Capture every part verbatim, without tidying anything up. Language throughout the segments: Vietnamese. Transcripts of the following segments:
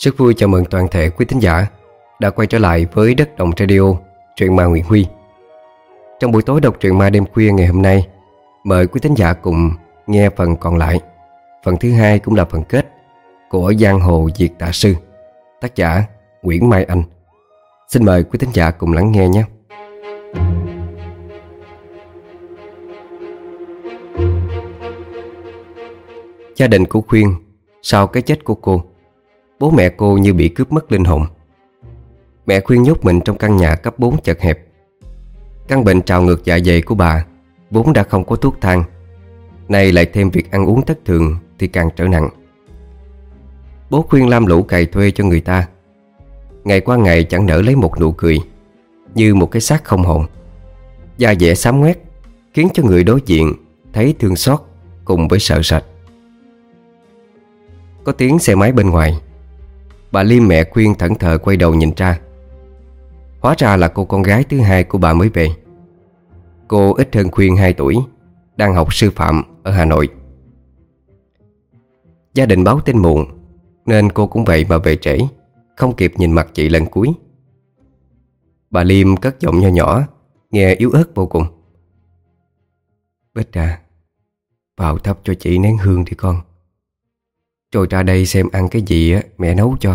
Rất vui chào mừng toàn thể quý thính giả đã quay trở lại với Đất Đồng Radio, truyện ma Nguyễn Huy. Trong buổi tối đọc truyện ma đêm khuya ngày hôm nay, mời quý thính giả cùng nghe phần còn lại. Phần thứ hai cũng là phần kết của Giang Hồ Diệt Tà Sư, tác giả Nguyễn Mai Anh. Xin mời quý thính giả cùng lắng nghe nhé. Gia đình của Khuyên sau cái chết của cô, bố mẹ cô như bị cướp mất linh hồn. Mẹ Khuyên nhốt mình trong căn nhà cấp bốn chật hẹp. Căn bệnh trào ngược dạ dày của bà vốn đã không có thuốc thang, nay lại thêm việc ăn uống thất thường thì càng trở nặng. Bố Khuyên lam lũ cày thuê cho người ta, ngày qua ngày chẳng nở lấy một nụ cười, như một cái xác không hồn. Da dẻ xám ngoét khiến cho người đối diện thấy thương xót cùng với sợ sệt. Có tiếng xe máy bên ngoài. Bà Liêm mẹ Khuyên thẫn thờ quay đầu nhìn ra. Hóa ra là cô con gái thứ hai của bà mới về. Cô ít hơn Khuyên hai tuổi, đang học sư phạm ở Hà Nội. Gia đình báo tin muộn nên cô cũng vậy mà về trễ, không kịp nhìn mặt chị lần cuối. Bà Liêm cất giọng nho nhỏ, nghe yếu ớt vô cùng. Bích à, vào thắp cho chị nén hương đi con. Rồi ra đây xem ăn cái gì á, mẹ nấu cho.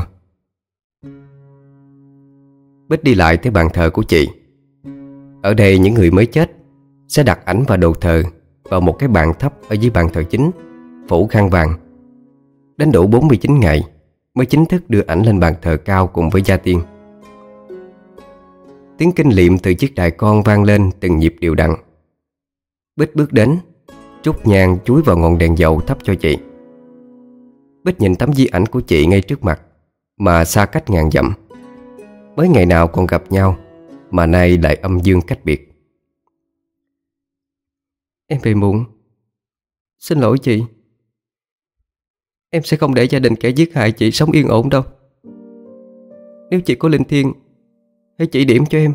Bích đi lại tới bàn thờ của chị. Ở đây những người mới chết sẽ đặt ảnh và đồ thờ vào một cái bàn thấp ở dưới bàn thờ chính, phủ khăn vàng. Đến đủ bốn mươi chín ngày mới chính thức đưa ảnh lên bàn thờ cao cùng với gia tiên. Tiếng kinh liệm từ chiếc đài con vang lên từng nhịp đều đặn. Bích bước đến, trút nhang chúi vào ngọn đèn dầu thắp cho chị. Bích nhìn tấm di ảnh của chị ngay trước mặt mà xa cách ngàn dặm. Mới ngày nào còn gặp nhau mà nay lại âm dương cách biệt. Em về muộn, xin lỗi chị. Em sẽ không để gia đình kẻ giết hại chị sống yên ổn đâu. Nếu chị có linh thiêng, hãy chỉ điểm cho em.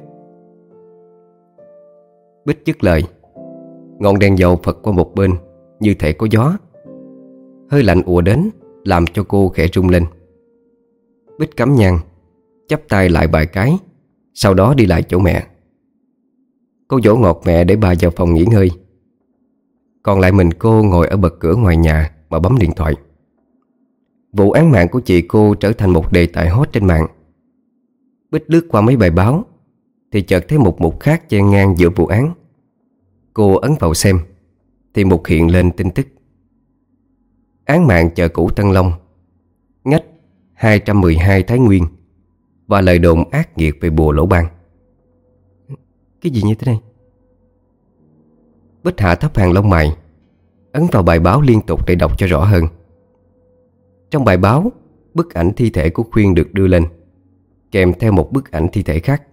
Bích dứt lời, ngọn đèn dầu phật qua một bên như thể có gió. Hơi lạnh ùa đến làm cho cô khẽ rung lên. Bích cắm nhang, chắp tay lại vài cái, sau đó đi lại chỗ mẹ. Cô dỗ ngọt mẹ để bà vào phòng nghỉ ngơi. Còn lại mình cô ngồi ở bậc cửa ngoài nhà mà bấm điện thoại. Vụ án mạng của chị cô trở thành một đề tài hot trên mạng. Bích lướt qua mấy bài báo thì chợt thấy một mục khác chen ngang giữa vụ án. Cô ấn vào xem thì mục hiện lên tin tức: án mạng chợ cũ Tân Long, ngách hai trăm mười hai Thái Nguyên và lời đồn ác nghiệt về bùa lỗ ban. Cái gì như thế này? Bích hạ thấp hàng lông mày, ấn vào bài báo liên tục để đọc cho rõ hơn. Trong bài báo, bức ảnh thi thể của Khuyên được đưa lên, kèm theo một bức ảnh thi thể khác.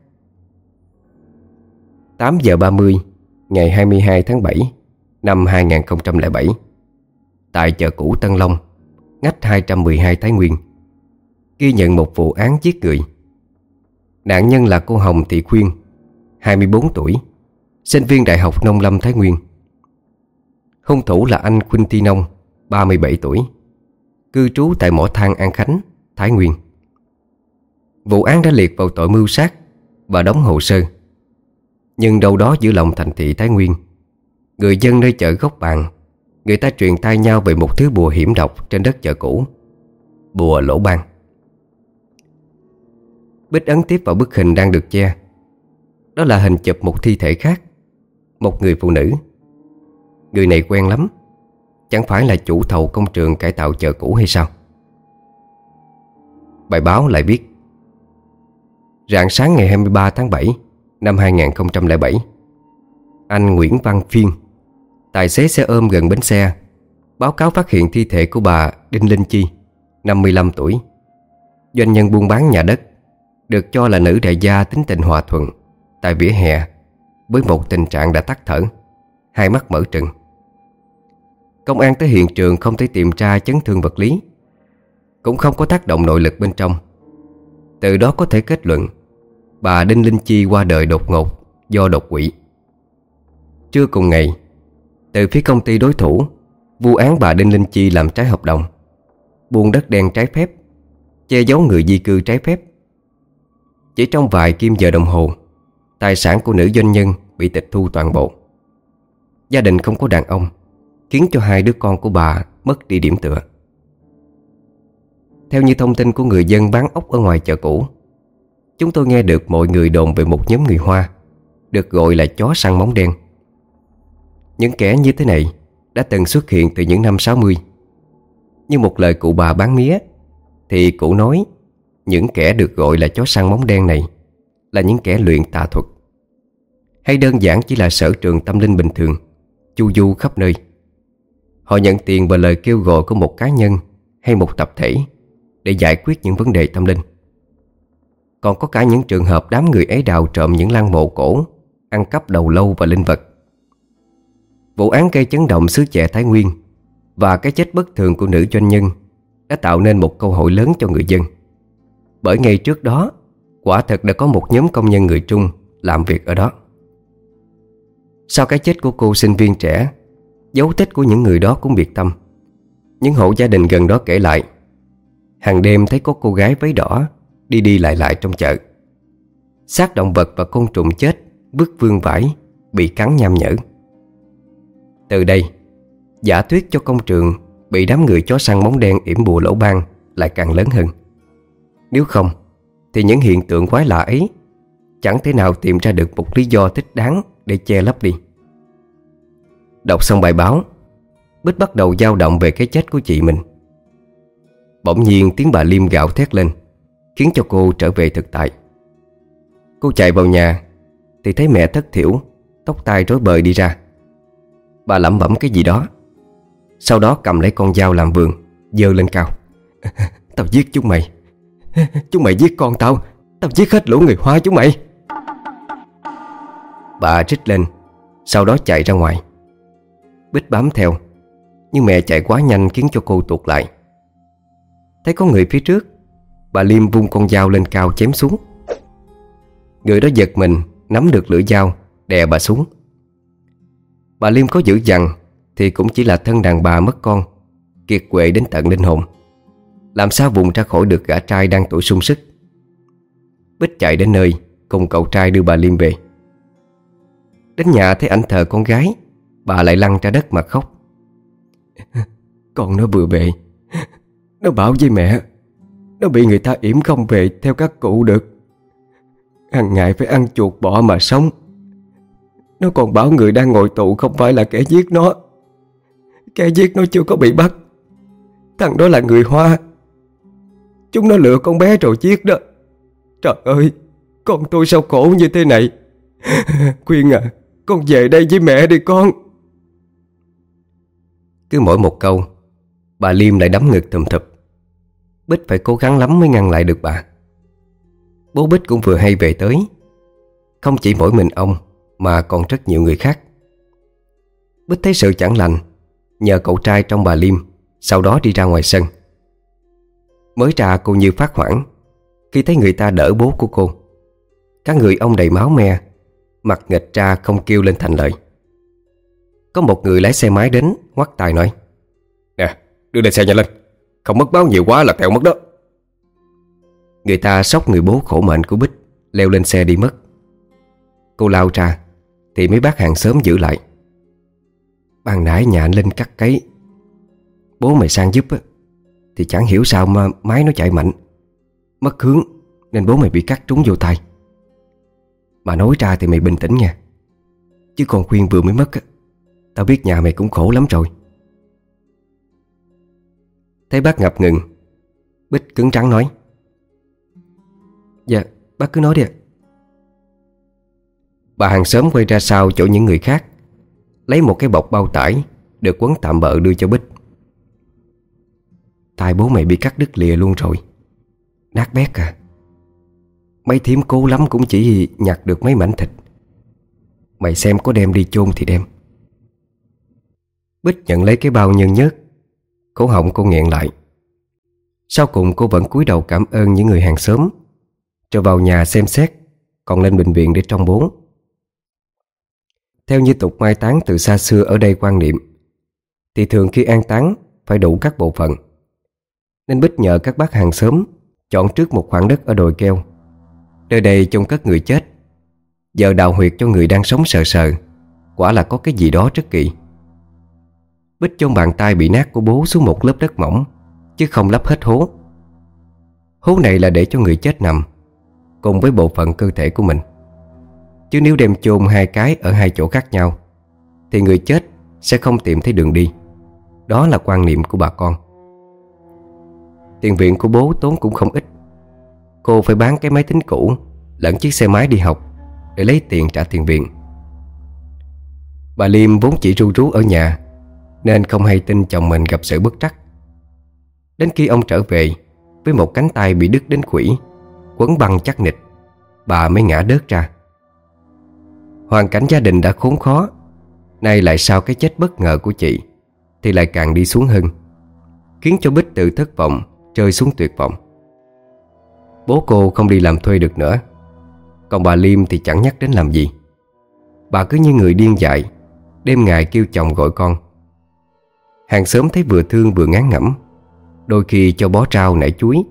Tám giờ ba mươi ngày hai mươi hai tháng bảy năm hai nghìn không trăm lẻ bảy, tại chợ cũ Tân Long, ngách hai trăm mười hai Thái Nguyên, ghi nhận một vụ án giết người. Nạn nhân là cô Hồng Thị Khuyên, hai mươi bốn tuổi, sinh viên Đại học Nông Lâm Thái Nguyên. Hung thủ là anh Khuynh Thi Nông, ba mươi bảy tuổi, cư trú tại mỏ than An Khánh, Thái Nguyên. Vụ án đã liệt vào tội mưu sát và đóng hồ sơ. Nhưng đâu đó giữa lòng thành thị Thái Nguyên, người dân nơi chợ Gốc Bàn, người ta truyền tai nhau về một thứ bùa hiểm độc trên đất chợ cũ: bùa lỗ ban. Bích ấn tiếp vào bức hình đang được che. Đó là hình chụp một thi thể khác, một người phụ nữ. Người này quen lắm, chẳng phải là chủ thầu công trường cải tạo chợ cũ hay sao? Bài báo lại viết: rạng sáng ngày hai mươi ba tháng bảy năm hai nghìn không trăm lẻ bảy, anh Nguyễn Văn Phiên, tài xế xe ôm gần bến xe, báo cáo phát hiện thi thể của bà Đinh Linh Chi, năm mươi lăm tuổi, doanh nhân buôn bán nhà đất, được cho là nữ đại gia tính tình hòa thuận, tại vỉa hè với một tình trạng đã tắc thở, hai mắt mở trừng. Công an tới hiện trường không thể tìm ra chấn thương vật lý, cũng không có tác động nội lực bên trong. Từ đó có thể kết luận bà Đinh Linh Chi qua đời đột ngột do đột quỵ. Trưa cùng ngày, từ phía công ty đối thủ vu án bà Đinh Linh Chi làm trái hợp đồng, buôn đất đen trái phép, che giấu người di cư trái phép. Chỉ trong vài kim giờ đồng hồ, tài sản của nữ doanh nhân bị tịch thu toàn bộ. Gia đình không có đàn ông, khiến cho hai đứa con của bà mất đi điểm tựa. Theo như thông tin của người dân bán ốc ở ngoài chợ cũ, chúng tôi nghe được mọi người đồn về một nhóm người Hoa được gọi là chó săn móng đen. Những kẻ như thế này đã từng xuất hiện từ những năm sáu mươi. Như một lời cụ bà bán mía, thì cụ nói những kẻ được gọi là chó săn móng đen này là những kẻ luyện tà thuật, hay đơn giản chỉ là sở trường tâm linh bình thường, chu du khắp nơi. Họ nhận tiền và lời kêu gọi của một cá nhân hay một tập thể để giải quyết những vấn đề tâm linh. Còn có cả những trường hợp đám người ấy đào trộm những lăng mộ cổ, ăn cắp đầu lâu và linh vật. Vụ án gây chấn động xứ Chẹ Thái Nguyên và cái chết bất thường của nữ doanh nhân đã tạo nên một câu hỏi lớn cho người dân. Bởi ngay trước đó, quả thật đã có một nhóm công nhân người Trung làm việc ở đó. Sau cái chết của cô sinh viên trẻ, dấu tích của những người đó cũng biệt tâm. Những hộ gia đình gần đó kể lại, hàng đêm thấy có cô gái váy đỏ đi đi lại lại trong chợ. Xác động vật và côn trùng chết vứt vương vãi, bị cắn nham nhở. Từ đây, giả thuyết cho công trường bị đám người chó săn móng đen yểm bùa lỗ ban lại càng lớn hơn. Nếu không thì những hiện tượng quái lạ ấy chẳng thể nào tìm ra được một lý do thích đáng để che lấp đi. Đọc xong bài báo, Bích bắt đầu dao động về cái chết của chị mình. Bỗng nhiên tiếng bà Liêm gào thét lên, khiến cho cô trở về thực tại. Cô chạy vào nhà thì thấy mẹ thất thểu, tóc tai rối bời đi ra. Bà lẩm bẩm cái gì đó, sau đó cầm lấy con dao làm vườn, giơ lên cao. Tao giết chúng mày, chúng mày giết con tao, tao giết hết lũ người Hoa chúng mày. Bà rít lên, sau đó chạy ra ngoài. Bích bám theo, nhưng mẹ chạy quá nhanh khiến cho cô tuột lại. Thấy có người phía trước, bà Liêm vung con dao lên cao chém xuống. Người đó giật mình, nắm được lưỡi dao, đè bà xuống. Bà Liêm có dữ dằn thì cũng chỉ là thân đàn bà mất con, kiệt quệ đến tận linh hồn, làm sao vùng ra khỏi được gã trai đang tuổi sung sức. Bích chạy đến nơi cùng cậu trai đưa bà Liêm về. Đến nhà thấy ảnh thờ con gái, bà lại lăn ra đất mà khóc. Con nó vừa về, nó bảo với mẹ nó bị người ta yểm không về theo các cụ được, hàng ngày phải ăn chuột bọ mà sống. Nó còn bảo người đang ngồi tù không phải là kẻ giết nó, kẻ giết nó chưa có bị bắt, thằng đó là người Hoa. Chúng nó lừa con bé rồi giết đó. Trời ơi, con tôi sao khổ như thế này. Khuyên à, con về đây với mẹ đi con. Cứ mỗi một câu, bà Liêm lại đấm ngực thùm thụp. Bích phải cố gắng lắm mới ngăn lại được bà. Bố Bích cũng vừa hay về tới. Không chỉ mỗi mình ông mà còn rất nhiều người khác. Bích thấy sự chẳng lành, nhờ cậu trai trong bà Liêm, sau đó đi ra ngoài sân. Mới ra cô như phát hoảng khi thấy người ta đỡ bố của cô. Các người ông đầy máu me, mặt nghịch ra không kêu lên thành lời. Có một người lái xe máy đến, ngoắt tai nói: Nè, đưa lên xe nhanh lên, không mất máu nhiều quá là tẹo mất đó. Người ta xốc người bố khổ mệnh của Bích leo lên xe đi mất. Cô lao ra thì mấy bác hàng xóm giữ lại. Ban nãy nhà anh Linh cắt cấy, bố mày sang giúp á, thì chẳng hiểu sao mà máy nó chạy mạnh, mất hướng nên bố mày bị cắt trúng vô tay. Mà nói ra thì mày bình tĩnh nha, chứ còn khuyên vừa mới mất á, tao biết nhà mày cũng khổ lắm rồi. Thấy bác ngập ngừng, Bích cứng rắn nói: Dạ, bác cứ nói đi ạ. Bà hàng xóm quay ra sau chỗ những người khác, lấy một cái bọc bao tải được quấn tạm bợ đưa cho Bích. Tai bố mày bị cắt đứt lìa luôn rồi, nát bét à. Mấy thím cố lắm cũng chỉ nhặt được mấy mảnh thịt. Mày xem có đem đi chôn thì đem. Bích nhận lấy cái bao nhân nhớt, cổ họng cô nghẹn lại. Sau cùng cô vẫn cúi đầu cảm ơn những người hàng xóm, rồi vào nhà xem xét, còn lên bệnh viện để trông bố. Theo như tục mai táng từ xa xưa ở đây quan niệm, thì thường khi an táng phải đủ các bộ phận, nên Bích nhờ các bác hàng xóm chọn trước một khoảng đất ở đồi keo. Nơi đây chôn cất người chết, giờ đào huyệt cho người đang sống sờ sờ. Quả là có cái gì đó rất kỳ. Bích chôn bàn tay bị nát của bố xuống một lớp đất mỏng, chứ không lấp hết hố. Hố này là để cho người chết nằm cùng với bộ phận cơ thể của mình. Chứ nếu đem chôn hai cái ở hai chỗ khác nhau thì người chết sẽ không tìm thấy đường đi. Đó là quan niệm của bà con. Tiền viện của bố tốn cũng không ít. Cô phải bán cái máy tính cũ lẫn chiếc xe máy đi học để lấy tiền trả tiền viện. Bà Liêm vốn chỉ ru rú ở nhà nên không hay tin chồng mình gặp sự bất trắc. Đến khi ông trở về với một cánh tay bị đứt đến khuỷu, quấn băng chắc nịch, bà mới ngã đớt ra. Hoàn cảnh gia đình đã khốn khó, nay lại sau cái chết bất ngờ của chị thì lại càng đi xuống hơn, khiến cho Bích tự thất vọng, rơi xuống tuyệt vọng. Bố cô không đi làm thuê được nữa, còn bà Liêm thì chẳng nhắc đến làm gì. Bà cứ như người điên dại, đêm ngày kêu chồng gọi con. Hàng xóm thấy vừa thương vừa ngán ngẩm, đôi khi cho bó rau nảy chuối.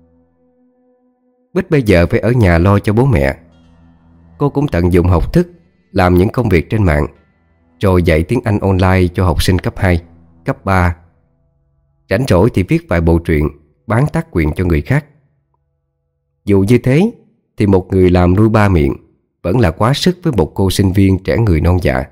Bích bây giờ phải ở nhà lo cho bố mẹ. Cô cũng tận dụng học thức làm những công việc trên mạng, rồi dạy tiếng Anh online cho học sinh cấp hai, cấp ba. Rảnh rỗi thì viết vài bộ truyện bán tác quyền cho người khác. Dù như thế thì một người làm nuôi ba miệng vẫn là quá sức với một cô sinh viên trẻ người non dạ.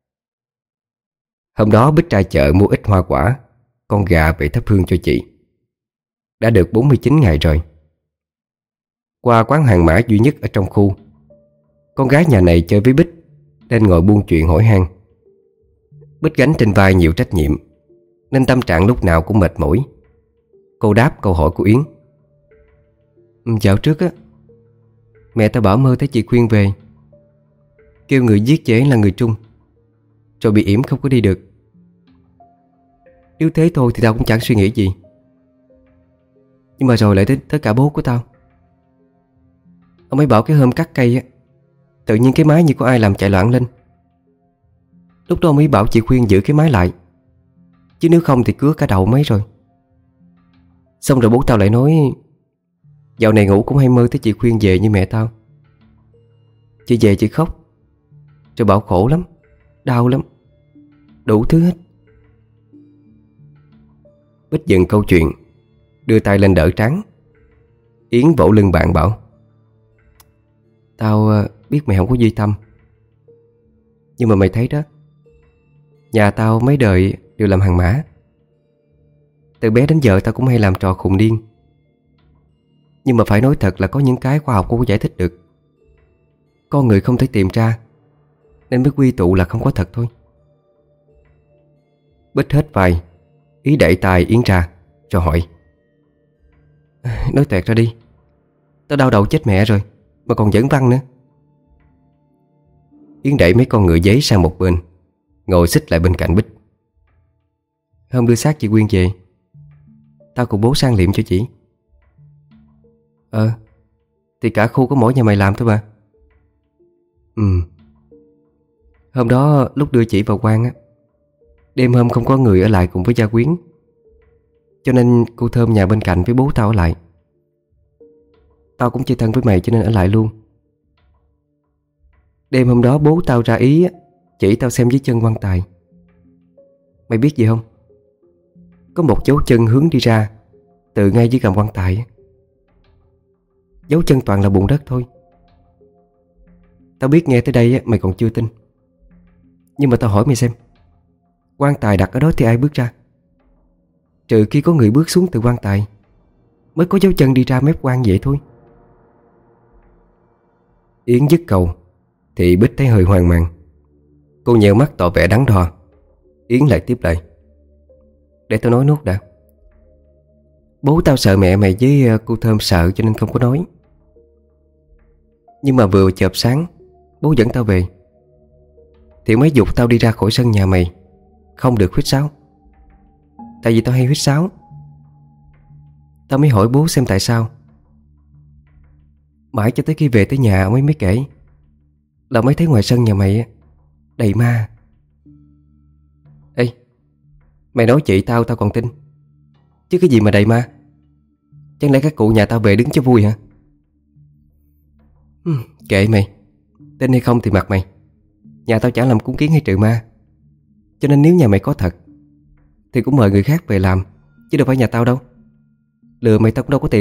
Hôm đó Bích ra chợ mua ít hoa quả, con gà về thắp hương cho chị. Đã được bốn mươi chín ngày rồi. Qua quán hàng mã duy nhất ở trong khu, con gái nhà này chơi với Bích nên ngồi buôn chuyện hỏi han. Bích gánh trên vai nhiều trách nhiệm nên tâm trạng lúc nào cũng mệt mỏi. Cô đáp câu hỏi của Yến. Dạo trước á, mẹ tao bảo mơ thấy chị Khuyên về, kêu người giết chị ấy là người Trung, rồi bị yểm không có đi được. Nếu thế thôi thì tao cũng chẳng suy nghĩ gì. Nhưng mà rồi lại tới, tới cả bố của tao. Ông ấy bảo cái hôm cắt cây á, tự nhiên cái máy như có ai làm chạy loạn lên. Lúc đó ông ấy bảo chị Khuyên giữ cái máy lại, chứ nếu không thì cứa cả đầu mấy rồi. Xong rồi bố tao lại nói dạo này ngủ cũng hay mơ thấy chị Khuyên về như mẹ tao. Chị về chị khóc, rồi bảo khổ lắm, đau lắm, đủ thứ hết. Bích dừng câu chuyện, đưa tay lên đỡ trán. Yến vỗ lưng bạn bảo: Tao biết mày không có duy tâm, nhưng mà mày thấy đó, nhà tao mấy đời đều làm hàng mã. Từ bé đến giờ tao cũng hay làm trò khùng điên. Nhưng mà phải nói thật là có những cái khoa học không có giải thích được. Con người không thể tìm ra, nên mới quy tụ là không có thật thôi. Bích hết vai, Ý đẩy tay Yến ra rồi hỏi: Nói toẹt ra đi, tao đau đầu chết mẹ rồi mà còn dẫn văn nữa. Yến đẩy mấy con ngựa giấy sang một bên, ngồi xích lại bên cạnh Bích. Hôm đưa xác chị Quyên về, tao cùng bố sang liệm cho chị. Ờ, thì cả khu có mỗi nhà mày làm thôi mà. Ừ. Hôm đó lúc đưa chị vào quan á, đêm hôm không có người ở lại cùng với gia quyến, cho nên cô Thơm nhà bên cạnh với bố tao ở lại. Tao cũng chơi thân với mày cho nên ở lại luôn. Đêm hôm đó bố tao ra ý chỉ tao xem dưới chân quan tài. Mày biết gì không? Có một dấu chân hướng đi ra từ ngay dưới gầm quan tài. Dấu chân toàn là bùn đất thôi. Tao biết nghe tới đây mày còn chưa tin, nhưng mà tao hỏi mày xem, quan tài đặt ở đó thì ai bước ra? Trừ khi có người bước xuống từ quan tài mới có dấu chân đi ra mép quan vậy thôi. Yến dứt câu thì Bích thấy hơi hoang mang. Cô nheo mắt tỏ vẻ đắn đo. Yến lại tiếp lời: Để tao nói nốt đã. Bố tao sợ mẹ mày với cô Thơm sợ cho nên không có nói. Nhưng mà vừa chợp sáng, bố dẫn tao về thì mới giục tao đi ra khỏi sân nhà mày, không được huýt sáo. Tại vì tao hay huýt sáo. Tao mới hỏi bố xem tại sao. Mãi cho tới khi về tới nhà ông ấy mới kể là mới thấy ngoài sân nhà mày đầy ma. Ê, mày nói chị tao tao còn tin, chứ cái gì mà đầy ma. Chẳng lẽ các cụ nhà tao về đứng cho vui hả? Ừ, kệ mày, tin hay không thì mặc mày. Nhà tao chả làm cúng kiến hay trừ ma, cho nên nếu nhà mày có thật thì cũng mời người khác về làm, chứ đâu phải nhà tao đâu. Lừa mày tao cũng đâu có tiền.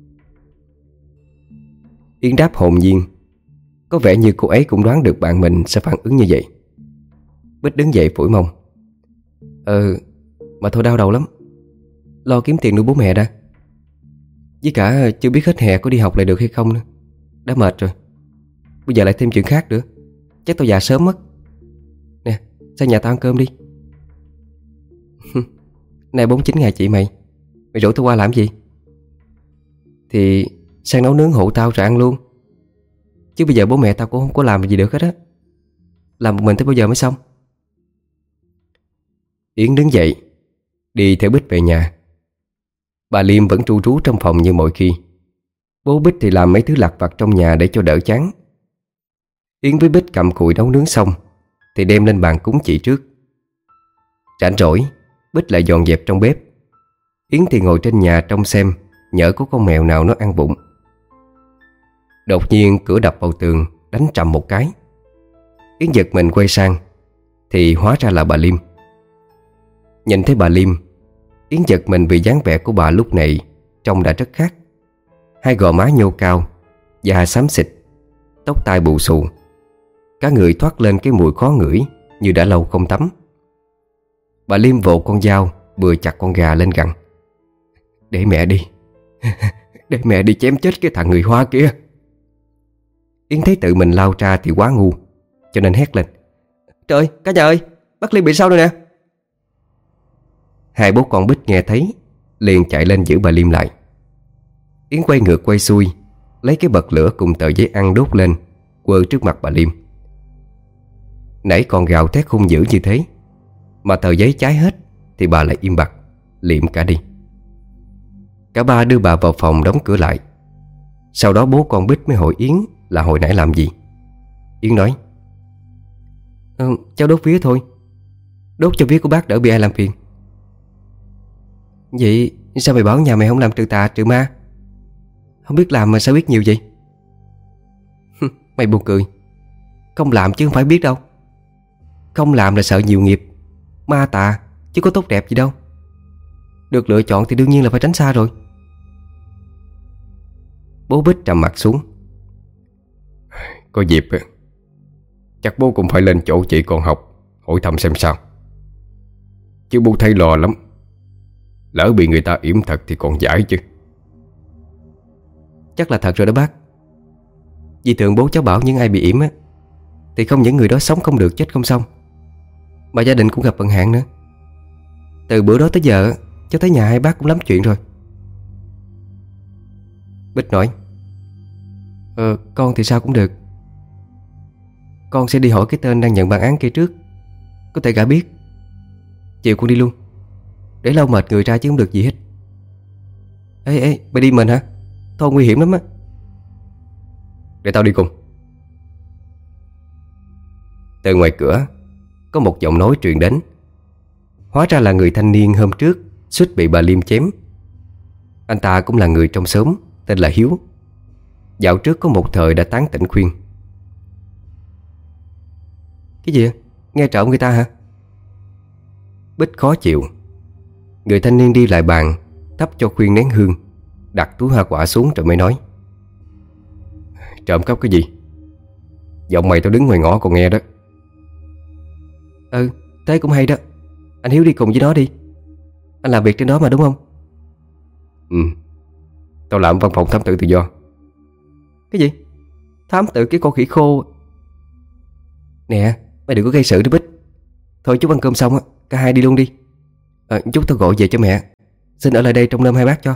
Yến đáp hồn nhiên. Có vẻ như cô ấy cũng đoán được bạn mình sẽ phản ứng như vậy. Bích đứng dậy phủi mông. Ờ, mà thôi đau đầu lắm. Lo kiếm tiền nuôi bố mẹ đã. Với cả chưa biết hết hè có đi học lại được hay không nữa. Đã mệt rồi. Bây giờ lại thêm chuyện khác nữa. Chắc tao già sớm mất. Nè, sang nhà tao ăn cơm đi. Nay bốn chín ngày chị mày. Mày rủ tao qua làm gì? Thì sang nấu nướng hộ tao rồi ăn luôn. Chứ bây giờ bố mẹ tao cũng không có làm gì được hết á. Làm một mình tới bao giờ mới xong? Yến đứng dậy đi theo Bích về nhà. Bà Liêm vẫn tru trú trong phòng như mọi khi. Bố Bích thì làm mấy thứ lặt vặt trong nhà để cho đỡ chán. Yến với Bích cầm cùi nấu nướng xong thì đem lên bàn cúng chị trước. Rảnh rỗi, Bích lại dọn dẹp trong bếp. Yến thì ngồi trên nhà trông xem nhỡ có con mèo nào nó ăn bụng. Đột nhiên cửa đập vào tường, đánh trầm một cái. Yến giật mình quay sang thì hóa ra là bà Liêm. Nhìn thấy bà Liêm, Yến giật mình vì dáng vẻ của bà lúc này trông đã rất khác. Hai gò má nhô cao, da xám xịt, tóc tai bù xù. Cả người thoát lên cái mùi khó ngửi như đã lâu không tắm. Bà Liêm vồ con dao bừa chặt con gà lên gặn. Để mẹ đi. Để mẹ đi chém chết cái thằng người Hoa kia. Yến thấy tự mình lao ra thì quá ngu, cho nên hét lên. Trời ơi, cả nhà ơi, bác Liêm bị sao rồi nè. Hai bố con Bích nghe thấy liền chạy lên giữ bà Liêm lại. Yến quay ngược quay xuôi, lấy cái bật lửa cùng tờ giấy ăn đốt lên, quơ trước mặt bà Liêm. Nãy còn gào thét hung dữ như thế, mà tờ giấy cháy hết thì bà lại im bặt, liệm cả đi. Cả ba đưa bà vào phòng đóng cửa lại. Sau đó bố con Bích mới hỏi Yến là hồi nãy làm gì. Yến nói, ờ, cháu đốt vía thôi. Đốt cho vía của bác đỡ bị ai làm phiền. Vậy sao mày bảo nhà mày không làm trừ tà trừ ma? Không biết làm mà sao biết nhiều vậy? Mày buồn cười. Không làm chứ không phải biết đâu. Không làm là sợ nhiều nghiệp, ma tà, chứ có tốt đẹp gì đâu. Được lựa chọn thì đương nhiên là phải tránh xa rồi. Bố Bích trầm mặt xuống. Có dịp chắc bố cũng phải lên chỗ chị còn học hỏi thăm xem sao. Chứ bố thấy lo lắm. Lỡ bị người ta yểm thật thì còn giải chứ. Chắc là thật rồi đó bác. Vì thường bố cháu bảo những ai bị yểm á thì không những người đó sống không được, chết không xong, mà gia đình cũng gặp vận hạn nữa. Từ bữa đó tới giờ cháu thấy nhà hai bác cũng lắm chuyện rồi. Bích nói, Ờ con thì sao cũng được. Con sẽ đi hỏi cái tên đang nhận bản án kia trước, có thể gã biết. Chiều con đi luôn, để lâu mệt người ra chứ không được gì hết. Ê ê, mày đi mình hả? Thôi nguy hiểm lắm á. Để tao đi cùng. Từ ngoài cửa có một giọng nói truyền đến. Hóa ra là người thanh niên hôm trước suýt bị bà Liêm chém. Anh ta cũng là người trong xóm, tên là Hiếu. Dạo trước có một thời đã tán tỉnh khuyên. Cái gì? Nghe trộm người ta hả? Bích khó chịu. Người thanh niên đi lại bàn, thắp cho khuyên nén hương, đặt túi hoa quả xuống rồi mới nói, trộm cắp cái gì? Giọng mày tao đứng ngoài ngõ còn nghe đó. Ừ, thế cũng hay đó. Anh Hiếu đi cùng với nó đi. Anh làm việc trên đó mà đúng không? Ừ, tao làm văn phòng thám tử tự do. Cái gì? Thám tử cái con khỉ khô? Nè, mày đừng có gây sự đó Bích. Thôi chút ăn cơm xong á, cả hai đi luôn đi. À, chút tao gọi về cho mẹ, xin ở lại đây trông nom hai bác cho.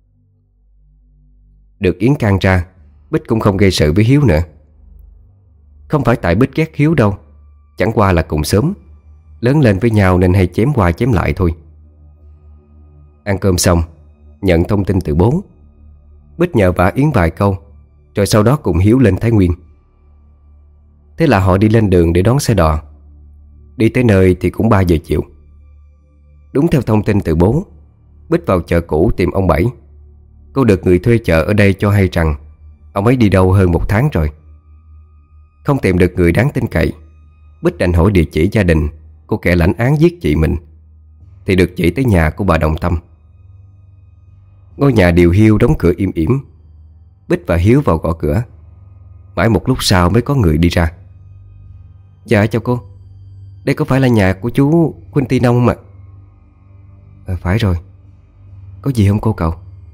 Được Yến can ra, Bích cũng không gây sự với Hiếu nữa. Không phải tại Bích ghét Hiếu đâu, chẳng qua là cùng xóm, lớn lên với nhau nên hay chém qua chém lại thôi. Ăn cơm xong, nhận thông tin từ bố, Bích nhờ vả Yến vài câu, rồi sau đó cùng Hiếu lên Thái Nguyên. Thế là họ đi lên đường để đón xe đò. Đi tới nơi thì cũng ba giờ chiều. Đúng theo thông tin từ bố, Bích vào chợ cũ tìm ông Bảy. Cô được người thuê chợ ở đây cho hay rằng ông ấy đi đâu hơn một tháng rồi. Không tìm được người đáng tin cậy, Bích đành hỏi địa chỉ gia đình của kẻ lãnh án giết chị mình, thì được chỉ tới nhà của bà Đồng Tâm. Ngôi nhà điều hiu đóng cửa im ỉm. Bích và Hiếu vào gõ cửa. Mãi một lúc sau mới có người đi ra. Dạ chào cô, đây có phải là nhà của chú Quinty Nông mà? À, phải rồi. Có gì không cô cậu?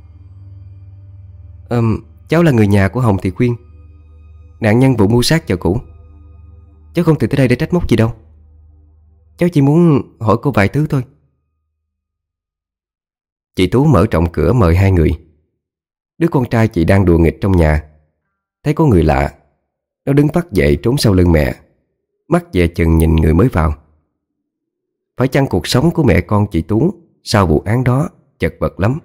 à, Cháu là người nhà của Hồng Thị Khuyên, nạn nhân vụ mưu sát chợ cũ. Cháu không tìm tới đây để trách móc gì đâu. Cháu chỉ muốn hỏi cô vài thứ thôi. Chị Tú mở rộng cửa mời hai người. Đứa con trai chị đang đùa nghịch trong nhà, thấy có người lạ, nó đứng phắt dậy trốn sau lưng mẹ, mắt dè chừng nhìn người mới vào. Phải chăng cuộc sống của mẹ con chị Tú sau vụ án đó chật vật lắm?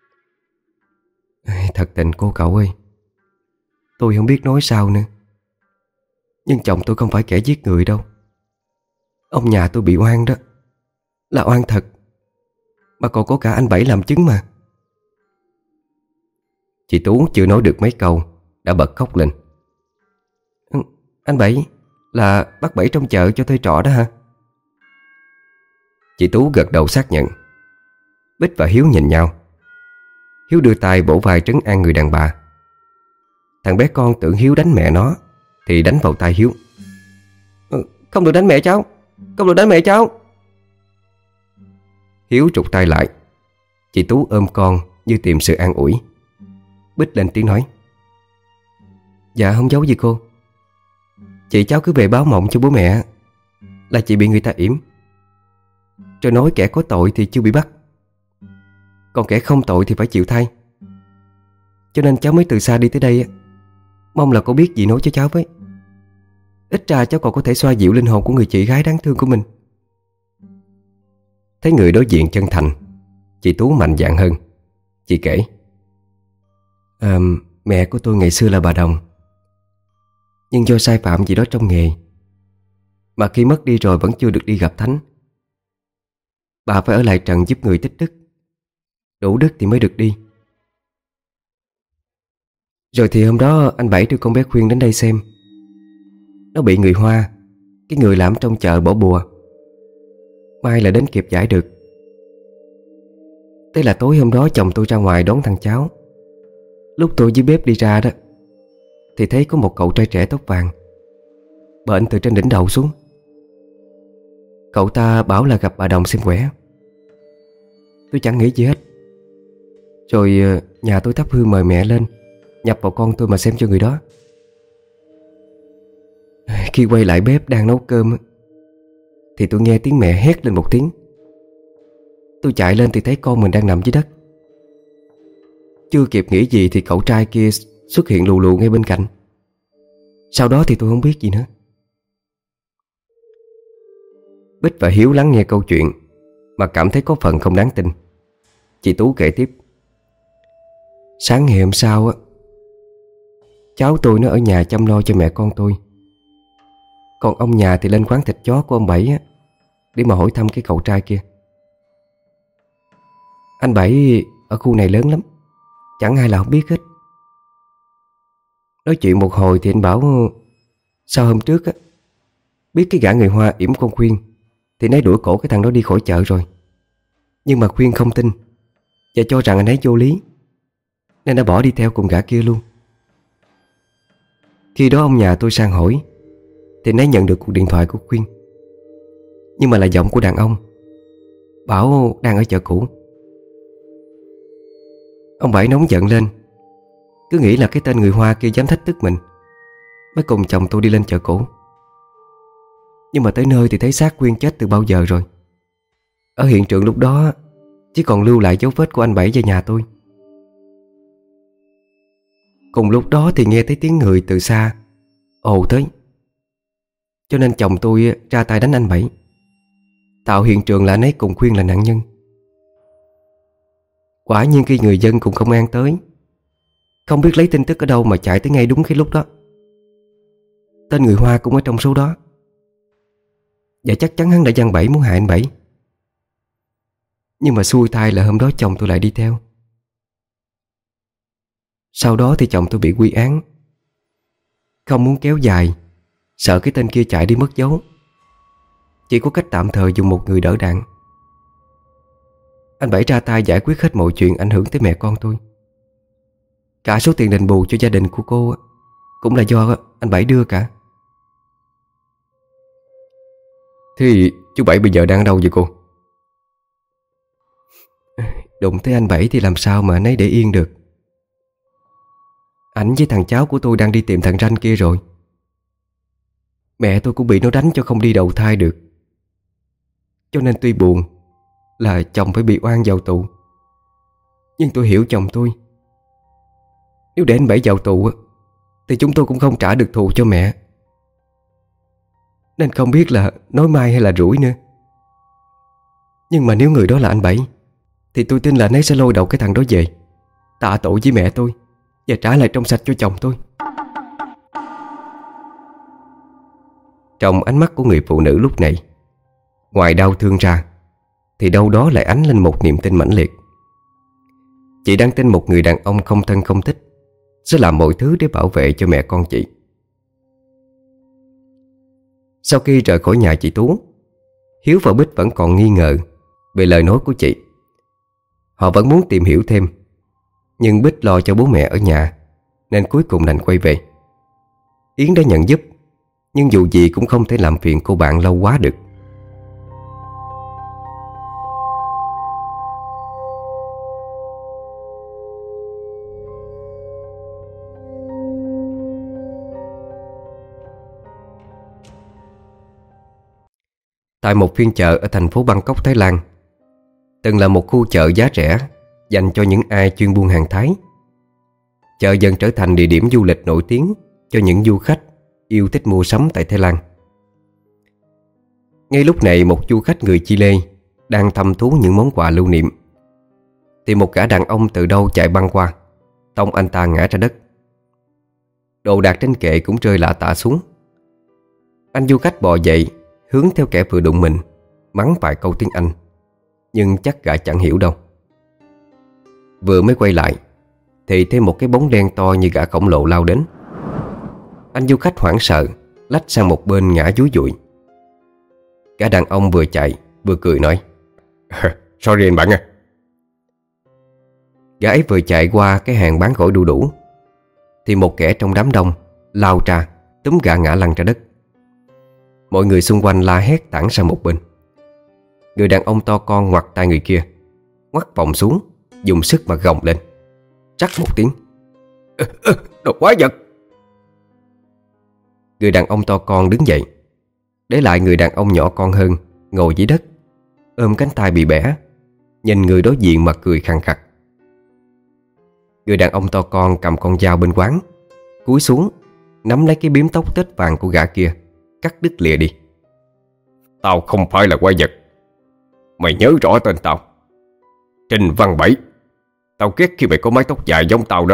Thật tình cô cậu ơi, tôi không biết nói sao nữa. Nhưng chồng tôi không phải kẻ giết người đâu. Ông nhà tôi bị oan đó, là oan thật. Mà còn có cả anh Bảy làm chứng mà. Chị Tú chưa nói được mấy câu đã bật khóc lên. Anh Bảy là bác Bảy trong chợ cho thuê trọ đó hả? Chị Tú gật đầu xác nhận. Bích và Hiếu nhìn nhau. Hiếu đưa tay vỗ vai trấn an người đàn bà. Thằng bé con tưởng Hiếu đánh mẹ nó thì đánh vào tay Hiếu. ừ, Không được đánh mẹ cháu, không được đánh mẹ cháu. Hiếu trục tay lại. Chị Tú ôm con như tìm sự an ủi. Bích lên tiếng nói. Dạ không giấu gì cô. Chị cháu cứ về báo mộng cho bố mẹ là chị bị người ta yểm, rồi nói kẻ có tội thì chưa bị bắt, còn kẻ không tội thì phải chịu thay. Cho nên cháu mới từ xa đi tới đây. Mong là cô biết gì nói cho cháu với. Ít ra cháu còn có thể xoa dịu linh hồn của người chị gái đáng thương của mình. Thấy người đối diện chân thành, chị Tú mạnh dạn hơn. Chị kể. à, Mẹ của tôi ngày xưa là bà Đồng, nhưng do sai phạm gì đó trong nghề mà khi mất đi rồi vẫn chưa được đi gặp thánh. Bà phải ở lại trần giúp người tích đức, đủ đức thì mới được đi. Rồi thì hôm đó anh Bảy đưa con bé Khuyên đến đây xem. Nó bị người Hoa, cái người làm trong chợ, bỏ bùa. May là đến kịp giải được. Thế là tối hôm đó chồng tôi ra ngoài đón thằng cháu. Lúc tôi dưới bếp đi ra đó thì thấy có một cậu trai trẻ tóc vàng bệnh từ trên đỉnh đầu xuống. Cậu ta bảo là gặp bà Đồng xem quẻ. Tôi chẳng nghĩ gì hết. Rồi nhà tôi thắp hương mời mẹ lên, nhập vào con tôi mà xem cho người đó. Khi quay lại bếp đang nấu cơm thì tôi nghe tiếng mẹ hét lên một tiếng. Tôi chạy lên thì thấy con mình đang nằm dưới đất. Chưa kịp nghĩ gì thì cậu trai kia xuất hiện lù lù ngay bên cạnh. Sau đó thì tôi không biết gì nữa. Bích và Hiếu lắng nghe câu chuyện mà cảm thấy có phần không đáng tin. Chị Tú kể tiếp. Sáng ngày hôm sau á, cháu tôi nó ở nhà chăm lo cho mẹ con tôi. Còn ông nhà thì lên quán thịt chó của ông Bảy á, để mà hỏi thăm cái cậu trai kia. Anh Bảy ở khu này lớn lắm, chẳng ai là không biết hết. Nói chuyện một hồi thì anh bảo sau hôm trước á, biết cái gã người Hoa yểm con Khuyên thì nấy đuổi cổ cái thằng đó đi khỏi chợ rồi. Nhưng mà Khuyên không tin và cho rằng anh ấy vô lý, nên đã bỏ đi theo cùng gã kia luôn. Khi đó ông nhà tôi sang hỏi thì nấy nhận được cuộc điện thoại của Khuyên, nhưng mà là giọng của đàn ông, bảo đang ở chợ cũ. Ông Bảy nóng giận lên, cứ nghĩ là cái tên người Hoa kia dám thách thức mình, mới cùng chồng tôi đi lên chợ cũ. Nhưng mà tới nơi thì thấy xác Khuyên chết từ bao giờ rồi. Ở hiện trường lúc đó chỉ còn lưu lại dấu vết của anh Bảy và nhà tôi. Cùng lúc đó thì nghe thấy tiếng người từ xa ồ tới, cho nên chồng tôi ra tay đánh anh Bảy, tạo hiện trường là anh ấy cùng Khuyên là nạn nhân. Quả nhiên khi người dân cùng công an tới, không biết lấy tin tức ở đâu mà chạy tới ngay đúng cái lúc đó. Tên người Hoa cũng ở trong số đó, và chắc chắn hắn đã giăng bẫy muốn hại anh Bảy. Nhưng mà xui tai là hôm đó chồng tôi lại đi theo. Sau đó thì chồng tôi bị quy án. Không muốn kéo dài, sợ cái tên kia chạy đi mất dấu, chỉ có cách tạm thời dùng một người đỡ đạn. Anh Bảy ra tay giải quyết hết mọi chuyện ảnh hưởng tới mẹ con tôi. Cả số tiền đền bù cho gia đình của cô cũng là do anh Bảy đưa cả. Thế chú Bảy bây giờ đang ở đâu vậy cô? Đụng tới anh Bảy thì làm sao mà anh ấy để yên được. Ảnh với thằng cháu của tôi đang đi tìm thằng Ranh kia rồi. Mẹ tôi cũng bị nó đánh cho không đi đầu thai được. Cho nên tuy buồn là chồng phải bị oan vào tù, nhưng tôi hiểu chồng tôi. Nếu để anh Bảy vào tù thì chúng tôi cũng không trả được thù cho mẹ. Nên không biết là nói mai hay là rủi nữa. Nhưng mà nếu người đó là anh Bảy thì tôi tin là anh ấy sẽ lôi đầu cái thằng đó về, tạ tội với mẹ tôi và trả lại trong sạch cho chồng tôi. Trong ánh mắt của người phụ nữ lúc này, ngoài đau thương ra thì đâu đó lại ánh lên một niềm tin mãnh liệt. Chị đang tin một người đàn ông không thân không thích sẽ làm mọi thứ để bảo vệ cho mẹ con chị. Sau khi rời khỏi nhà chị Tú, Hiếu và Bích vẫn còn nghi ngờ về lời nói của chị. Họ vẫn muốn tìm hiểu thêm, nhưng Bích lo cho bố mẹ ở nhà nên cuối cùng đành quay về. Yến đã nhận giúp, nhưng dù gì cũng không thể làm phiền cô bạn lâu quá được. Tại một phiên chợ ở thành phố Bangkok, Thái Lan, từng là một khu chợ giá rẻ dành cho những ai chuyên buôn hàng Thái. Chợ dần trở thành địa điểm du lịch nổi tiếng cho những du khách yêu thích mua sắm tại Thái Lan. Ngay lúc này, một du khách người Chile đang thăm thú những món quà lưu niệm thì một gã đàn ông từ đâu chạy băng qua, tông anh ta ngã ra đất. Đồ đạc trên kệ cũng rơi lả tả xuống. Anh du khách bò dậy, hướng theo kẻ vừa đụng mình, mắng vài câu tiếng Anh, nhưng chắc gã chẳng hiểu đâu. Vừa mới quay lại thì thêm một cái bóng đen to như gã khổng lồ lao đến. Anh du khách hoảng sợ, lách sang một bên ngã dúi dụi. Gã đàn ông vừa chạy vừa cười nói: Sorry anh bạn à. Gã ấy vừa chạy qua cái hàng bán gỏi đu đủ thì một kẻ trong đám đông lao ra túm gã ngã lăn ra đất. Mọi người xung quanh la hét tản sang một bên. Người đàn ông to con ngoặt tay người kia, ngoắt vòng xuống, dùng sức mà gồng lên. Rắc một tiếng: Đồ quái vật! Người đàn ông to con đứng dậy, để lại người đàn ông nhỏ con hơn ngồi dưới đất, ôm cánh tay bị bẻ, nhìn người đối diện mà cười khằng khặc. Người đàn ông to con cầm con dao bên quán, cúi xuống nắm lấy cái bím tóc tết vàng của gã kia, cắt đứt lìa đi. Tao không phải là quái vật. Mày nhớ rõ tên tao: Trình Văn Bảy. Tao ghét khi mày có mái tóc dài giống tao đó.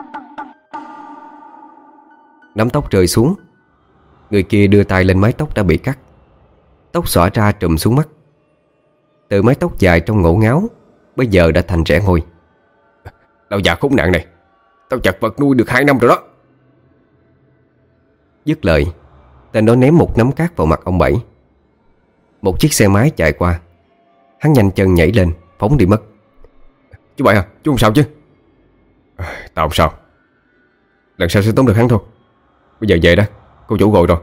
Nắm tóc rơi xuống, người kia đưa tay lên mái tóc đã bị cắt. Tóc xõa ra trùm xuống mắt. Từ mái tóc dài trong ngổ ngáo bây giờ đã thành rẽ ngôi. Lão già khốn nạn này, tao chặt vật nuôi được hai năm rồi đó. Dứt lời, tên đó ném một nắm cát vào mặt ông Bảy. Một chiếc xe máy chạy qua. Hắn nhanh chân nhảy lên, phóng đi mất. Chú Bảy à, chú không sao chứ? Tao không sao. Lần sau sẽ tóm được hắn thôi. Bây giờ về đó, cô chủ gọi rồi.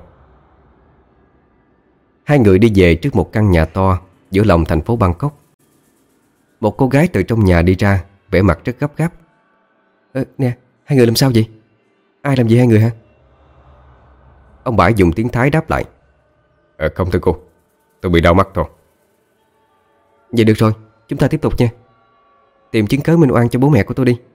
Hai người đi về trước một căn nhà to giữa lòng thành phố Bangkok. Một cô gái từ trong nhà đi ra, vẻ mặt rất gấp gáp. Ờ, nè, hai người làm sao vậy? Ai làm gì hai người hả? Ông Bảy dùng tiếng Thái đáp lại: à, Không thưa cô, tôi bị đau mắt thôi. Vậy được rồi, chúng ta tiếp tục nha. Tìm chứng cớ minh oan cho bố mẹ của tôi đi.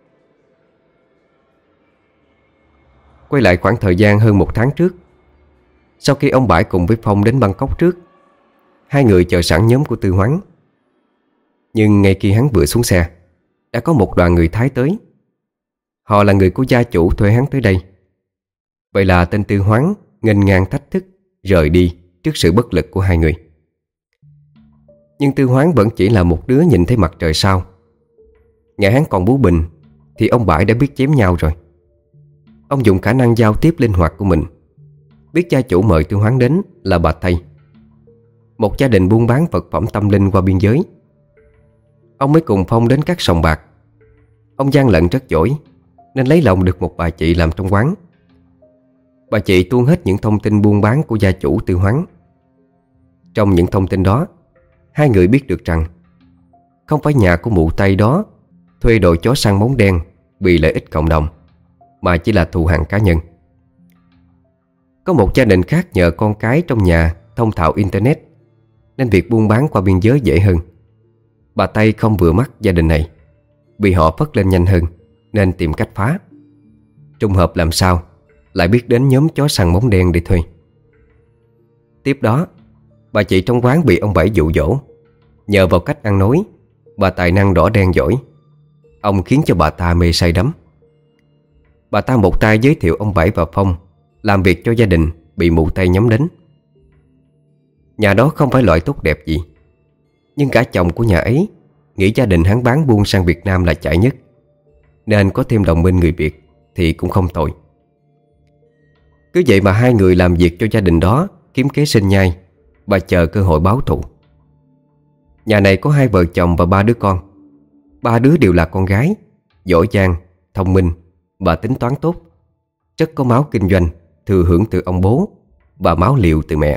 Quay lại khoảng thời gian hơn một tháng trước, sau khi ông Bãi cùng với Phong đến Bangkok trước, hai người chờ sẵn nhóm của Tư Hoáng. Nhưng ngay khi hắn vừa xuống xe, đã có một đoàn người Thái tới. Họ là người của gia chủ thuê hắn tới đây. Vậy là tên Tư Hoáng nghênh ngang thách thức rời đi trước sự bất lực của hai người. Nhưng Tư Hoáng vẫn chỉ là một đứa nhìn thấy mặt trời sao. Nghe hắn còn bú bình thì ông Bãi đã biết chém nhau rồi. Ông dùng khả năng giao tiếp linh hoạt của mình, biết gia chủ mời Tư Hoán đến là bà Tây, một gia đình buôn bán vật phẩm tâm linh qua biên giới. Ông mới cùng Phong đến các sòng bạc. Ông gian lận rất giỏi nên lấy lòng được một bà chị làm trong quán. Bà chị tuôn hết những thông tin buôn bán của gia chủ Tư Hoán. Trong những thông tin đó, hai người biết được rằng không phải nhà của mụ Tây đó thuê đội chó săn móng đen vì lợi ích cộng đồng, mà chỉ là thù hằn cá nhân. Có một gia đình khác nhờ con cái trong nhà thông thạo internet nên việc buôn bán qua biên giới dễ hơn. Bà Tây không vừa mắt gia đình này, bị họ phất lên nhanh hơn nên tìm cách phá. Trùng hợp làm sao lại biết đến nhóm chó săn móng đen để thuê. Tiếp đó, bà chị trong quán bị ông Bảy dụ dỗ. Nhờ vào cách ăn nói và tài năng đỏ đen giỏi, ông khiến cho bà ta mê say đắm. Bà ta một tay giới thiệu ông Bảy và Phong làm việc cho gia đình bị mụ Tây nhắm đến. Nhà đó không phải loại tốt đẹp gì, nhưng cả chồng của nhà ấy nghĩ gia đình hắn bán buôn sang Việt Nam là chạy nhất, nên có thêm đồng minh người Việt thì cũng không tồi. Cứ vậy mà hai người làm việc cho gia đình đó, kiếm kế sinh nhai và chờ cơ hội báo thù. Nhà này có hai vợ chồng và ba đứa con. Ba đứa đều là con gái, giỏi giang, thông minh và tính toán tốt, rất có máu kinh doanh thừa hưởng từ ông bố và máu liều từ mẹ.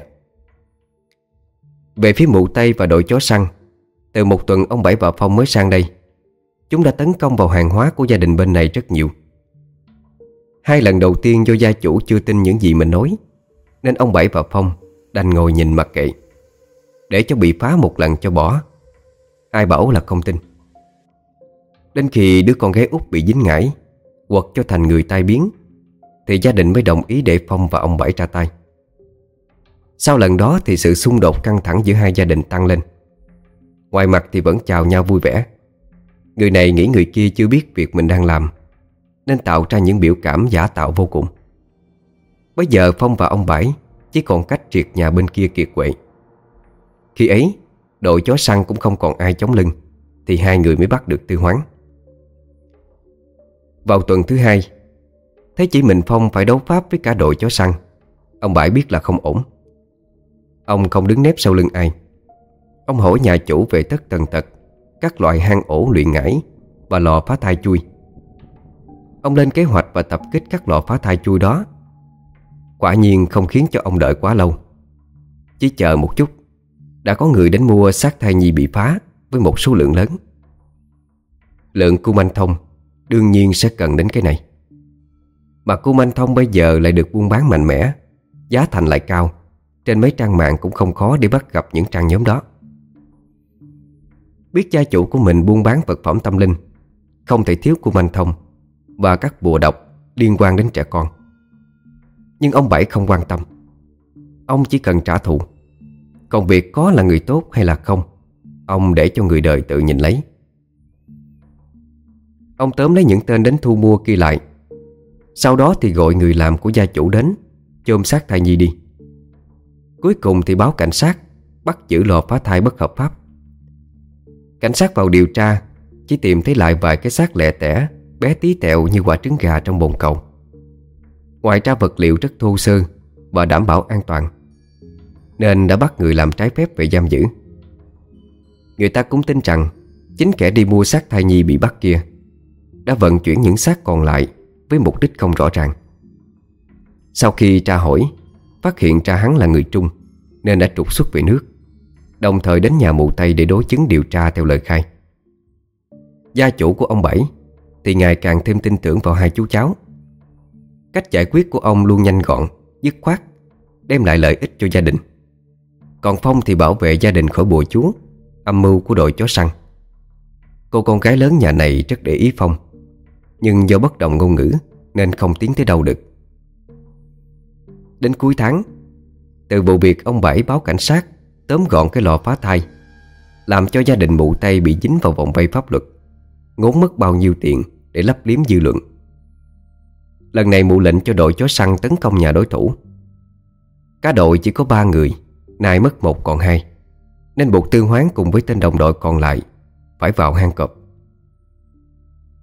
Về phía mụ Tây và đội chó săn, từ một tuần ông Bảy và Phong mới sang đây, chúng đã tấn công vào hàng hóa của gia đình bên này rất nhiều. Hai lần đầu tiên do gia chủ chưa tin những gì mình nói, nên ông Bảy và Phong đành ngồi nhìn mặc kệ, để cho bị phá một lần cho bỏ. Ai bảo là không tin. Đến khi đứa con gái út bị dính ngải, quật cho thành người tai biến, thì gia đình mới đồng ý để Phong và ông Bảy ra tay. Sau lần đó thì sự xung đột căng thẳng giữa hai gia đình tăng lên. Ngoài mặt thì vẫn chào nhau vui vẻ. Người này nghĩ người kia chưa biết việc mình đang làm, nên tạo ra những biểu cảm giả tạo vô cùng. Bây giờ Phong và ông Bảy chỉ còn cách triệt nhà bên kia kiệt quệ. Khi ấy, đội chó săn cũng không còn ai chống lưng, thì hai người mới bắt được Tư Hoán. Vào tuần thứ hai, thấy chỉ mình Phong phải đấu pháp với cả đội chó săn, ông Bảy biết là không ổn. Ông không đứng nép sau lưng ai. Ông hỏi nhà chủ về tất tần tật các loại hang ổ luyện ngải và lò phá thai chui. Ông lên kế hoạch và tập kích các lò phá thai chui đó. Quả nhiên không khiến cho ông đợi quá lâu. Chỉ chờ một chút, đã có người đến mua xác thai nhi bị phá với một số lượng lớn. Lượng cung anh thông đương nhiên sẽ cần đến cái này. Mà cung anh thông bây giờ lại được buôn bán mạnh mẽ, giá thành lại cao. Trên mấy trang mạng cũng không khó để bắt gặp những trang nhóm đó. Biết gia chủ của mình buôn bán vật phẩm tâm linh, không thể thiếu cung anh thông và các bùa độc liên quan đến trẻ con. Nhưng ông Bảy không quan tâm. Ông chỉ cần trả thù. Còn việc có là người tốt hay là không, ông để cho người đời tự nhìn lấy. Ông tóm lấy những tên đến thu mua kia lại. Sau đó thì gọi người làm của gia chủ đến chôn xác thai nhi đi. Cuối cùng thì báo cảnh sát, bắt giữ lò phá thai bất hợp pháp. Cảnh sát vào điều tra, chỉ tìm thấy lại vài cái xác lẻ tẻ, bé tí tẹo như quả trứng gà trong bồn cầu. Ngoài ra vật liệu rất thô sơ và đảm bảo an toàn, nên đã bắt người làm trái phép về giam giữ. Người ta cũng tin rằng chính kẻ đi mua xác thai nhi bị bắt kia đã vận chuyển những xác còn lại với mục đích không rõ ràng. Sau khi tra hỏi, phát hiện ra hắn là người Trung nên đã trục xuất về nước, đồng thời đến nhà mụ Tây để đối chứng điều tra theo lời khai. Gia chủ của ông Bảy thì ngày càng thêm tin tưởng vào hai chú cháu. Cách giải quyết của ông luôn nhanh gọn, dứt khoát, đem lại lợi ích cho gia đình. Còn Phong thì bảo vệ gia đình khỏi bùa chú, âm mưu của đội chó săn. Cô con gái lớn nhà này rất để ý Phong, nhưng do bất đồng ngôn ngữ nên không tiến tới đâu được. Đến cuối tháng, từ vụ việc ông Bảy báo cảnh sát tóm gọn cái lò phá thai, làm cho gia đình mụ Tây bị dính vào vòng vây pháp luật, ngốn mất bao nhiêu tiền để lấp liếm dư luận. Lần này mụ lệnh cho đội chó săn tấn công nhà đối thủ. Cả đội chỉ có ba người, nay mất một còn hai, nên buộc Tư Hoán cùng với tên đồng đội còn lại phải vào hang cọp.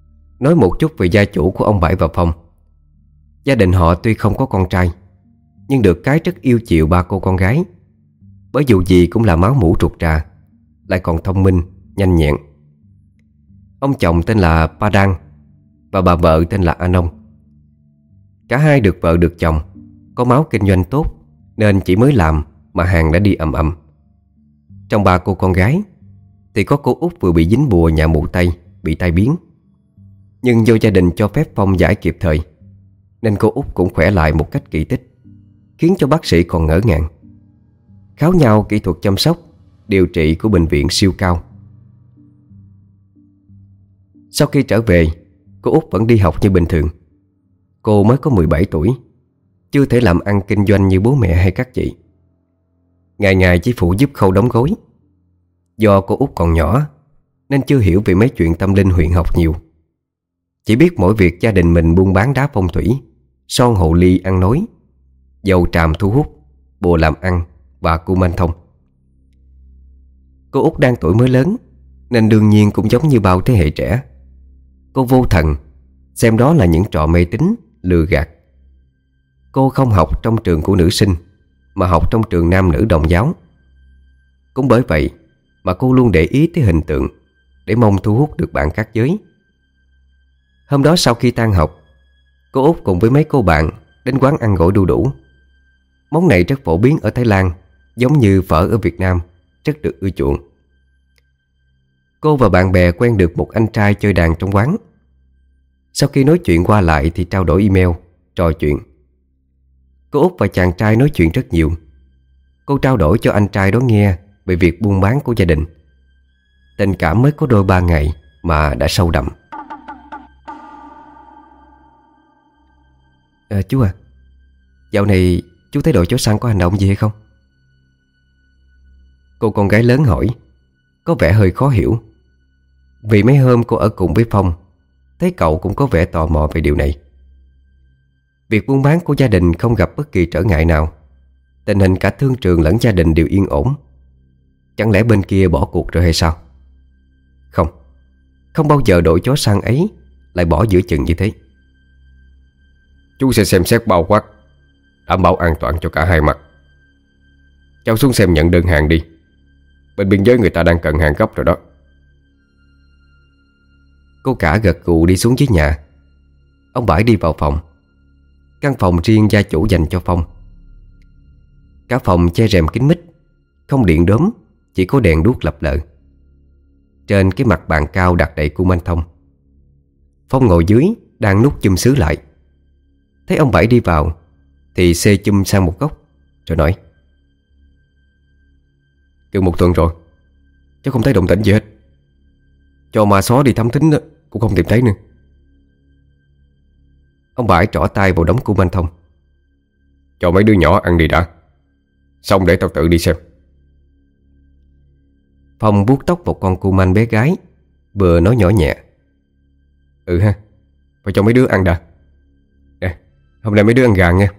Nói một chút về gia chủ của ông Bảy và Phong. Gia đình họ tuy không có con trai, nhưng được cái rất yêu chiều ba cô con gái. Bởi dù gì cũng là máu mủ ruột trà, lại còn thông minh, nhanh nhẹn. Ông chồng tên là Pa Đăng và bà vợ tên là A Nông. Cả hai được vợ được chồng, có máu kinh doanh tốt, nên chỉ mới làm mà hàng đã đi ầm ầm. Trong ba cô con gái thì có cô út vừa bị dính bùa nhà mụ Tây, bị tai biến. Nhưng do gia đình cho phép Phong giải kịp thời, nên cô út cũng khỏe lại một cách kỳ tích, khiến cho bác sĩ còn ngỡ ngàng. Kháo nhau kỹ thuật chăm sóc, điều trị của bệnh viện siêu cao. Sau khi trở về, cô út vẫn đi học như bình thường. Cô mới có mười bảy tuổi, chưa thể làm ăn kinh doanh như bố mẹ hay các chị. Ngày ngày chỉ phụ giúp khâu đóng gối. Do cô út còn nhỏ nên chưa hiểu về mấy chuyện tâm linh huyền học nhiều. Chỉ biết mỗi việc gia đình mình buôn bán đá phong thủy, son hồ ly ăn nói, dầu tràm thu hút, bùa làm ăn và cu manh thông. Cô út đang tuổi mới lớn, nên đương nhiên cũng giống như bao thế hệ trẻ. Cô vô thần, xem đó là những trò mê tín, lừa gạt. Cô không học trong trường của nữ sinh, mà học trong trường nam nữ đồng giáo. Cũng bởi vậy mà cô luôn để ý tới hình tượng, để mong thu hút được bạn khác giới. Hôm đó sau khi tan học, cô út cùng với mấy cô bạn đến quán ăn gỏi đu đủ. Món này rất phổ biến ở Thái Lan, giống như phở ở Việt Nam, rất được ưa chuộng. Cô và bạn bè quen được một anh trai chơi đàn trong quán. Sau khi nói chuyện qua lại thì trao đổi email, trò chuyện. Cô út và chàng trai nói chuyện rất nhiều. Cô trao đổi cho anh trai đó nghe về việc buôn bán của gia đình. Tình cảm mới có đôi ba ngày mà đã sâu đậm. À, chú à, dạo này chú thấy đội chó săn có hành động gì hay không? Cô con gái lớn hỏi, có vẻ hơi khó hiểu. Vì mấy hôm cô ở cùng với Phong, thấy cậu cũng có vẻ tò mò về điều này. Việc buôn bán của gia đình không gặp bất kỳ trở ngại nào. Tình hình cả thương trường lẫn gia đình đều yên ổn. Chẳng lẽ bên kia bỏ cuộc rồi hay sao? Không, không bao giờ đội chó săn ấy lại bỏ giữa chừng như thế. Chú sẽ xem xét bao quát, đảm bảo an toàn cho cả hai mặt. Cháu xuống xem nhận đơn hàng đi. Bên biên giới người ta đang cần hàng gấp rồi đó. Cô cả gật gù đi xuống dưới nhà. Ông Bãi đi vào phòng. Căn phòng riêng gia chủ dành cho Phong. Cả phòng che rèm kín mít, không điện đốm, chỉ có đèn đuốc lập lờ. Trên cái mặt bàn cao đặt đầy cu manh thông. Phong ngồi dưới đang nút chum sứ lại. Thấy ông Bảy đi vào thì xê chum sang một góc rồi nói, Gần một tuần rồi, cháu không thấy động tĩnh gì hết. Cho ma xó đi thám thính cũng không tìm thấy nữa. Ông Bảy trỏ tay vào đống cu manh thông. Cho mấy đứa nhỏ ăn đi đã, xong để tao tự đi xem. Phong vuốt tóc một con cu manh bé gái, vừa nói nhỏ nhẹ, Ừ ha, phải cho mấy đứa ăn đã. Nè, hôm nay mấy đứa ăn gà nghe.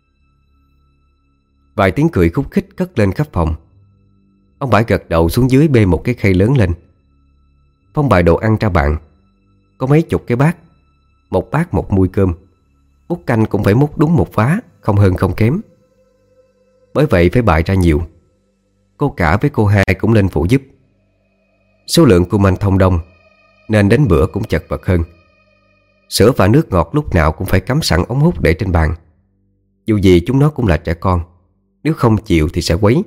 Vài tiếng cười khúc khích cất lên khắp phòng. Ông Bảy gật đầu xuống dưới bê một cái khay lớn lên. Phong bày đồ ăn ra bàn. Có mấy chục cái bát, một bát một muôi cơm. Múc canh cũng phải múc đúng một vá, không hơn không kém. Bởi vậy phải bày ra nhiều. Cô cả với cô hai cũng lên phụ giúp. Số lượng cu manh thông đông nên đến bữa cũng chật vật hơn. Sữa và nước ngọt lúc nào cũng phải cắm sẵn ống hút để trên bàn. Dù gì chúng nó cũng là trẻ con, nếu không chịu thì sẽ quấy.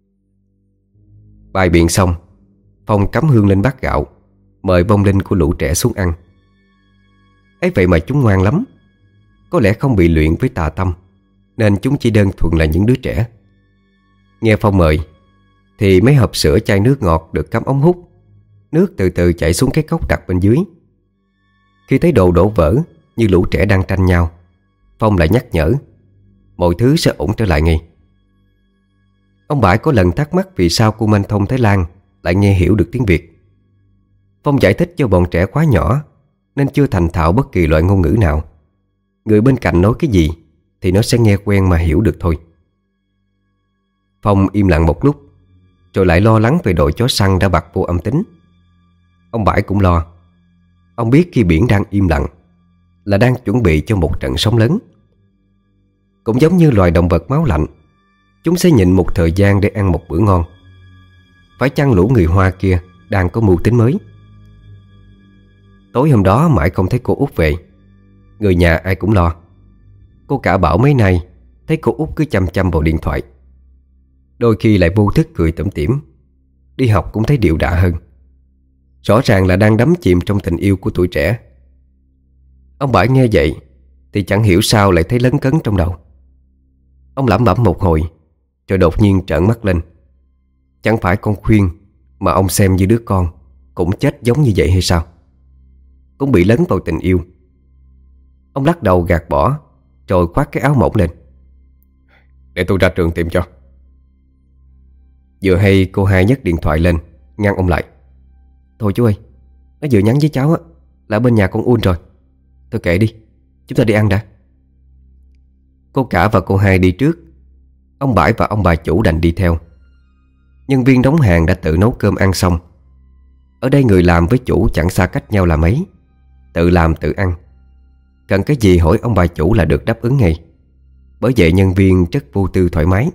Bài biện xong, Phong cắm hương lên bát gạo, mời vong linh của lũ trẻ xuống ăn. Ấy vậy mà chúng ngoan lắm. Có lẽ không bị luyện với tà tâm, nên chúng chỉ đơn thuần là những đứa trẻ. Nghe Phong mời thì mấy hộp sữa chai nước ngọt được cắm ống hút. Nước từ từ chảy xuống cái cốc đặt bên dưới. Khi thấy đồ đổ vỡ như lũ trẻ đang tranh nhau, Phong lại nhắc nhở, mọi thứ sẽ ổn trở lại ngay. Ông Bãi có lần thắc mắc vì sao cu manh thông Thái Lan lại nghe hiểu được tiếng Việt. Phong giải thích cho bọn trẻ quá nhỏ nên chưa thành thạo bất kỳ loại ngôn ngữ nào. Người bên cạnh nói cái gì thì nó sẽ nghe quen mà hiểu được thôi. Phong im lặng một lúc, rồi lại lo lắng về đội chó săn đã bặt vô âm tính. Ông Bãi cũng lo. Ông biết khi biển đang im lặng là đang chuẩn bị cho một trận sóng lớn. Cũng giống như loài động vật máu lạnh, chúng sẽ nhịn một thời gian để ăn một bữa ngon. Phải chăng lũ người Hoa kia đang có mưu tính mới? Tối hôm đó mãi không thấy cô Út về. Người nhà ai cũng lo. Cô cả bảo mấy nay thấy cô Út cứ chăm chăm vào điện thoại, đôi khi lại vô thức cười tủm tỉm. Đi học cũng thấy điệu đà hơn. Rõ ràng là đang đắm chìm trong tình yêu của tuổi trẻ. Ông Bãi nghe vậy thì chẳng hiểu sao lại thấy lấn cấn trong đầu. Ông lẩm bẩm một hồi rồi đột nhiên trợn mắt lên. Chẳng phải con Khuyên mà ông xem như đứa con cũng chết giống như vậy hay sao? Cũng bị lấn vào tình yêu. Ông lắc đầu gạt bỏ rồi khoác cái áo mỏng lên. Để tôi ra trường tìm cho. Vừa hay cô hai nhấc điện thoại lên ngăn ông lại. Thôi chú ơi, nó vừa nhắn với cháu á là bên nhà con Un rồi. Thôi kệ đi, chúng ta đi ăn đã. Cô cả và cô hai đi trước. Ông Bãi và ông bà chủ đành đi theo. Nhân viên đóng hàng đã tự nấu cơm ăn xong. Ở đây người làm với chủ chẳng xa cách nhau là mấy. Tự làm tự ăn. Cần cái gì hỏi ông bà chủ là được đáp ứng ngay. Bởi vậy nhân viên rất vô tư thoải mái.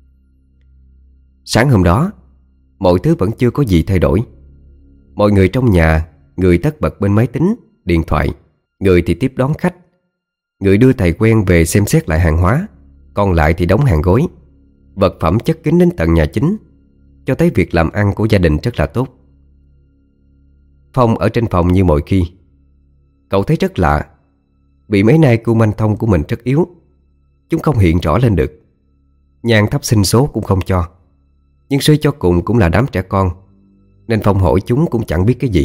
Sáng hôm đó, mọi thứ vẫn chưa có gì thay đổi. Mọi người trong nhà, người tất bật bên máy tính, điện thoại, người thì tiếp đón khách, người đưa thầy quen về xem xét lại hàng hóa, còn lại thì đóng hàng gối. Vật phẩm chất kín đến tận nhà chính, cho thấy việc làm ăn của gia đình rất là tốt. Phong ở trên phòng như mọi khi. Cậu thấy rất lạ. Vì mấy nay cu manh thông của mình rất yếu, chúng không hiện rõ lên được. Nhang thắp sinh số cũng không cho. Nhưng suy cho cùng cũng là đám trẻ con, nên Phong hỏi chúng cũng chẳng biết cái gì.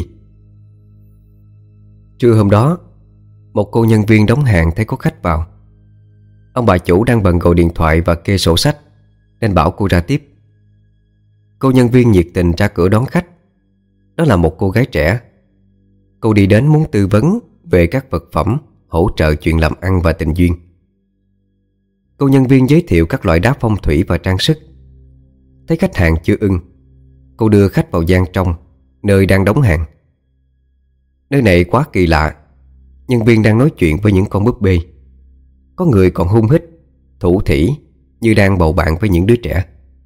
Trưa hôm đó, một cô nhân viên đóng hàng thấy có khách vào. Ông bà chủ đang bận gọi điện thoại và kê sổ sách, nên bảo cô ra tiếp. Cô nhân viên nhiệt tình ra cửa đón khách. Đó là một cô gái trẻ. Cô đi đến muốn tư vấn về các vật phẩm hỗ trợ chuyện làm ăn và tình duyên. Cô nhân viên giới thiệu các loại đá phong thủy và trang sức. Thấy khách hàng chưa ưng, cô đưa khách vào gian trong, nơi đang đóng hàng. Nơi này quá kỳ lạ. Nhân viên đang nói chuyện với những con búp bê. Có người còn hung hít, thủ thỉ như đang bầu bạn với những đứa trẻ.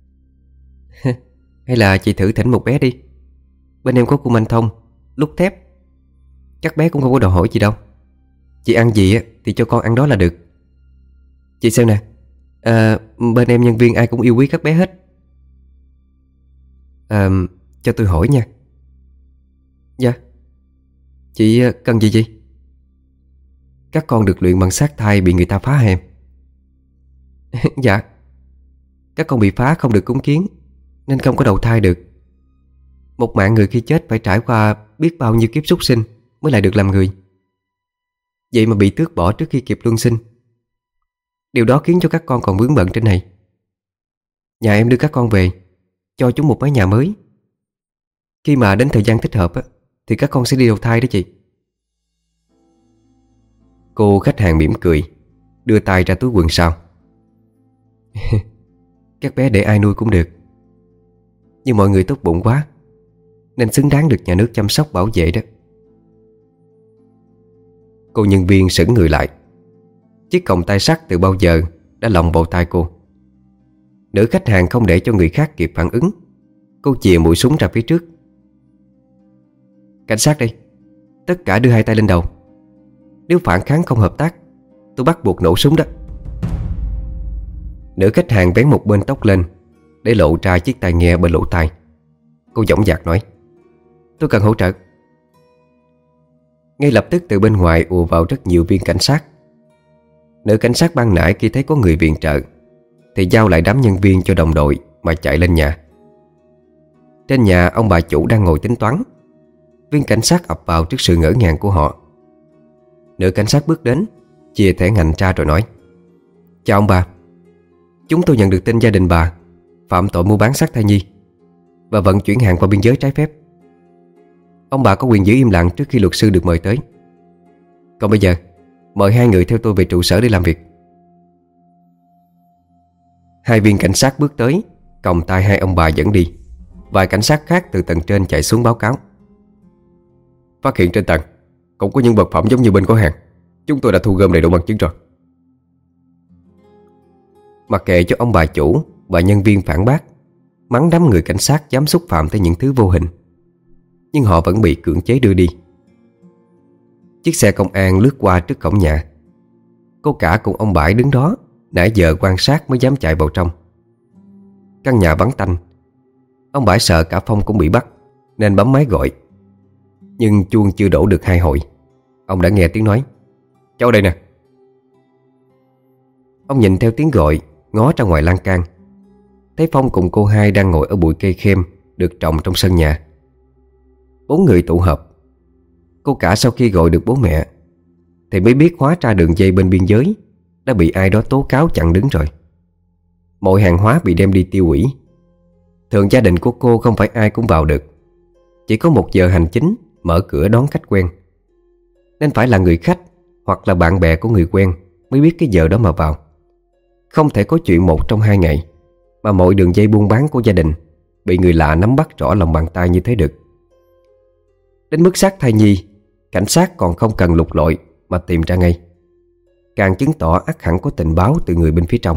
Hay là chị thử thỉnh một bé đi. Bên em có cu manh thông, lúc thép. Chắc bé cũng không có đòi hỏi gì đâu. Chị ăn gì thì cho con ăn đó là được. Chị xem nè, à, bên em nhân viên ai cũng yêu quý các bé hết. À, cho tôi hỏi nha. Dạ. Chị cần gì chị? Các con được luyện bằng xác thai bị người ta phá em. Dạ. Các con bị phá không được cúng kiến, nên không có đầu thai được. Một mạng người khi chết phải trải qua biết bao nhiêu kiếp súc sinh mới lại được làm người. Vậy mà bị tước bỏ trước khi kịp luân sinh. Điều đó khiến cho các con còn vướng bận trên này. Nhà em đưa các con về, cho chúng một mái nhà mới. Khi mà đến thời gian thích hợp á, thì các con sẽ đi đầu thai đó chị. Cô khách hàng mỉm cười, đưa tay ra túi quần sau. Các bé để ai nuôi cũng được, nhưng mọi người tốt bụng quá, nên xứng đáng được nhà nước chăm sóc bảo vệ đó. Cô nhân viên sững người lại. Chiếc còng tay sắt từ bao giờ đã lồng vào tay cô. Nữ khách hàng không để cho người khác kịp phản ứng, cô chìa mũi súng ra phía trước. Cảnh sát đây, tất cả đưa hai tay lên đầu. Nếu phản kháng không hợp tác, tôi bắt buộc nổ súng đó. Nữ khách hàng vén một bên tóc lên để lộ ra chiếc tai nghe bên lỗ tai. Cô dõng dạc nói: Tôi cần hỗ trợ. Ngay lập tức từ bên ngoài ùa vào rất nhiều viên cảnh sát. Nữ cảnh sát ban nãy khi thấy có người viện trợ thì giao lại đám nhân viên cho đồng đội mà chạy lên nhà. Trên nhà ông bà chủ đang ngồi tính toán. Viên cảnh sát ập vào trước sự ngỡ ngàng của họ. Nữ cảnh sát bước đến, chia thẻ ngành ra rồi nói: Chào ông bà, chúng tôi nhận được tin gia đình bà phạm tội mua bán xác thai nhi và vận chuyển hàng qua biên giới trái phép. Ông bà có quyền giữ im lặng trước khi luật sư được mời tới. Còn bây giờ mời hai người theo tôi về trụ sở để làm việc. Hai viên cảnh sát bước tới, còng tay hai ông bà dẫn đi. Vài cảnh sát khác từ tầng trên chạy xuống báo cáo: Phát hiện trên tầng cũng có những vật phẩm giống như bên có hàng. Chúng tôi đã thu gom đầy đủ bằng chứng rồi. Mặc kệ cho ông bà chủ và nhân viên phản bác, mắng đám người cảnh sát dám xúc phạm tới những thứ vô hình, nhưng họ vẫn bị cưỡng chế đưa đi. Chiếc xe công an lướt qua trước cổng nhà. Cô cả cùng ông Bãi đứng đó nãy giờ quan sát mới dám chạy vào trong. Căn nhà vắng tanh. Ông Bãi sợ cả Phong cũng bị bắt nên bấm máy gọi. Nhưng chuông chưa đổ được hai hồi, ông đã nghe tiếng nói: "Cháu đây nè." Ông nhìn theo tiếng gọi, ngó ra ngoài lan can, thấy Phong cùng cô hai đang ngồi ở bụi cây khêm được trồng trong sân nhà. Bốn người tụ họp. Cô cả sau khi gọi được bố mẹ thì mới biết hóa ra đường dây bên biên giới đã bị ai đó tố cáo chặn đứng rồi. Mọi hàng hóa bị đem đi tiêu hủy. Thường gia đình của cô không phải ai cũng vào được, chỉ có một giờ hành chính mở cửa đón khách quen, nên phải là người khách hoặc là bạn bè của người quen mới biết cái giờ đó mà vào. Không thể có chuyện một trong hai ngày mà mọi đường dây buôn bán của gia đình bị người lạ nắm bắt rõ lòng bàn tay như thế được. Đến mức xác thai nhi, cảnh sát còn không cần lục lọi mà tìm ra ngay, càng chứng tỏ ắt hẳn có tình báo từ người bên phía trong.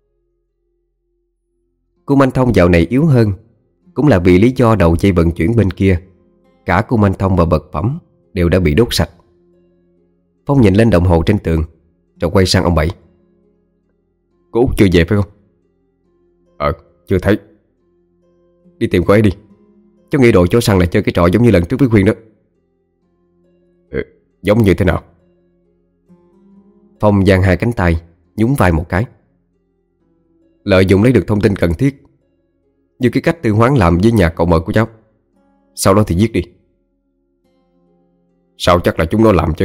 Cô Manh Thông dạo này yếu hơn, cũng là vì lý do đầu dây vận chuyển bên kia, cả cô Manh Thông và vật phẩm đều đã bị đốt sạch. Phong nhìn lên đồng hồ trên tường rồi quay sang ông Bảy: "Cô Út chưa về phải không?" "Ờ, chưa thấy." "Đi tìm cô ấy đi. Cháu nghĩ đội chó săn lại chơi cái trò giống như lần trước với Khuyên đó." Ừ, giống như thế nào?" Phong giang hai cánh tay, nhún vai một cái: "Lợi dụng lấy được thông tin cần thiết, như cái cách Tư Hoán làm với nhà cậu mợ của cháu, sau đó thì giết đi." "Sao chắc là chúng nó làm chứ?"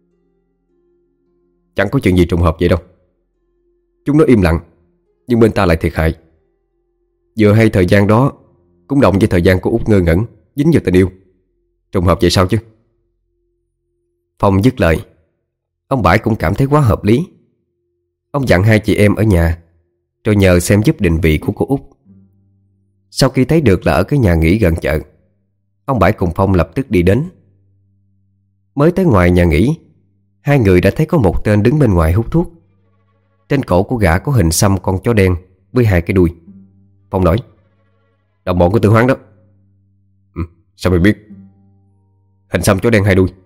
"Chẳng có chuyện gì trùng hợp vậy đâu. Chúng nó im lặng, nhưng bên ta lại thiệt hại. Vừa hay thời gian đó cũng đồng với thời gian của Út ngơ ngẩn dính vào tình yêu. Trùng hợp vậy sao chứ?" Phong dứt lời, ông Bãi cũng cảm thấy quá hợp lý. Ông dặn hai chị em ở nhà, rồi nhờ xem giúp định vị của cô Út. Sau khi thấy được là ở cái nhà nghỉ gần chợ, ông Bãi cùng Phong lập tức đi đến. Mới tới ngoài nhà nghỉ, hai người đã thấy có một tên đứng bên ngoài hút thuốc. Trên cổ của gã có hình xăm con chó đen với hai cái đuôi. Phong nói: "Đồng bọn của Tư Hoán đó." "Ừ, sao mày biết?" "Hình xăm chó đen hai đuôi."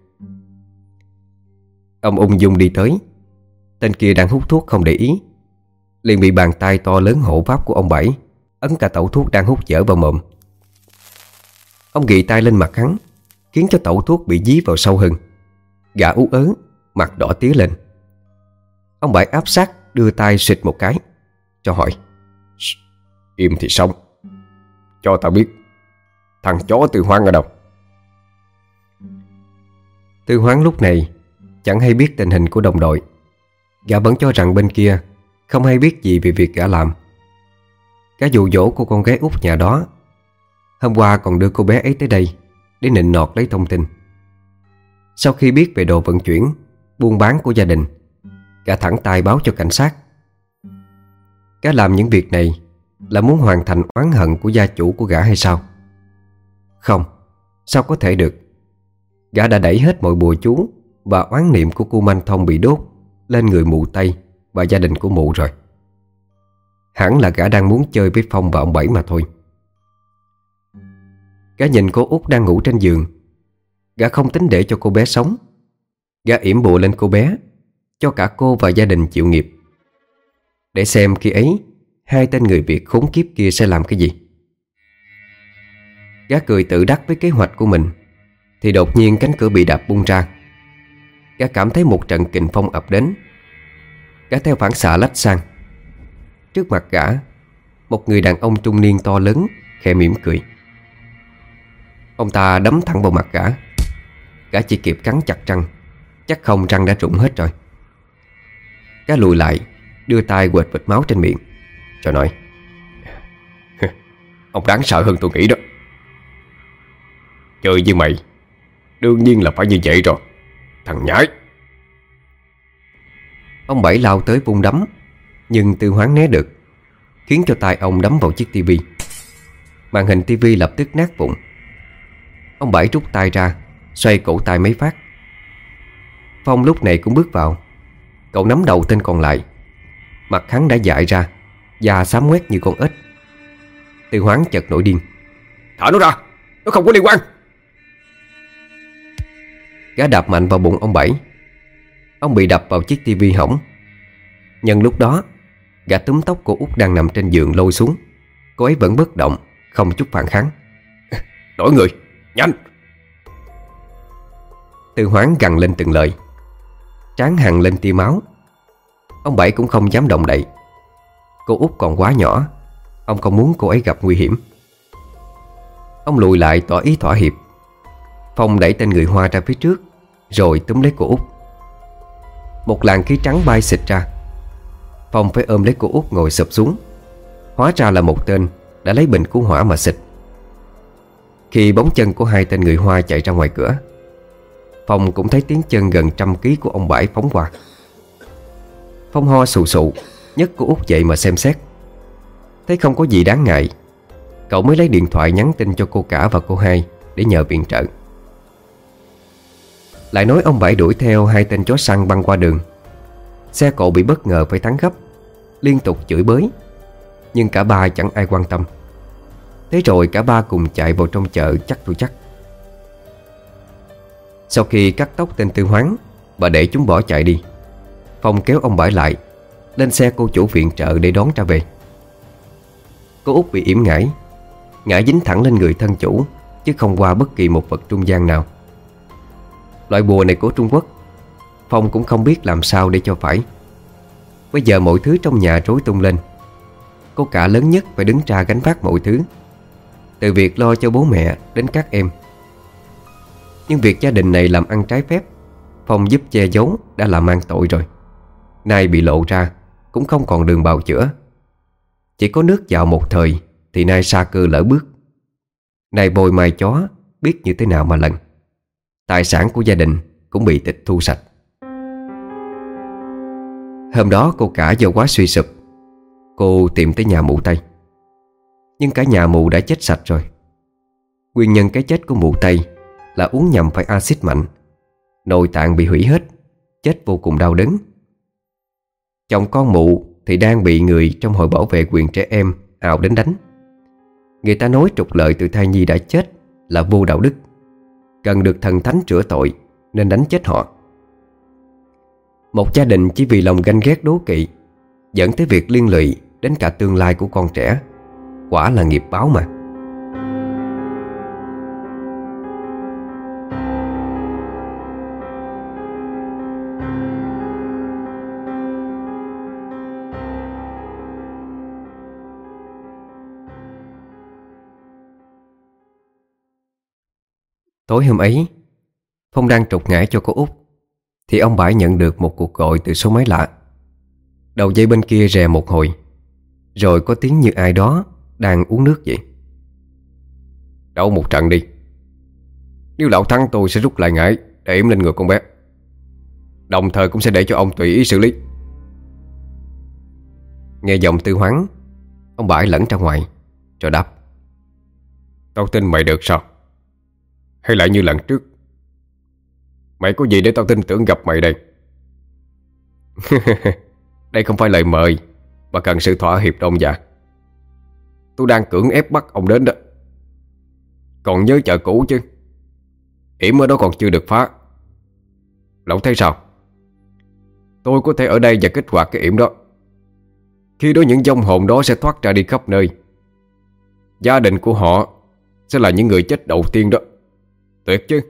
Ông ung dung đi tới. Tên kia đang hút thuốc không để ý, liền bị bàn tay to lớn hộ pháp của ông Bảy ấn cả tẩu thuốc đang hút dở vào mồm. Ông gị tay lên mặt hắn, khiến cho tẩu thuốc bị dí vào sâu hơn. Gã ú ớ, mặt đỏ tía lên. Ông Bảy áp sát đưa tay xịt một cái, cho hỏi: "Im thì xong. Cho tao biết thằng chó Tư Hoán ở đâu." Tư Hoán lúc này chẳng hay biết tình hình của đồng đội. Gã vẫn cho rằng bên kia không hay biết gì về việc gã làm. Gã dụ dỗ của con gái út nhà đó. Hôm qua còn đưa cô bé ấy tới đây để nịnh nọt lấy thông tin. Sau khi biết về đồ vận chuyển, buôn bán của gia đình, gã thẳng tay báo cho cảnh sát. Gã làm những việc này là muốn hoàn thành oán hận của gia chủ của gã hay sao? Không, sao có thể được. Gã đã đẩy hết mọi bùa chú và oán niệm của cô Manh Thông bị đốt lên người mụ Tây và gia đình của mụ rồi. Hẳn là gã đang muốn chơi với Phong và ông Bảy mà thôi. Gã nhìn cô Út đang ngủ trên giường. Gã không tính để cho cô bé sống. Gã yểm bùa lên cô bé, cho cả cô và gia đình chịu nghiệp, để xem khi ấy hai tên người Việt khốn kiếp kia sẽ làm cái gì. Gã cười tự đắc với kế hoạch của mình, thì đột nhiên cánh cửa bị đạp bung ra. Gã cảm thấy một trận kình phong ập đến. Gã theo phản xạ lách sang. Trước mặt gã, một người đàn ông trung niên to lớn khẽ mỉm cười. Ông ta đấm thẳng vào mặt gã. Gã chỉ kịp cắn chặt răng, chắc không răng đã rụng hết rồi. Gã lùi lại, đưa tay quệt vệt máu trên miệng, rồi nói: "Ông đáng sợ hơn tôi nghĩ đó. Chơi với mày đương nhiên là phải như vậy rồi, thằng nhãi." Ông Bảy lao tới vung đấm, nhưng Tư Hoán né được, khiến cho tay ông đấm vào chiếc tivi. Màn hình tivi lập tức nát vụn. Ông Bảy rút tay ra, xoay cổ tay mấy phát. Phong lúc này cũng bước vào. Cậu nắm đầu tên còn lại. Mặt hắn đã dại ra, da xám ngoét như con ếch. Tư Hoán chợt nổi điên. Thả nó ra, nó không có liên quan. Gã đạp mạnh vào bụng ông Bảy. Ông bị đập vào chiếc tivi hỏng. Nhân lúc đó, gã túm tóc cô Út đang nằm trên giường lôi xuống. Cô ấy vẫn bất động, không chút phản kháng. Đổi người, nhanh. Tư Hoán gằn lên từng lời. Trán hằn lên tia máu. Ông Bảy cũng không dám động đậy. Cô Út còn quá nhỏ, ông không muốn cô ấy gặp nguy hiểm. Ông lùi lại tỏ ý thỏa hiệp. Phong đẩy tên người Hoa ra phía trước, rồi túm lấy cô Út. Một làn khí trắng bay xịt ra. Phong phải ôm lấy cô Út ngồi sụp xuống. Hóa ra là một tên đã lấy bình cứu hỏa mà xịt. Khi bóng chân của hai tên người Hoa chạy ra ngoài cửa, Phong cũng thấy tiếng chân gần trăm ký của ông Bảy phóng qua. Phong ho sù sụ, nhấc cô Út dậy mà xem xét. Thấy không có gì đáng ngại, cậu mới lấy điện thoại nhắn tin cho cô cả và cô hai để nhờ viện trợ. Lại nói ông Bảy đuổi theo hai tên chó săn băng qua đường. Xe cộ bị bất ngờ phải thắng gấp, liên tục chửi bới, nhưng cả ba chẳng ai quan tâm. Thế rồi cả ba cùng chạy vào trong chợ chắc tôi chắc. Sau khi cắt tóc tên Tư Hoán và để chúng bỏ chạy đi, Phong kéo ông Bảy lại lên xe cô chủ viện trợ để đón trả về. Cô Út bị yểm ngải, ngã dính thẳng lên người thân chủ, chứ không qua bất kỳ một vật trung gian nào. Loại bùa này của Trung Quốc, Phong cũng không biết làm sao để cho phải. Bây giờ mọi thứ trong nhà rối tung lên. Cô cả lớn nhất phải đứng ra gánh vác mọi thứ, từ việc lo cho bố mẹ đến các em. Nhưng việc gia đình này làm ăn trái phép, Phong giúp che giấu đã là mang tội rồi. Nay bị lộ ra cũng không còn đường bào chữa. Chỉ có nước vào một thời thì nay sa cơ lỡ bước. Nay bồi mai chó biết như thế nào mà lần. Tài sản của gia đình cũng bị tịch thu sạch. Hôm đó cô cả do quá suy sụp, cô tìm tới nhà mụ Tây. Nhưng cả nhà mụ đã chết sạch rồi. Nguyên nhân cái chết của mụ Tây là uống nhầm phải axit mạnh, nội tạng bị hủy hết, chết vô cùng đau đớn. Chồng con mụ thì đang bị người trong hội bảo vệ quyền trẻ em ào đến đánh. Người ta nói trục lợi từ thai nhi đã chết là vô đạo đức, cần được thần thánh rửa tội nên đánh chết họ. Một gia đình chỉ vì lòng ganh ghét đố kỵ dẫn tới việc liên lụy đến cả tương lai của con trẻ, quả là nghiệp báo mà. Tối hôm ấy, Phong đang trục ngải cho cô Út thì ông Bảy nhận được một cuộc gọi từ số máy lạ. Đầu dây bên kia rè một hồi, rồi có tiếng như ai đó đang uống nước vậy. Đấu một trận đi. Nếu lão thắng tôi sẽ rút lại ngải để yểm lên người con bé, đồng thời cũng sẽ để cho ông tùy ý xử lý. Nghe giọng Tư Hoán, ông Bảy lẫn ra ngoài rồi đáp: Tao tin mày được sao? Hay lại như lần trước, mày có gì để tao tin tưởng gặp mày đây? Đây không phải lời mời, mà cần sự thỏa hiệp đâu ông già. Tôi đang cưỡng ép bắt ông đến đó. Còn nhớ chợ cũ chứ? Yểm ở đó còn chưa được phá. Lão thấy sao? Tôi có thể ở đây và kích hoạt cái yểm đó. Khi đó những vong hồn đó sẽ thoát ra đi khắp nơi. Gia đình của họ sẽ là những người chết đầu tiên đó. Tuyệt chứ.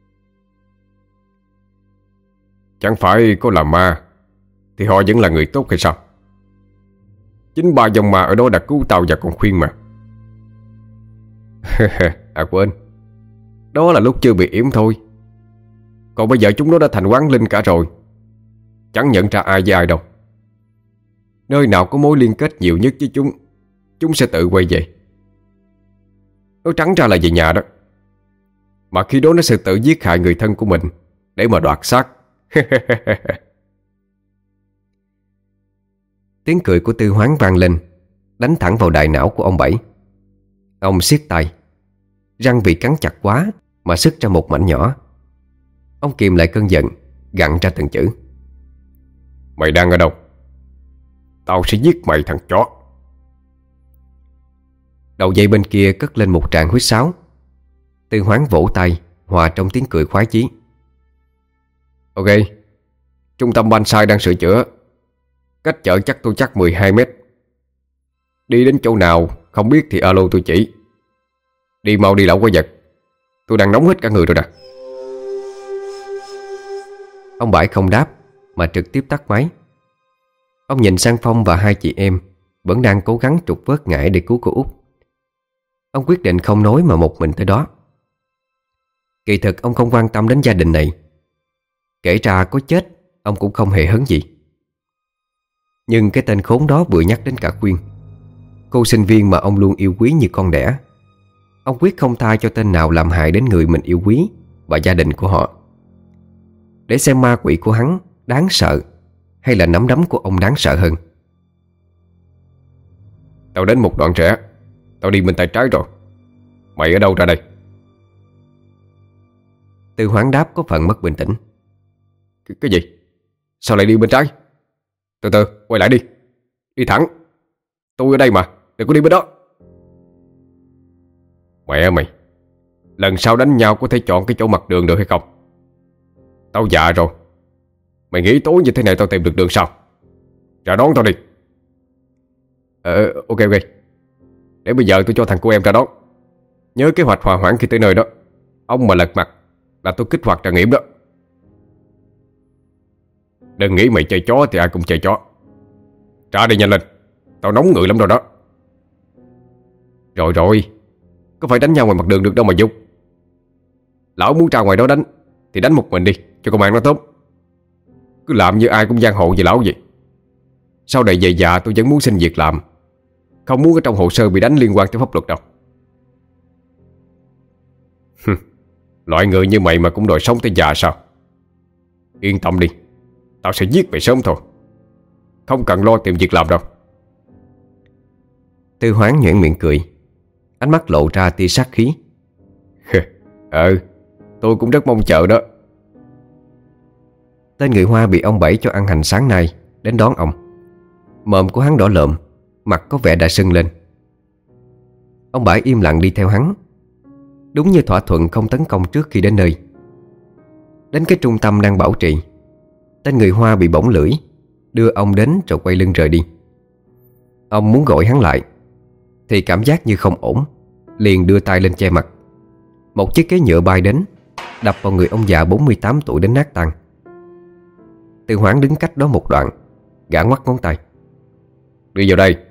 Chẳng phải có là ma thì họ vẫn là người tốt hay sao? Chính ba dòng ma ở đó đã cứu tao và còn khuyên mà. À quên, đó là lúc chưa bị yểm thôi. Còn bây giờ chúng nó đã thành quán linh cả rồi, chẳng nhận ra ai với ai đâu. Nơi nào có mối liên kết nhiều nhất với chúng, chúng sẽ tự quay về. Nói trắng ra là về nhà đó. Mà khi đó nó sẽ tự giết hại người thân của mình để mà đoạt xác. Tiếng cười của Tư Hoán vang lên, đánh thẳng vào đại não của ông Bảy. Ông siết tay, răng vì cắn chặt quá mà sứt ra một mảnh nhỏ. Ông kìm lại cơn giận, gặn ra từng chữ. Mày đang ở đâu? Tao sẽ giết mày thằng chó. Đầu dây bên kia cất lên một tràng huýt sáo. Tư Hoán vỗ tay hòa trong tiếng cười khoái chí. Ok, trung tâm banh sai đang sửa chữa. Cách chợ chắc tôi chắc mười hai mét. Đi đến chỗ nào không biết thì alo tôi chỉ. Đi mau đi lão quái vật, tôi đang nóng hết cả người rồi nè. Ông Bãi không đáp mà trực tiếp tắt máy. Ông nhìn sang Phong và hai chị em vẫn đang cố gắng trục vớt ngải để cứu cô Út. Ông quyết định không nói mà một mình tới đó. Kỳ thực ông không quan tâm đến gia đình này. Kể ra có chết ông cũng không hề hấn gì. Nhưng cái tên khốn đó vừa nhắc đến cả Quyên, cô sinh viên mà ông luôn yêu quý như con đẻ. Ông quyết không tha cho tên nào làm hại đến người mình yêu quý và gia đình của họ. Để xem ma quỷ của hắn đáng sợ hay là nắm đấm của ông đáng sợ hơn. Tao đến một đoạn rẽ, tao đi bên tay trái rồi. Mày ở đâu ra đây? Tư Hoán đáp có phần mất bình tĩnh. Cái, cái gì? Sao lại đi bên trái? Từ từ, quay lại đi. Đi thẳng. Tôi ở đây mà, đừng có đi bên đó. Mẹ mày, lần sau đánh nhau có thể chọn cái chỗ mặt đường được hay không? Tao già rồi. Mày nghĩ tối như thế này tao tìm được đường sao? Ra đón tao đi. Ờ ok ok. Để bây giờ tôi cho thằng cô em ra đón. Nhớ kế hoạch hòa hoãn khi tới nơi đó. Ông mà lật mặt là tôi kích hoạt trà nghiệm đó. Đừng nghĩ mày chơi chó thì ai cũng chơi chó. Ra đi nhanh lên, tao nóng người lắm rồi đó. Rồi rồi, có phải đánh nhau ngoài mặt đường được đâu mà Dung. Lão muốn ra ngoài đó đánh thì đánh một mình đi cho công an nó tốt. Cứ làm như ai cũng giang hồ về lão vậy. Sau này về già tôi vẫn muốn xin việc làm, không muốn ở trong hồ sơ bị đánh liên quan tới pháp luật đâu. Loại người như mày mà cũng đòi sống tới già sao? Yên tâm đi, tao sẽ giết mày sớm thôi. Không cần lo tìm việc làm đâu. Tư Hoán nhoẻn miệng cười, ánh mắt lộ ra tia sát khí. Ừ, tôi cũng rất mong chờ đó. Tên người Hoa bị ông Bảy cho ăn hành sáng nay đến đón ông. Mồm của hắn đỏ lợm, mặt có vẻ đã sưng lên. Ông Bảy im lặng đi theo hắn, đúng như thỏa thuận không tấn công trước khi đến nơi. Đến cái trung tâm đang bảo trì, tên người Hoa bị bỏng lưỡi, đưa ông đến rồi quay lưng rời đi. Ông muốn gọi hắn lại thì cảm giác như không ổn, liền đưa tay lên che mặt. Một chiếc ghế nhựa bay đến, đập vào người ông già bốn mươi tám tuổi đến nát tan. Tư Hoán đứng cách đó một đoạn, gã ngoắt ngón tay. Đi vào đây.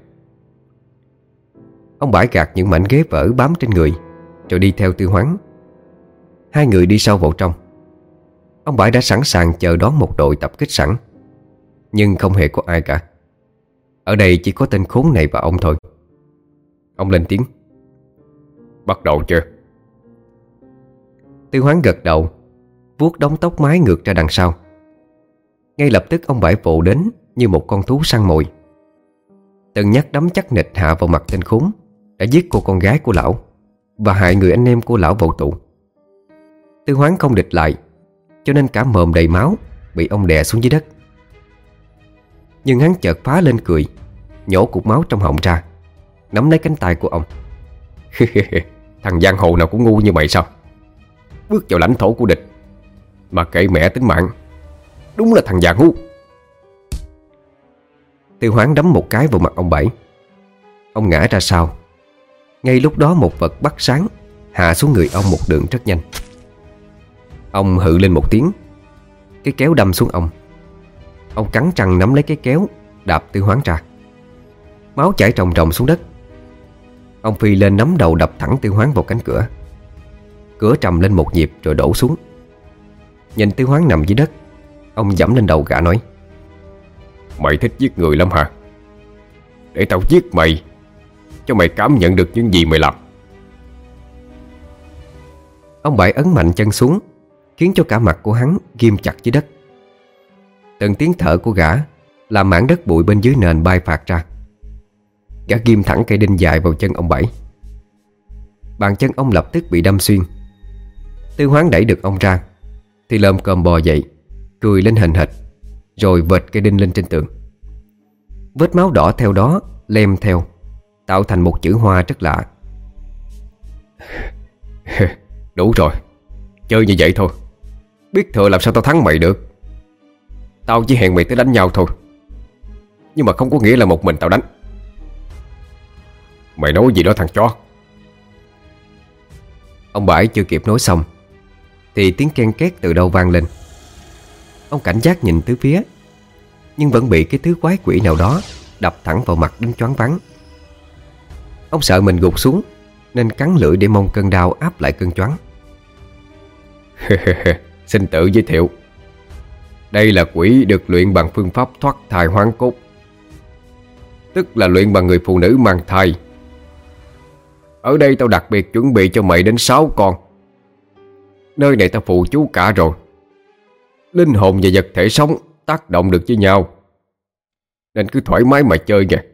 Ông Bãi gạt những mảnh ghế vỡ bám trên người, rồi đi theo Tư Hoán. Hai người đi sâu vào trong. Ông Bãi đã sẵn sàng chờ đón một đội tập kích sẵn, nhưng không hề có ai cả. Ở đây chỉ có tên khốn này và ông thôi. Ông lên tiếng. Bắt đầu chưa? Tư Hoán gật đầu, vuốt đống tóc mái ngược ra đằng sau. Ngay lập tức ông Bãi vồ đến như một con thú săn mồi. Từng nhát đấm chắc nịch hạ vào mặt tên khốn đã giết cô con gái của lão và hại người anh em của lão vào tù. Tư Hoán không địch lại, cho nên cả mồm đầy máu, bị ông đè xuống dưới đất. Nhưng hắn chợt phá lên cười, nhổ cục máu trong họng ra, nắm lấy cánh tay của ông. Thằng giang hồ nào cũng ngu như mày sao? Bước vào lãnh thổ của địch mà kệ mẹ tính mạng. Đúng là thằng già ngu. Tư Hoán đấm một cái vào mặt ông Bảy. Ông ngã ra sau. Ngay lúc đó một vật bắt sáng hạ xuống người ông một đường rất nhanh. Ông hự lên một tiếng, cái kéo đâm xuống ông. Ông cắn răng nắm lấy cái kéo, đạp Tư Hoán ra. Máu chảy ròng ròng xuống đất. Ông phi lên nắm đầu đập thẳng Tư Hoán vào cánh cửa. Cửa trầm lên một nhịp rồi đổ xuống. Nhìn Tư Hoán nằm dưới đất, ông giẫm lên đầu gã nói. Mày thích giết người lắm hả? Để tao giết mày, cho mày cảm nhận được những gì mày làm. Ông Bảy ấn mạnh chân xuống, khiến cho cả mặt của hắn ghim chặt dưới đất. Từng tiếng thở của gã làm mảng đất bụi bên dưới nền bay phạt ra. Gã ghim thẳng cây đinh dài vào chân ông Bảy. Bàn chân ông lập tức bị đâm xuyên. Tư Hoán đẩy được ông ra thì lồm cồm bò dậy, cười lên hềnh hệch, rồi vệt cây đinh lên trên tường. Vết máu đỏ theo đó lem theo, tạo thành một chữ hoa rất lạ. Đủ rồi, chơi như vậy thôi. Biết thừa làm sao tao thắng mày được. Tao chỉ hẹn mày tới đánh nhau thôi, nhưng mà không có nghĩa là một mình tao đánh. Mày nói gì đó thằng chó. Ông Bãi chưa kịp nói xong thì tiếng ken két từ đâu vang lên. Ông cảnh giác nhìn tứ phía, nhưng vẫn bị cái thứ quái quỷ nào đó đập thẳng vào mặt đến choáng váng. Ông sợ mình gục xuống nên cắn lưỡi để mong cơn đau áp lại cơn choáng. Xin tự giới thiệu, đây là quỷ được luyện bằng phương pháp thoát thai hoán cốt, tức là luyện bằng người phụ nữ mang thai. Ở đây tao đặc biệt chuẩn bị cho mày đến sáu con. Nơi này tao phụ chú cả rồi. Linh hồn và vật thể sống tác động được với nhau, nên cứ thoải mái mà chơi nha.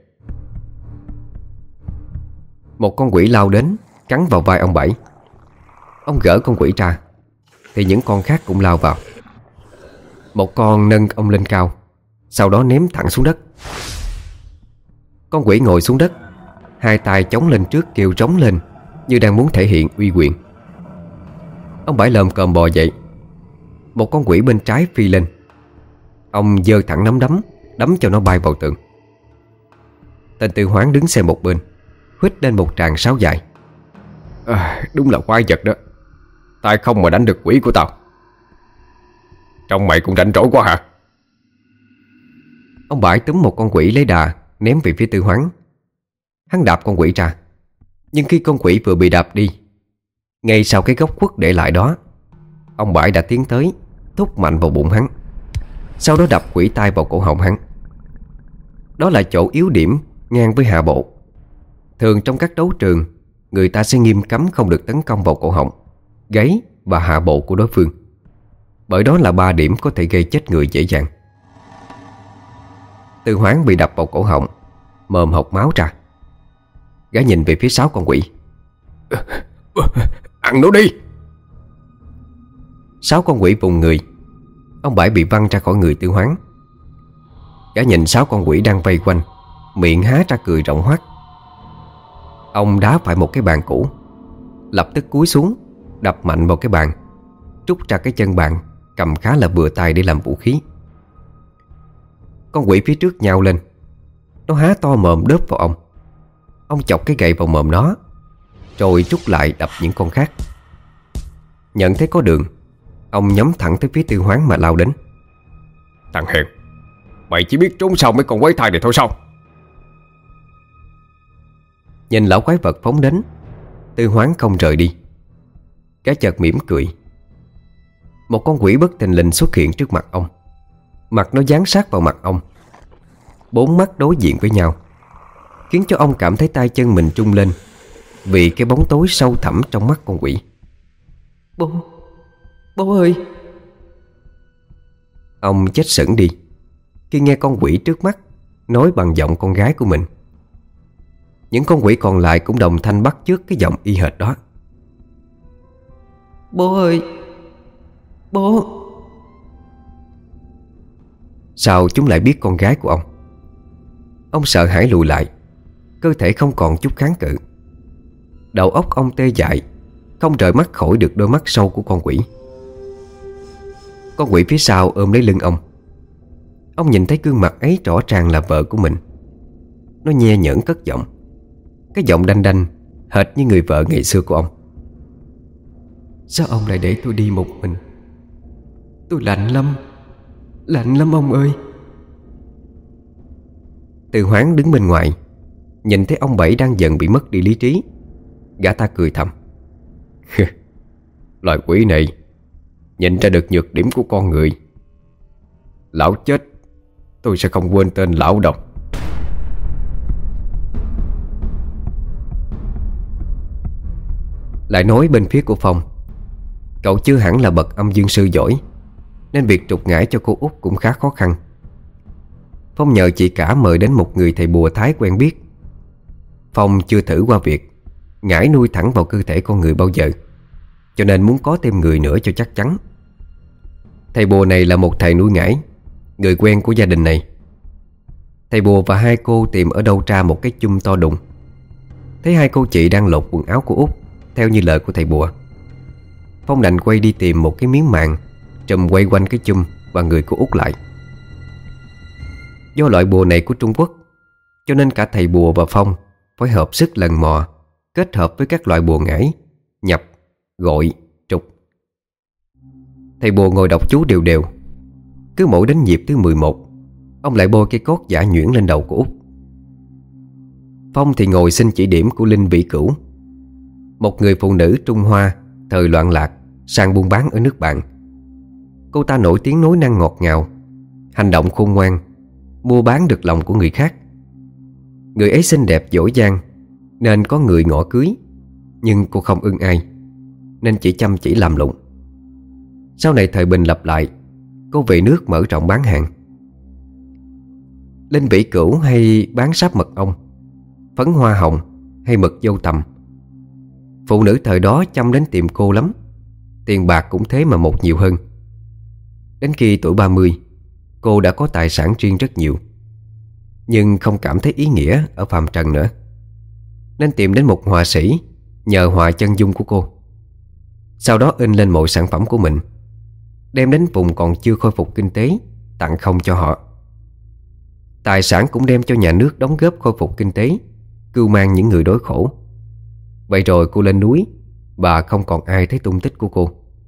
Một con quỷ lao đến cắn vào vai ông Bảy. Ông gỡ con quỷ ra thì những con khác cũng lao vào. Một con nâng ông lên cao, sau đó ném thẳng xuống đất. Con quỷ ngồi xuống đất, hai tay chống lên trước kêu trống lên như đang muốn thể hiện uy quyền. Ông Bảy lồm cồm bò dậy. Một con quỷ bên trái phi lên. Ông giơ thẳng nắm đấm, đấm cho nó bay vào tường. Tên Tư Hoán đứng xem một bên, huýt lên một tràng sáo dài. À, đúng là quái vật đó. Tại không mà đánh được quỷ của tao. Trong mày cũng rảnh rỗi quá hả? Ông Bãi túm một con quỷ lấy đà ném về phía Tư Hoán. Hắn đạp con quỷ ra, nhưng khi con quỷ vừa bị đạp đi, ngay sau cái góc khuất để lại đó, ông Bãi đã tiến tới, thúc mạnh vào bụng hắn, sau đó đập quỷ tai vào cổ họng hắn. Đó là chỗ yếu điểm ngang với hạ bộ. Thường trong các đấu trường, người ta sẽ nghiêm cấm không được tấn công vào cổ họng, gáy và hạ bộ của đối phương, bởi đó là ba điểm có thể gây chết người dễ dàng. Tư Hoán bị đập vào cổ họng, mồm hộc máu ra. Gã nhìn về phía sáu con quỷ. Ăn nó đi. Sáu con quỷ vùng người. Ông Bảy bị văng ra khỏi người Tư Hoán. Gã nhìn sáu con quỷ đang vây quanh, miệng há ra cười rộng hoác. Ông đá phải một cái bàn cũ, lập tức cúi xuống, đập mạnh vào cái bàn, trút ra cái chân bàn cầm khá là vừa tay để làm vũ khí. Con quỷ phía trước nhào lên. Nó há to mồm đớp vào ông. Ông chọc cái gậy vào mồm nó, rồi trút lại đập những con khác. Nhận thấy có đường, ông nhắm thẳng tới phía Tư Hoán mà lao đến. Thằng hèn, mày chỉ biết trốn sau mấy con quái thai này thôi sao? Nhìn lão quái vật phóng đến, Tư Hoán không rời đi. Gã chợt mỉm cười. Một con quỷ bất thình lình xuất hiện trước mặt ông. Mặt nó dán sát vào mặt ông. Bốn mắt đối diện với nhau, khiến cho ông cảm thấy tay chân mình trung lên vì cái bóng tối sâu thẳm trong mắt con quỷ. Bố, bố ơi! Ông chết sững đi khi nghe con quỷ trước mắt nói bằng giọng con gái của mình. Những con quỷ còn lại cũng đồng thanh bắt chước cái giọng y hệt đó. Bố ơi! Bố! Sao chúng lại biết con gái của ông? Ông sợ hãi lùi lại, cơ thể không còn chút kháng cự. Đầu óc ông tê dại, không rời mắt khỏi được đôi mắt sâu của con quỷ. Con quỷ phía sau ôm lấy lưng ông. Ông nhìn thấy gương mặt ấy rõ ràng là vợ của mình. Nó nhe nhởn cất giọng, cái giọng đanh đanh hệt như người vợ ngày xưa của ông. Sao ông lại để tôi đi một mình? Tôi lạnh lắm, lạnh lắm ông ơi. Từ Hoán đứng bên ngoài, nhìn thấy ông Bảy đang dần bị mất đi lý trí. Gã ta cười thầm. Loài quỷ này nhìn ra được nhược điểm của con người. Lão chết, tôi sẽ không quên tên lão đâu. Lại nói bên phía của Phong, cậu chưa hẳn là bậc âm dương sư giỏi, nên việc trục ngải cho cô út cũng khá khó khăn. Phong nhờ chị cả mời đến một người thầy bùa Thái quen biết. Phong chưa thử qua việc ngải nuôi thẳng vào cơ thể con người bao giờ, cho nên muốn có thêm người nữa cho chắc chắn. Thầy bùa này là một thầy nuôi ngải, người quen của gia đình này. Thầy bùa và hai cô tìm ở đâu ra một cái chum to đùng. Thấy hai cô chị đang lột quần áo của Út theo như lời của thầy bùa, Phong đành quay đi tìm một cái miếng màng trùm quay quanh cái chum và người của Út lại. Do loại bùa này của Trung Quốc, cho nên cả thầy bùa và Phong phải hợp sức lần mò, kết hợp với các loại bùa ngải, nhập, gội, trục. Thầy bùa ngồi đọc chú đều đều. Cứ mỗi đến nhịp thứ mười một, ông lại bôi cây cốt giả nhuyễn lên đầu của Út. Phong thì ngồi xin chỉ điểm của Linh Vĩ Cửu, một người phụ nữ Trung Hoa thời loạn lạc sang buôn bán ở nước bạn. Cô ta nổi tiếng nói năng ngọt ngào, hành động khôn ngoan, mua bán được lòng của người khác. Người ấy xinh đẹp giỏi giang nên có người ngỏ cưới, nhưng cô không ưng ai nên chỉ chăm chỉ làm lụng. Sau này thời bình lập lại, cô về nước mở rộng bán hàng. Linh Vĩ Cửu hay bán sáp mật ong, phấn hoa hồng hay mật dâu tằm. Phụ nữ thời đó chăm đến tìm cô lắm, tiền bạc cũng thế mà một nhiều hơn. Đến khi tuổi ba mươi, cô đã có tài sản riêng rất nhiều, nhưng không cảm thấy ý nghĩa ở phàm trần nữa, nên tìm đến một họa sĩ nhờ họa chân dung của cô. Sau đó in lên mọi sản phẩm của mình, đem đến vùng còn chưa khôi phục kinh tế, tặng không cho họ. Tài sản cũng đem cho nhà nước đóng góp khôi phục kinh tế, cưu mang những người đói khổ. Vậy rồi cô lên núi, và không còn ai thấy tung tích của cô.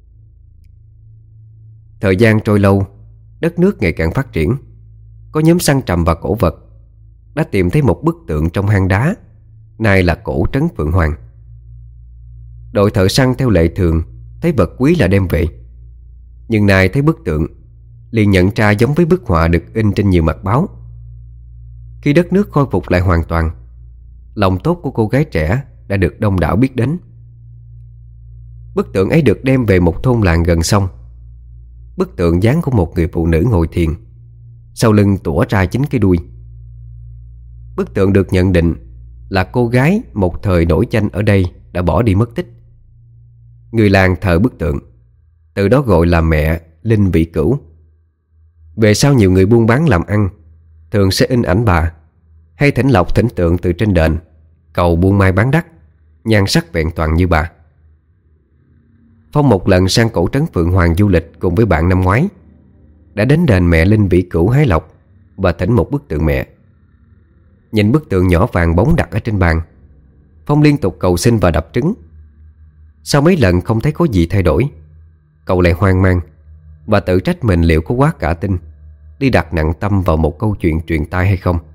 Thời gian trôi lâu, đất nước ngày càng phát triển. Có nhóm săn trầm và cổ vật đã tìm thấy một bức tượng trong hang đá, nay là cổ trấn Phượng Hoàng. Đội thợ săn theo lệ thường thấy vật quý là đem về, nhưng nay thấy bức tượng liền nhận ra giống với bức họa được in trên nhiều mặt báo. Khi đất nước khôi phục lại hoàn toàn, lòng tốt của cô gái trẻ đã được đông đảo biết đến. Bức tượng ấy được đem về một thôn làng gần sông. Bức tượng dáng của một người phụ nữ ngồi thiền, sau lưng tủa ra chính cái đuôi. Bức tượng được nhận định là cô gái một thời nổi danh ở đây đã bỏ đi mất tích. Người làng thờ bức tượng, từ đó gọi là mẹ Linh Vĩ Cửu. Về sau nhiều người buôn bán làm ăn thường sẽ in ảnh bà, hay thỉnh lộc thỉnh tượng từ trên đền, cầu buôn mai bán đắt, nhan sắc vẹn toàn như bà. Phong một lần sang cổ trấn Phượng Hoàng du lịch cùng với bạn năm ngoái, đã đến đền mẹ Linh Vĩ Cửu hái lộc và thỉnh một bức tượng mẹ. Nhìn bức tượng nhỏ vàng bóng đặt ở trên bàn, Phong liên tục cầu xin và đập trứng. Sau mấy lần không thấy có gì thay đổi, cậu lại hoang mang và tự trách mình liệu có quá cả tin, đi đặt nặng tâm vào một câu chuyện truyền tai hay không.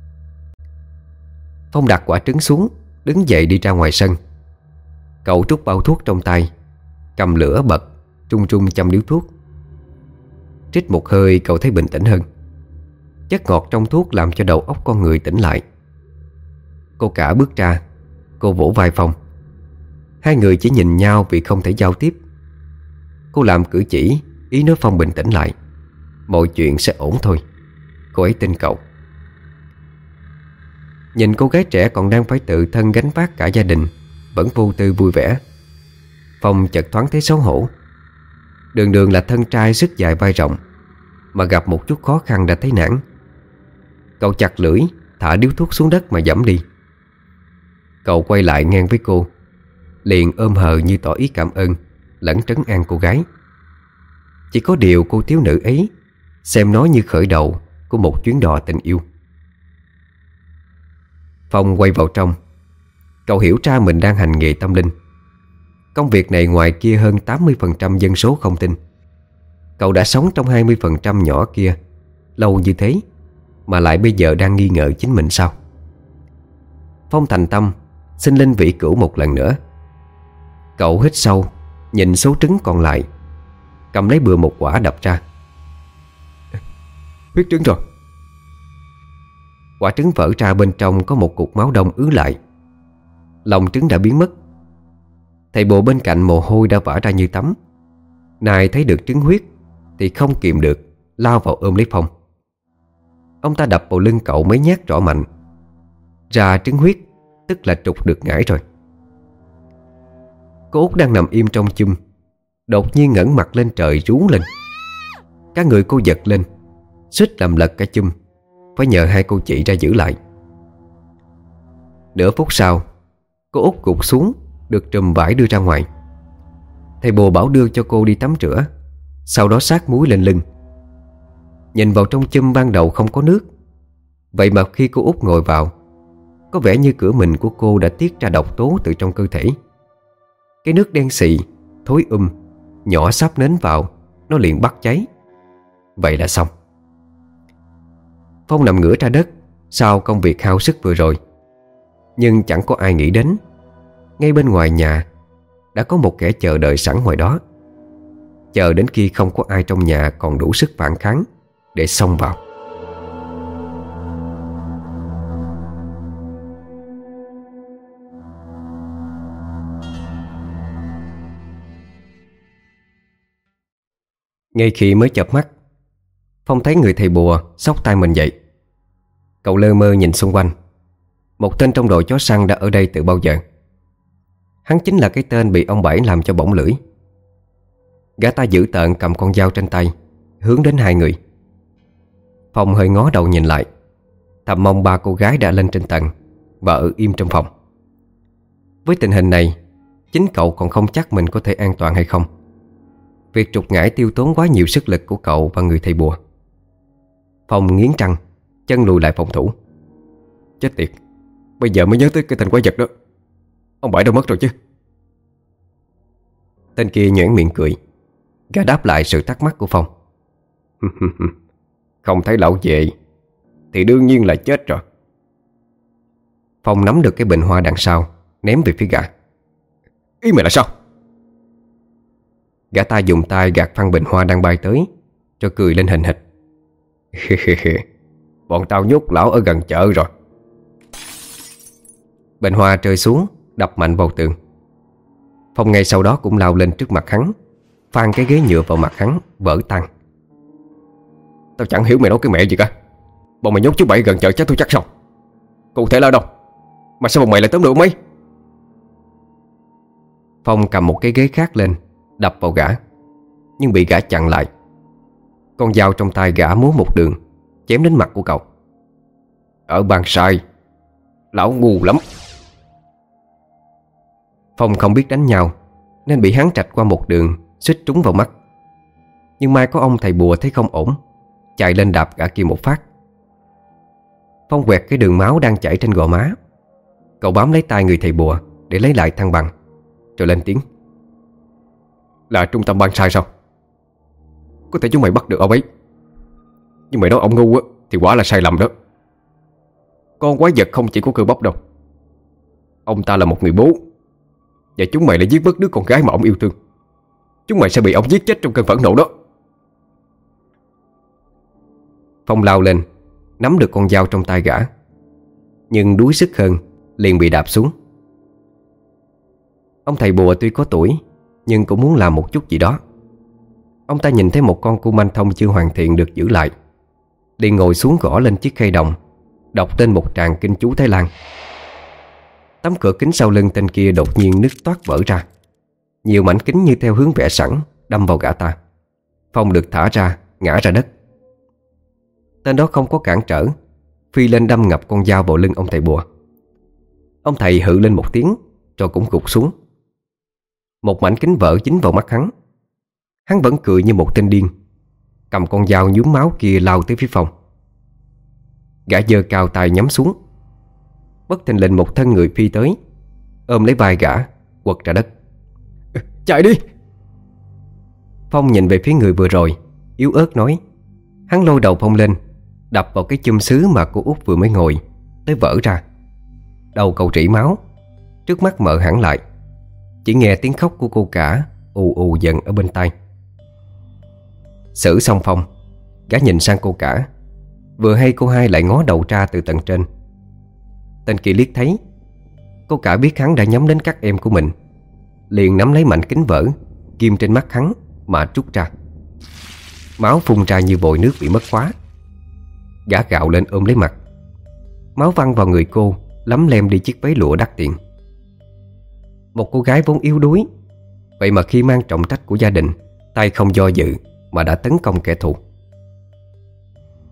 Phong đặt quả trứng xuống, đứng dậy đi ra ngoài sân. Cậu trút bao thuốc trong tay, cầm lửa bật, trung trung châm điếu thuốc. Trích một hơi, cậu thấy bình tĩnh hơn. Chất ngọt trong thuốc làm cho đầu óc con người tỉnh lại. Cô cả bước ra, cô vỗ vai Phong. Hai người chỉ nhìn nhau vì không thể giao tiếp. Cô làm cử chỉ, ý nói Phong bình tĩnh lại, mọi chuyện sẽ ổn thôi. Cô ấy tin cậu. Nhìn cô gái trẻ còn đang phải tự thân gánh vác cả gia đình vẫn vô tư vui vẻ, Phong chợt thoáng thấy xấu hổ. Đường đường là thân trai sức dài vai rộng, mà gặp một chút khó khăn đã thấy nản. Cậu chặt lưỡi, thả điếu thuốc xuống đất mà dẫm đi. Cậu quay lại ngang với cô, liền ôm hờ như tỏ ý cảm ơn lẫn trấn an cô gái. Chỉ có điều cô thiếu nữ ấy xem nó như khởi đầu của một chuyến đò tình yêu. Phong quay vào trong. Cậu hiểu ra mình đang hành nghề tâm linh. Công việc này ngoài kia hơn tám mươi phần trăm dân số không tin. Cậu đã sống trong hai mươi phần trăm nhỏ kia lâu như thế, mà lại bây giờ đang nghi ngờ chính mình sao? Phong thành tâm xin Linh Vĩ Cửu một lần nữa. Cậu hít sâu, nhìn số trứng còn lại, cầm lấy bừa một quả đập ra. Huyết trứng rồi. Quả trứng vỡ ra, bên trong có một cục máu đông ứ lại. Lòng trứng đã biến mất. Thầy bồ bên cạnh mồ hôi đã vã ra như tắm. Này thấy được trứng huyết thì không kìm được, lao vào ôm lấy Phong. Ông ta đập vào lưng cậu mấy nhát rõ mạnh. Ra trứng huyết, tức là trục được ngải rồi. Cô Út đang nằm im trong chum, đột nhiên ngẩng mặt lên trời rú lên. Cả người cô giật lên, suýt làm lật cả chum, phải nhờ hai cô chị ra giữ lại. Nửa phút sau, cô út gục xuống, được trùm vải đưa ra ngoài. Thầy bùa bảo đưa cho cô đi tắm rửa, sau đó sát muối lên lưng. Nhìn vào trong chum ban đầu không có nước, vậy mà khi cô út ngồi vào, có vẻ như cửa mình của cô đã tiết ra độc tố từ trong cơ thể. Cái nước đen xì, thối um, nhỏ sắp nến vào, nó liền bắt cháy. Vậy là xong. Phong nằm ngửa ra đất sau công việc hao sức vừa rồi. Nhưng chẳng có ai nghĩ đến, ngay bên ngoài nhà đã có một kẻ chờ đợi sẵn ngoài đó, chờ đến khi không có ai trong nhà còn đủ sức phản kháng để xông vào. Ngay khi mới chợp mắt, Phong thấy người thầy bùa xốc tay mình dậy. Cậu lơ mơ nhìn xung quanh. Một tên trong đội chó săn đã ở đây từ bao giờ. Hắn chính là cái tên bị ông Bảy làm cho bỏng lưỡi. Gã ta dữ tợn cầm con dao trên tay, hướng đến hai người. Phong hơi ngó đầu nhìn lại, thầm mong ba cô gái đã lên trên tầng và ở im trong phòng. Với tình hình này, chính cậu còn không chắc mình có thể an toàn hay không. Việc trục ngải tiêu tốn quá nhiều sức lực của cậu và người thầy bùa. Phong nghiến răng, chân lùi lại phòng thủ. Chết tiệt, bây giờ mới nhớ tới cái tên quái vật đó. Ông Bảy đâu mất rồi chứ? Tên kia nhoẻn miệng cười. Gã đáp lại sự thắc mắc của Phong. Không thấy lão về thì đương nhiên là chết rồi. Phong nắm được cái bình hoa đằng sau, ném về phía gã. Ý mày là sao? Gã ta dùng tay gạt phăng bình hoa đang bay tới, cho cười lên hình hịch. Bọn tao nhốt lão ở gần chợ rồi. Bình hoa rơi xuống, đập mạnh vào tường. Phong ngay sau đó cũng lao lên trước mặt hắn, phang cái ghế nhựa vào mặt hắn, vỡ tan. Tao chẳng hiểu mày nói cái mẹ gì cả. Bọn mày nhốt chú Bảy gần chợ chết tôi chắc sao? Cụ thể là đâu? Mà sao bọn mày lại tóm được ông ấy? Phong cầm một cái ghế khác lên, đập vào gã, nhưng bị gã chặn lại. Con dao trong tay gã múa một đường, chém đến mặt của cậu. Ở bàn sai, lão ngu lắm. Phong không biết đánh nhau, nên bị hắn trạch qua một đường, suýt trúng vào mắt. Nhưng may có ông thầy bùa thấy không ổn, chạy lên đạp gã kia một phát. Phong quẹt cái đường máu đang chảy trên gò má. Cậu bám lấy tay người thầy bùa để lấy lại thăng bằng, rồi lên tiếng. Là trung tâm ban sai sao? Có thể chúng mày bắt được ông ấy, nhưng mày nói ông ngu á thì quả là sai lầm đó. Con quái vật không chỉ có cơ bắp đâu. Ông ta là một người bố, và chúng mày lại giết mất đứa con gái mà ông yêu thương. Chúng mày sẽ bị ông giết chết trong cơn phẫn nộ đó. Phong lao lên, nắm được con dao trong tay gã, nhưng đuối sức hơn, liền bị đạp xuống. Ông thầy bùa tuy có tuổi, nhưng cũng muốn làm một chút gì đó. Ông ta nhìn thấy một con cu manh thông chưa hoàn thiện được giữ lại, liền ngồi xuống gõ lên chiếc khay đồng, đọc tên một tràng kinh chú Thái Lan. Tấm cửa kính sau lưng tên kia đột nhiên nứt toác vỡ ra. Nhiều mảnh kính như theo hướng vẽ sẵn đâm vào gã ta. Phong được thả ra, ngã ra đất. Tên đó không có cản trở, phi lên đâm ngập con dao vào lưng ông thầy bùa. Ông thầy hự lên một tiếng, rồi cũng gục xuống. Một mảnh kính vỡ dính vào mắt hắn. Hắn vẫn cười như một tên điên, cầm con dao nhuốm máu kia lao tới phía Phong. Gã giơ cao tay nhắm xuống. Bất thình lình một thân người phi tới, ôm lấy vai gã, quật ra đất. Chạy đi! Phong nhìn về phía người vừa rồi, yếu ớt nói. Hắn lôi đầu Phong lên, đập vào cái chum sứ mà cô út vừa mới ngồi, tới vỡ ra. Đầu cậu rỉ máu, trước mắt mở hẳn lại. Chỉ nghe tiếng khóc của cô cả ù ù dần ở bên tai. Xử xong Phong, gã nhìn sang cô cả. Vừa hay cô hai lại ngó đầu ra từ tầng trên. Tên kia liếc thấy. Cô cả biết hắn đã nhắm đến các em của mình, liền nắm lấy mảnh kính vỡ ghim trên mắt hắn mà trút ra. Máu phun ra như vòi nước bị mất khóa. Gã gạo lên ôm lấy mặt. Máu văng vào người cô, lấm lem đi chiếc váy lụa đắt tiền. Một cô gái vốn yếu đuối, vậy mà khi mang trọng trách của gia đình, tay không do dự mà đã tấn công kẻ thù.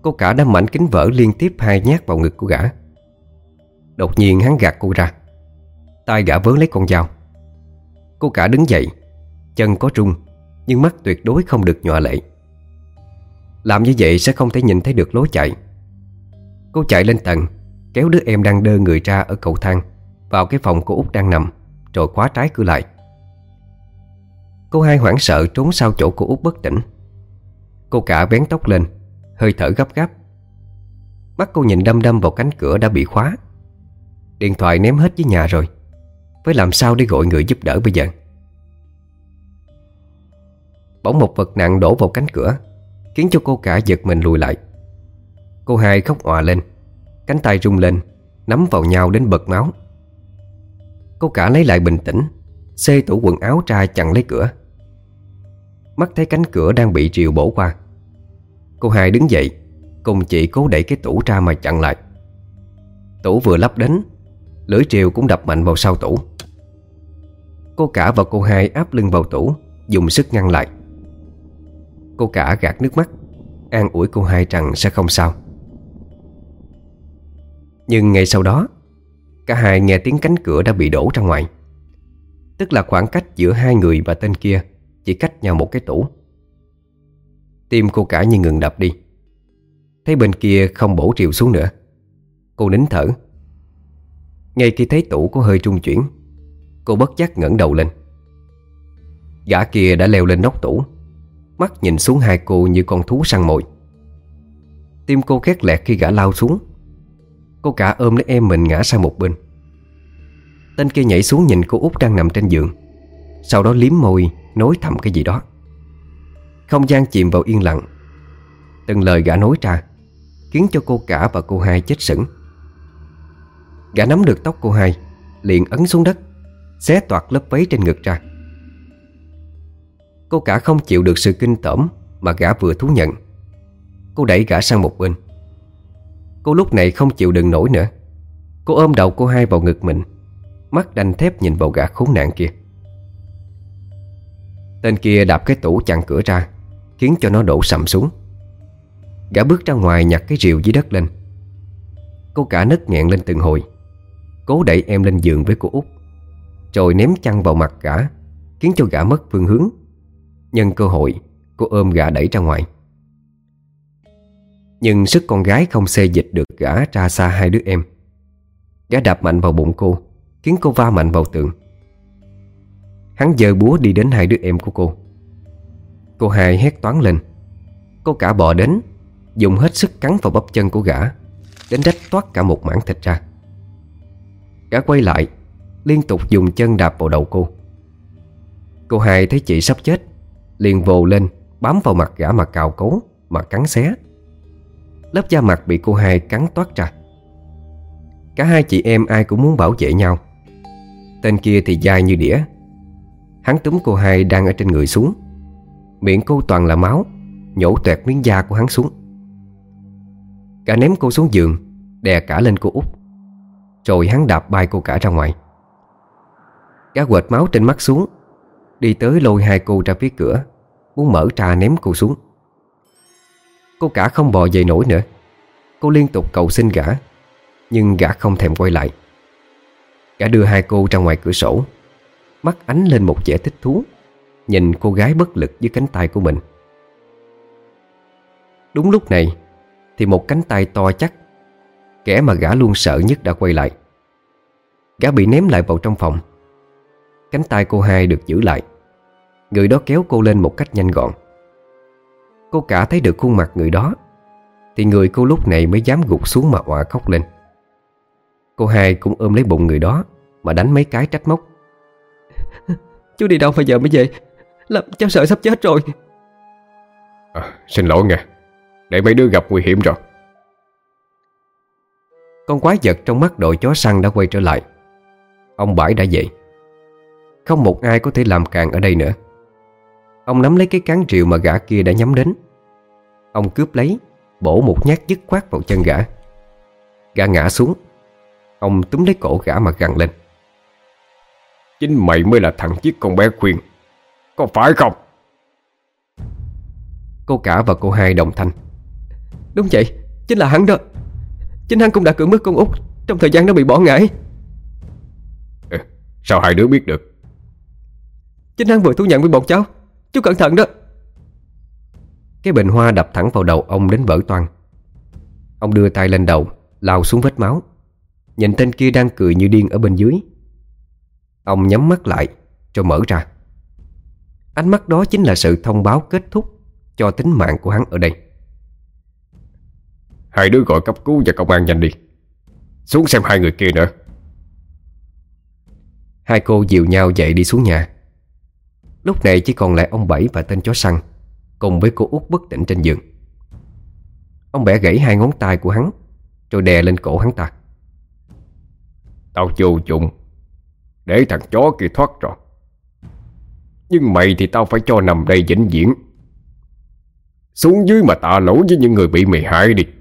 Cô cả đâm mảnh kính vỡ liên tiếp hai nhát vào ngực của gã. Đột nhiên hắn gạt cô ra, tay gã vớ lấy con dao. Cô cả đứng dậy, chân có rung, nhưng mắt tuyệt đối không được nhòa lệ. Làm như vậy sẽ không thể nhìn thấy được lối chạy. Cô chạy lên tầng, kéo đứa em đang đơ người ra ở cầu thang vào cái phòng cô Út đang nằm, rồi khóa trái cửa lại. Cô hai hoảng sợ trốn sau chỗ cô Út bất tỉnh. Cô cả bén tóc lên, hơi thở gấp gáp. Mắt cô nhìn đăm đăm vào cánh cửa đã bị khóa. Điện thoại ném hết dưới nhà rồi, phải làm sao để gọi người giúp đỡ bây giờ? Bỗng một vật nặng đổ vào cánh cửa, khiến cho cô cả giật mình lùi lại. Cô hai khóc òa lên, cánh tay rung lên, nắm vào nhau đến bật máu. Cô cả lấy lại bình tĩnh, xê tủ quần áo ra chặn lấy cửa. Mắt thấy cánh cửa đang bị rìu bổ qua, cô hai đứng dậy cùng chị cố đẩy cái tủ ra mà chặn lại. Tủ vừa lắp đến, lưỡi rìu cũng đập mạnh vào sau tủ. Cô cả và cô hai áp lưng vào tủ, dùng sức ngăn lại. Cô cả gạt nước mắt, an ủi cô hai rằng sẽ không sao. Nhưng ngay sau đó, cả hai nghe tiếng cánh cửa đã bị đổ ra ngoài. Tức là khoảng cách giữa hai người và tên kia chỉ cách nhau một cái tủ. Tim cô cả như ngừng đập đi. Thấy bên kia không bổ rìu xuống nữa, cô nín thở. Ngay khi thấy tủ có hơi rung chuyển, cô bất giác ngẩng đầu lên. Gã kia đã leo lên nóc tủ, mắt nhìn xuống hai cô như con thú săn mồi. Tim cô khét lẹt khi gã lao xuống. Cô cả ôm lấy em mình ngã sang một bên. Tên kia nhảy xuống nhìn cô Út đang nằm trên giường, sau đó liếm môi nói thầm cái gì đó. Không gian chìm vào yên lặng. Từng lời gã nói ra khiến cho cô cả và cô hai chết sững. Gã nắm được tóc cô hai, liền ấn xuống đất, xé toạc lớp váy trên ngực ra. Cô cả không chịu được sự kinh tởm mà gã vừa thú nhận. Cô đẩy gã sang một bên. Cô lúc này không chịu đựng nổi nữa. Cô ôm đầu cô hai vào ngực mình, mắt đanh thép nhìn vào gã khốn nạn kia. Tên kia đạp cái tủ chặn cửa ra, khiến cho nó đổ sầm xuống. Gã bước ra ngoài nhặt cái rìu dưới đất lên. Cô cả nấc nghẹn lên từng hồi, cố đẩy em lên giường với cô Út, rồi ném chăn vào mặt gã, khiến cho gã mất phương hướng. Nhân cơ hội, cô ôm gã đẩy ra ngoài. Nhưng sức con gái không xê dịch được gã ra xa hai đứa em. Gã đạp mạnh vào bụng cô, khiến cô va mạnh vào tường. Hắn giơ búa đi đến hai đứa em của cô. Cô hai hét toáng lên. Cô cả bò đến, dùng hết sức cắn vào bắp chân của gã, đến rách toát cả một mảng thịt ra. Gã quay lại, liên tục dùng chân đạp vào đầu cô. Cô hai thấy chị sắp chết, liền vồ lên bám vào mặt gã mà cào cấu, mà cắn xé. Lớp da mặt bị cô hai cắn toát ra. Cả hai chị em ai cũng muốn bảo vệ nhau. Tên kia thì dai như đĩa. Hắn túm cô hai đang ở trên người xuống. Miệng cô toàn là máu, nhổ toẹt miếng da của hắn xuống. Cả ném cô xuống giường, đè cả lên cô Út. Rồi hắn đạp bay cô cả ra ngoài. Gã quệt máu trên mắt xuống, đi tới lôi hai cô ra phía cửa, muốn mở ra ném cô xuống. Cô cả không bò dậy nổi nữa. Cô liên tục cầu xin gã, nhưng gã không thèm quay lại. Gã đưa hai cô ra ngoài cửa sổ, mắt ánh lên một vẻ thích thú, nhìn cô gái bất lực dưới cánh tay của mình. Đúng lúc này thì một cánh tay to chắc, kẻ mà gã luôn sợ nhất đã quay lại. Gã bị ném lại vào trong phòng. Cánh tay cô hai được giữ lại. Người đó kéo cô lên một cách nhanh gọn. Cô cả thấy được khuôn mặt người đó, thì người cô lúc này mới dám gục xuống mà òa khóc lên. Cô hai cũng ôm lấy bụng người đó mà đánh mấy cái trách móc. Chú đi đâu bây giờ mới về? Làm cháu sợ sắp chết rồi. à, Xin lỗi nghe, để mấy đứa gặp nguy hiểm rồi. Con quái vật trong mắt đội chó săn đã quay trở lại. Ông Bãi đã dậy. Không một ai có thể làm càn ở đây nữa. Ông nắm lấy cái cán rìu mà gã kia đã nhắm đến. Ông cướp lấy, bổ một nhát dứt khoát vào chân gã. Gã ngã xuống. Ông túm lấy cổ gã mà gằn lên. Chính mày mới là thằng giết con bé Khuyên, có phải không? Cô cả và cô hai đồng thanh. Đúng vậy, chính là hắn đó. Chính hắn cũng đã cưỡng bức con út trong thời gian nó bị bỏ ngải. Ừ, sao hai đứa biết được? Chính hắn vừa thú nhận với bọn cháu. Chú cẩn thận đó. Cái bình hoa đập thẳng vào đầu ông đến vỡ toang. Ông đưa tay lên đầu, lao xuống vết máu, nhìn tên kia đang cười như điên ở bên dưới. Ông nhắm mắt lại rồi mở ra. Ánh mắt đó chính là sự thông báo kết thúc cho tính mạng của hắn ở đây. Hai đứa gọi cấp cứu và công an nhanh đi. Xuống xem hai người kia nữa. Hai cô dìu nhau dậy đi xuống nhà. Lúc này chỉ còn lại ông Bảy và tên chó săn cùng với cô út bất tỉnh trên giường. Ông bẻ gãy hai ngón tay của hắn rồi đè lên cổ hắn ta. Tao vô dụng để thằng chó kia thoát rồi, nhưng mày thì tao phải cho nằm đây vĩnh viễn. Xuống dưới mà tạ lỗi với những người bị mày hại đi.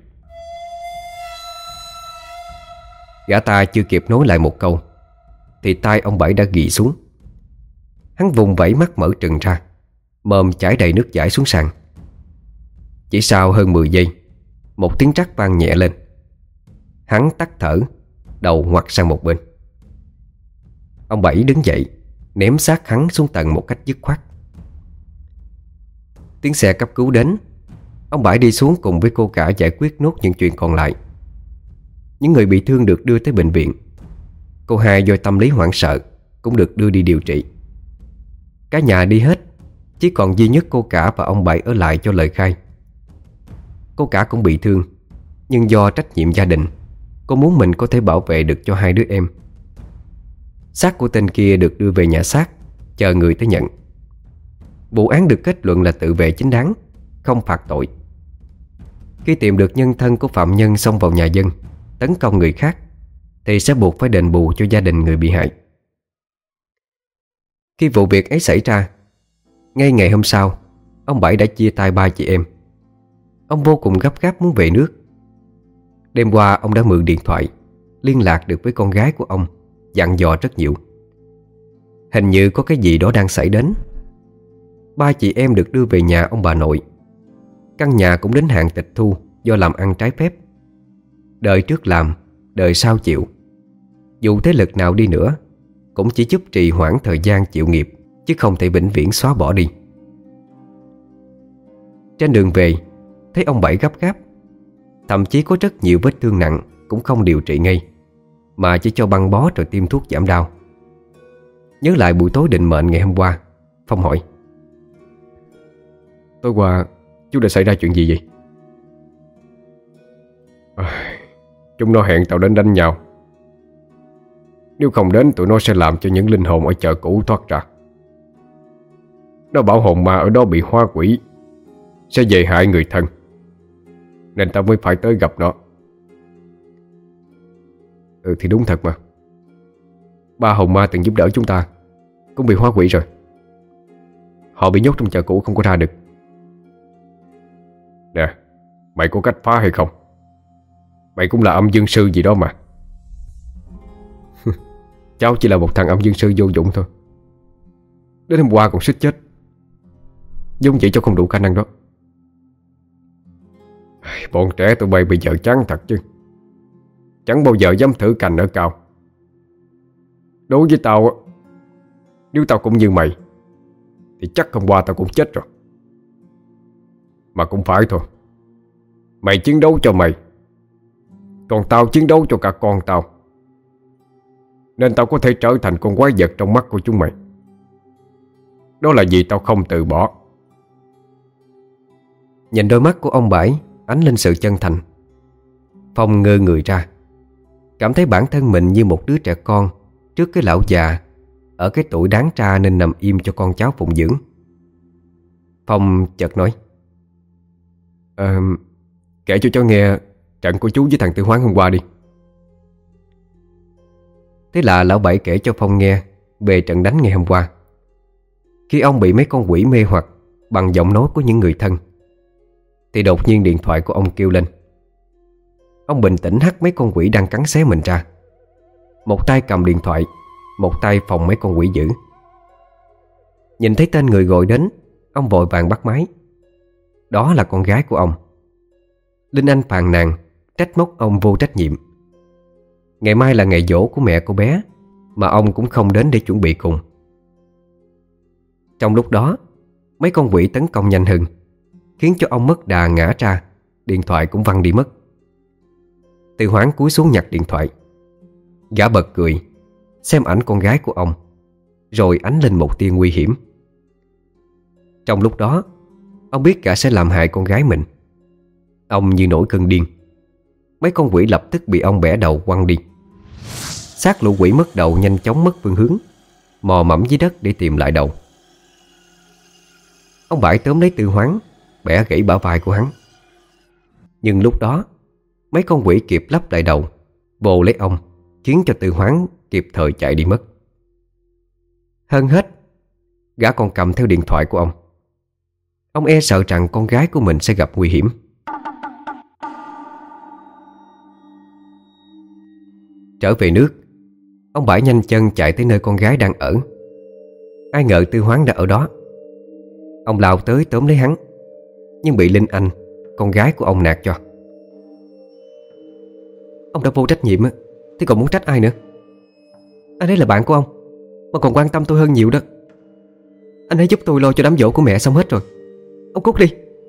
Gã ta chưa kịp nói lại một câu thì tay ông Bảy đã ghì xuống. Hắn vùng vẫy mắt mở trừng ra, mồm chảy đầy nước dãi xuống sàn. Chỉ sau hơn mười giây, một tiếng trắc vang nhẹ lên. Hắn tắt thở, đầu ngoặt sang một bên. Ông Bảy đứng dậy, ném xác hắn xuống tầng một cách dứt khoát. Tiếng xe cấp cứu đến. Ông Bảy đi xuống cùng với cô cả giải quyết nốt những chuyện còn lại. Những người bị thương được đưa tới bệnh viện. Cô hai do tâm lý hoảng sợ cũng được đưa đi điều trị. Cả nhà đi hết, chỉ còn duy nhất cô cả và ông Bảy ở lại cho lời khai. Cô cả cũng bị thương, nhưng do trách nhiệm gia đình, cô muốn mình có thể bảo vệ được cho hai đứa em. Xác của tên kia được đưa về nhà xác, chờ người tới nhận. Vụ án được kết luận là tự vệ chính đáng, không phạt tội. Khi tìm được nhân thân của phạm nhân xông vào nhà dân tấn công người khác thì sẽ buộc phải đền bù cho gia đình người bị hại. Khi vụ việc ấy xảy ra, ngay ngày hôm sau, ông Bảy đã chia tay ba chị em. Ông vô cùng gấp gáp muốn về nước. Đêm qua ông đã mượn điện thoại liên lạc được với con gái của ông, dặn dò rất nhiều. Hình như có cái gì đó đang xảy đến. Ba chị em được đưa về nhà ông bà nội. Căn nhà cũng đến hạn tịch thu do làm ăn trái phép. Đời trước làm, đời sau chịu. Dù thế lực nào đi nữa cũng chỉ giúp trì hoãn thời gian chịu nghiệp, chứ không thể vĩnh viễn xóa bỏ đi. Trên đường về, thấy ông Bảy gấp gáp, thậm chí có rất nhiều vết thương nặng cũng không điều trị ngay, mà chỉ cho băng bó rồi tiêm thuốc giảm đau. Nhớ lại buổi tối định mệnh ngày hôm qua, Phong hỏi: Tối qua chú đã xảy ra chuyện gì vậy? À, chúng nó hẹn tao đến đánh nhau. Nếu không đến, tụi nó sẽ làm cho những linh hồn ở chợ cũ thoát ra. Nó bảo hồn ma ở đó bị hóa quỷ, sẽ về hại người thân, nên tao mới phải tới gặp nó. Ừ thì đúng thật mà. Ba hồn ma từng giúp đỡ chúng ta cũng bị hóa quỷ rồi. Họ bị nhốt trong chợ cũ không có ra được. Nè, mày có cách phá hay không? Mày cũng là âm dương sư gì đó mà. Cháu chỉ là một thằng âm dương sư vô dụng thôi. Đến hôm qua còn suýt chết. Giống vậy cho không đủ khả năng đó. Bọn trẻ tụi bay bây giờ chán thật chứ. Chẳng bao giờ dám thử cành ở cao. Đối với tao, nếu tao cũng như mày thì chắc hôm qua tao cũng chết rồi. Mà cũng phải thôi. Mày chiến đấu cho mày, còn tao chiến đấu cho cả con tao, nên tao có thể trở thành con quái vật trong mắt của chúng mày. Đó là vì tao không từ bỏ. Nhìn đôi mắt của ông Bảy ánh lên sự chân thành, Phong ngơ người ra, cảm thấy bản thân mình như một đứa trẻ con trước cái lão già ở cái tuổi đáng tra nên nằm im cho con cháu phụng dưỡng. Phong chợt nói: à, Kể cho cháu nghe trận của chú với thằng Tư Hoán hôm qua đi. Thế là lão Bảy kể cho Phong nghe về trận đánh ngày hôm qua. Khi ông bị mấy con quỷ mê hoặc bằng giọng nói của những người thân, thì đột nhiên điện thoại của ông kêu lên. Ông bình tĩnh hắt mấy con quỷ đang cắn xé mình ra. Một tay cầm điện thoại, một tay phòng mấy con quỷ dữ. Nhìn thấy tên người gọi đến, ông vội vàng bắt máy. Đó là con gái của ông. Linh Anh phàn nàn, trách móc ông vô trách nhiệm. Ngày mai là ngày giỗ của mẹ cô bé, mà ông cũng không đến để chuẩn bị cùng. Trong lúc đó, mấy con quỷ tấn công nhanh hơn, khiến cho ông mất đà ngã ra. Điện thoại cũng văng đi mất. Từ Hoáng cúi xuống nhặt điện thoại. Gã bật cười, xem ảnh con gái của ông, rồi ánh lên một tia nguy hiểm. Trong lúc đó, ông biết gã sẽ làm hại con gái mình. Ông như nổi cơn điên. Mấy con quỷ lập tức bị ông bẻ đầu quăng đi. Xác lũ quỷ mất đầu nhanh chóng mất phương hướng, mò mẫm dưới đất để tìm lại đầu. Ông Bãi tóm lấy Tư Hoáng, bẻ gãy bả vai của hắn. Nhưng lúc đó, mấy con quỷ kịp lắp lại đầu, vồ lấy ông, khiến cho Tư Hoáng kịp thời chạy đi mất. Hơn hết, gã còn cầm theo điện thoại của ông. Ông e sợ rằng con gái của mình sẽ gặp nguy hiểm. Trở về nước, ông Bãi nhanh chân chạy tới nơi con gái đang ở. Ai ngờ Tư Hoáng đã ở đó. Ông lao tới tóm lấy hắn, nhưng bị Linh Anh, con gái của ông, nạt cho. Ông đã vô trách nhiệm thì còn muốn trách ai nữa? Anh ấy là bạn của ông, mà còn quan tâm tôi hơn nhiều đó. Anh ấy giúp tôi lo cho đám giỗ của mẹ xong hết rồi. Ông cút đi.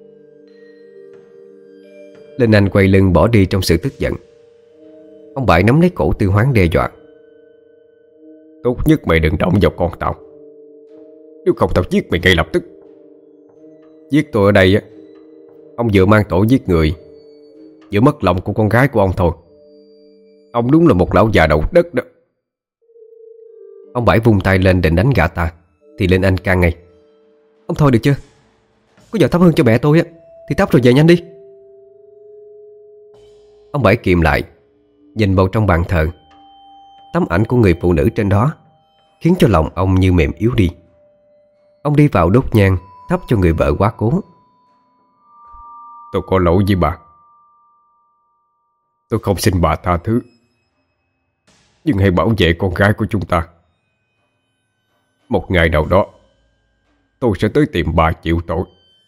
Linh Anh quay lưng bỏ đi trong sự tức giận. Ông Bãi nắm lấy cổ Tư Hoáng đe dọa. Tốt nhất mày đừng động vào con tao, nếu không tao giết mày ngay lập tức. Giết tôi ở đây á, ông vừa mang tội giết người, vừa mất lòng của con gái của ông thôi. Ông đúng là một lão già đầu đất đó. Ông Bãi vung tay lên định đánh gã ta, thì Linh Anh can ngay. Ông thôi được chưa? Có giờ thắp hương cho mẹ tôi á thì thắp rồi về nhanh đi. Ông Bãi kìm lại, nhìn vào trong bàn thờ. Tấm ảnh của người phụ nữ trên đó khiến cho lòng ông như mềm yếu đi. Ông đi vào đốt nhang, thắp cho người vợ quá cố. Tôi có lỗi với bà. Tôi không xin bà tha thứ, nhưng hãy bảo vệ con gái của chúng ta. Một ngày nào đó tôi sẽ tới tìm bà chịu tội.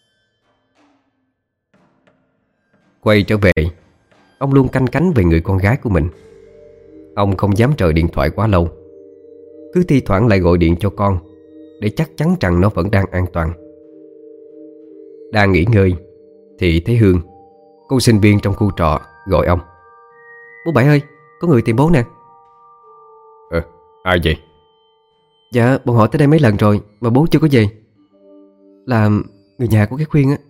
Quay trở về, ông luôn canh cánh về người con gái của mình. Ông không dám rời điện thoại quá lâu, cứ thi thoảng lại gọi điện cho con, để chắc chắn rằng nó vẫn đang an toàn. Đang nghỉ ngơi thì thấy Hương, cô sinh viên trong khu trọ, gọi ông. Bố Bảy ơi, có người tìm bố nè. Ờ, ai vậy? Dạ, bọn họ tới đây mấy lần rồi mà bố chưa có về. Là người nhà của cái Khuyên á.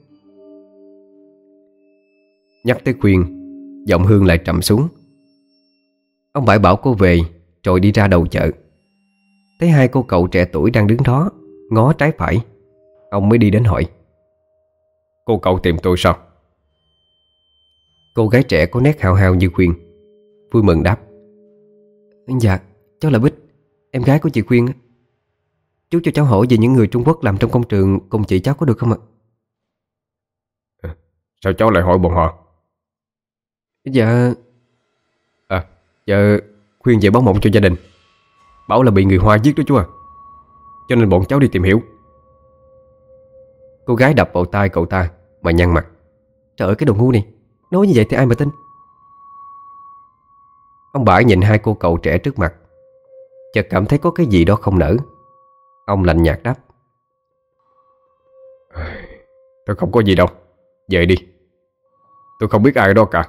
Nhắc tới Khuyên, giọng Hương lại trầm xuống. Ông Bảy bảo cô về, rồi đi ra đầu chợ. Thấy hai cô cậu trẻ tuổi đang đứng đó, ngó trái phải. Ông mới đi đến hỏi. Cô cậu tìm tôi sao? Cô gái trẻ có nét hao hao như Khuyên, vui mừng đáp. Dạ, cháu là Bích, em gái của chị Khuyên. Chú cho cháu hỏi về những người Trung Quốc làm trong công trường cùng chị cháu có được không ạ? À, sao cháu lại hỏi bọn họ? Dạ... À, giờ Khuyên về báo mộng cho gia đình, bảo là bị người Hoa giết đó chú à, cho nên bọn cháu đi tìm hiểu. Cô gái đập vào tay cậu ta mà nhăn mặt. Trời ơi, cái đồ ngu này, nói như vậy thì ai mà tin. Ông Bãi nhìn hai cô cậu trẻ trước mặt, chợt cảm thấy có cái gì đó không nở. Ông lạnh nhạt đáp. Tôi không có gì đâu, về đi. Tôi không biết ai đó cả.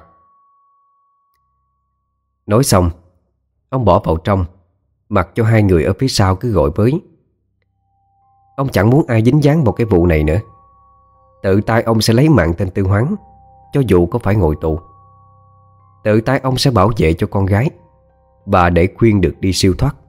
Nói xong, ông bỏ vào trong, mặc cho hai người ở phía sau cứ gọi với. Ông chẳng muốn ai dính dáng vào cái vụ này nữa. Tự tay ông sẽ lấy mạng tên Tư Hoáng, cho dù có phải ngồi tù. Tự tay ông sẽ bảo vệ cho con gái, và để Khuyên được đi siêu thoát.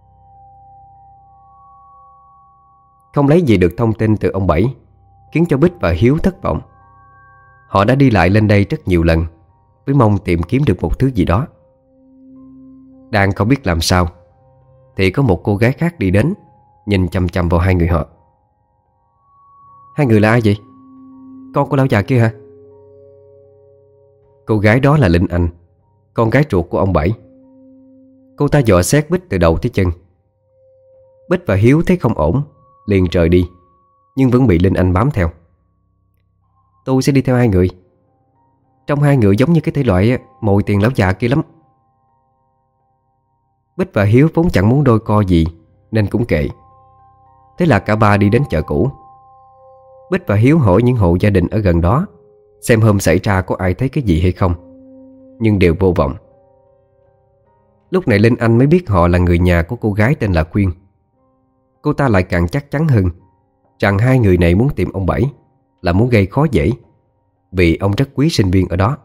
Không lấy gì được thông tin từ ông Bảy, khiến cho Bích và Hiếu thất vọng. Họ đã đi lại lên đây rất nhiều lần, với mong tìm kiếm được một thứ gì đó. Đang không biết làm sao, thì có một cô gái khác đi đến, nhìn chằm chằm vào hai người họ. Hai người là ai vậy? Con của lão già kia hả? Cô gái đó là Linh Anh, con gái ruột của ông Bảy. Cô ta dò xét Bích từ đầu tới chân. Bích và Hiếu thấy không ổn, liền rời đi, nhưng vẫn bị Linh Anh bám theo. Tôi sẽ đi theo hai người. Trong hai người giống như cái thể loại mồi tiền lão già kia lắm. Bích và Hiếu vốn chẳng muốn đôi co gì nên cũng kệ. Thế là cả ba đi đến chợ cũ. Bích và Hiếu hỏi những hộ gia đình ở gần đó xem hôm xảy ra có ai thấy cái gì hay không, nhưng đều vô vọng. Lúc này Linh Anh mới biết họ là người nhà của cô gái tên là Quyên. Cô ta lại càng chắc chắn hơn rằng hai người này muốn tìm ông Bảy là muốn gây khó dễ, vì ông rất quý sinh viên ở đó.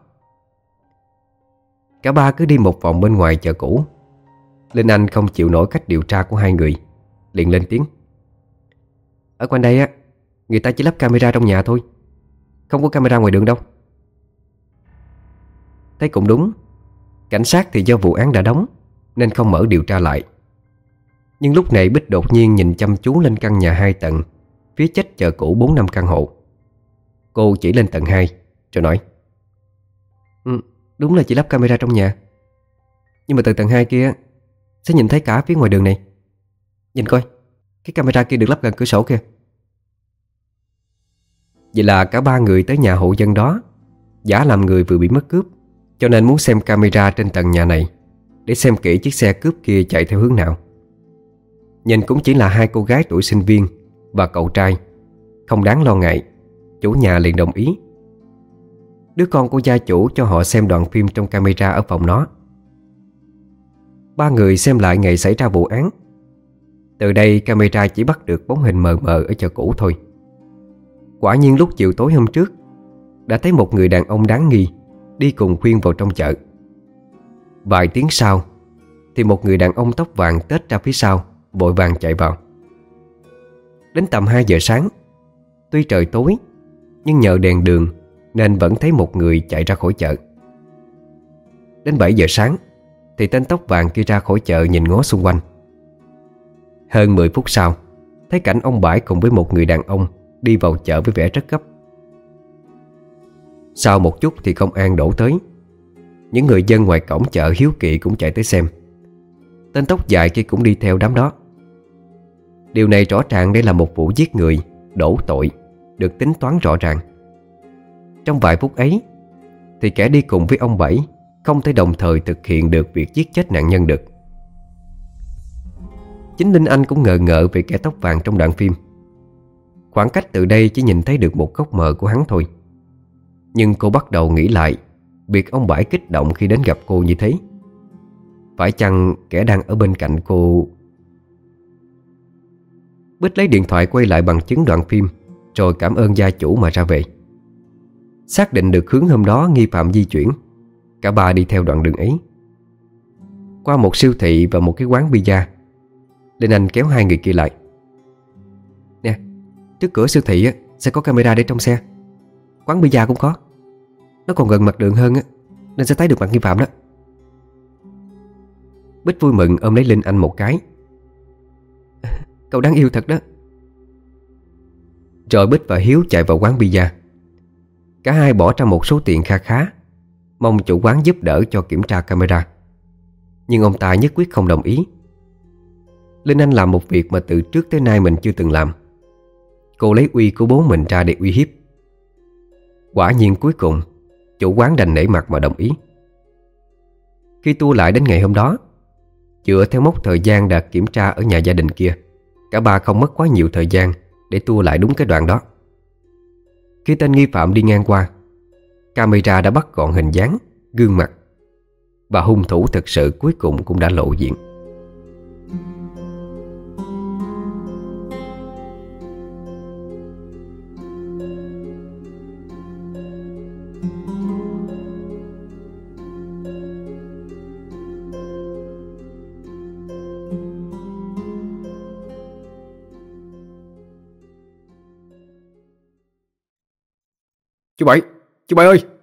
Cả ba cứ đi một vòng bên ngoài chợ cũ. Linh Anh không chịu nổi cách điều tra của hai người, liền lên tiếng: Ở quanh đây á, người ta chỉ lắp camera trong nhà thôi, không có camera ngoài đường đâu. Thấy cũng đúng. Cảnh sát thì do vụ án đã đóng nên không mở điều tra lại. Nhưng lúc này Bích đột nhiên nhìn chăm chú lên căn nhà hai tầng phía chết chợ cũ bốn năm căn hộ. Cô chỉ lên tầng hai rồi nói: ừ, đúng là chỉ lắp camera trong nhà, nhưng mà từ tầng hai kia sẽ nhìn thấy cả phía ngoài đường này. Nhìn coi, cái camera kia được lắp gần cửa sổ kìa. Vậy là cả ba người tới nhà hộ dân đó, giả làm người vừa bị mất cướp, cho nên muốn xem camera trên tầng nhà này để xem kỹ chiếc xe cướp kia chạy theo hướng nào. Nhìn cũng chỉ là hai cô gái tuổi sinh viên và cậu trai, không đáng lo ngại. Chủ nhà liền đồng ý. Đứa con của gia chủ cho họ xem đoạn phim trong camera ở phòng nó. Ba người xem lại ngày xảy ra vụ án. Từ đây camera chỉ bắt được bóng hình mờ mờ ở chợ cũ thôi. Quả nhiên lúc chiều tối hôm trước đã thấy một người đàn ông đáng nghi đi cùng Khuyên vào trong chợ. Vài tiếng sau thì một người đàn ông tóc vàng tết ra phía sau, vội vàng chạy vào. Đến tầm hai giờ sáng, tuy trời tối nhưng nhờ đèn đường nên vẫn thấy một người chạy ra khỏi chợ. Đến bảy giờ sáng thì tên tóc vàng kia ra khỏi chợ nhìn ngó xung quanh. Hơn mười phút sau, thấy cảnh ông Bãi cùng với một người đàn ông đi vào chợ với vẻ rất gấp. Sau một chút thì công an đổ tới. Những người dân ngoài cổng chợ hiếu kỳ cũng chạy tới xem. Tên tóc dài kia cũng đi theo đám đó. Điều này rõ ràng đây là một vụ giết người, đổ tội, được tính toán rõ ràng. Trong vài phút ấy thì kẻ đi cùng với ông Bảy không thể đồng thời thực hiện được việc giết chết nạn nhân được. Chính Linh Anh cũng ngờ ngợ về kẻ tóc vàng trong đoạn phim. Khoảng cách từ đây chỉ nhìn thấy được một góc mờ của hắn thôi. Nhưng cô bắt đầu nghĩ lại việc ông Bảy kích động khi đến gặp cô như thế. Phải chăng kẻ đang ở bên cạnh cô? Bích lấy điện thoại quay lại bằng chứng đoạn phim, rồi cảm ơn gia chủ mà ra về. Xác định được hướng hôm đó nghi phạm di chuyển, cả ba đi theo đoạn đường ấy. Qua một siêu thị và một cái quán pizza, Linh Anh kéo hai người kia lại. Nè, trước cửa siêu thị sẽ có camera để trong xe. Quán pizza cũng có. Nó còn gần mặt đường hơn nên sẽ thấy được mặt nghi phạm đó. Bích vui mừng ôm lấy Linh Anh một cái. Cậu đáng yêu thật đó. Rồi Bích và Hiếu chạy vào quán pizza. Cả hai bỏ ra một số tiền kha khá, mong chủ quán giúp đỡ cho kiểm tra camera. Nhưng ông ta nhất quyết không đồng ý. Linh Anh làm một việc mà từ trước tới nay mình chưa từng làm. Cô lấy uy của bố mình ra để uy hiếp. Quả nhiên cuối cùng chủ quán đành nể mặt mà đồng ý. Khi tua lại đến ngày hôm đó, dựa theo mốc thời gian đã kiểm tra ở nhà gia đình kia, cả ba không mất quá nhiều thời gian để tua lại đúng cái đoạn đó. Khi tên nghi phạm đi ngang qua, camera đã bắt gọn hình dáng, gương mặt, và hung thủ thực sự cuối cùng cũng đã lộ diện. Chú Bảy, chú Bảy ơi!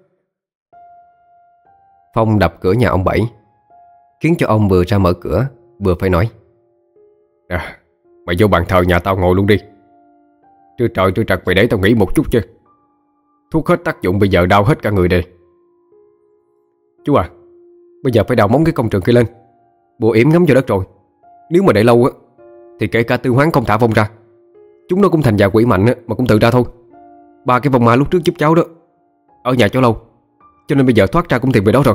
Phong đập cửa nhà ông Bảy, khiến cho ông vừa ra mở cửa vừa phải nói: À, mày vô bàn thờ nhà tao ngồi luôn đi. Trưa trời trưa trật mày để tao nghỉ một chút chứ. Thuốc hết tác dụng bây giờ đau hết cả người đây. Chú à, bây giờ phải đào móng cái công trường kia lên, bùa yểm ngấm vào đất rồi. Nếu mà để lâu á thì kể cả Tư Hoán không thả Phong ra, chúng nó cũng thành già quỷ mạnh á, mà cũng tự ra thôi. Ba cái vong ma lúc trước giúp cháu đó, ở nhà cháu lâu, cho nên bây giờ thoát ra cũng tìm về đó rồi.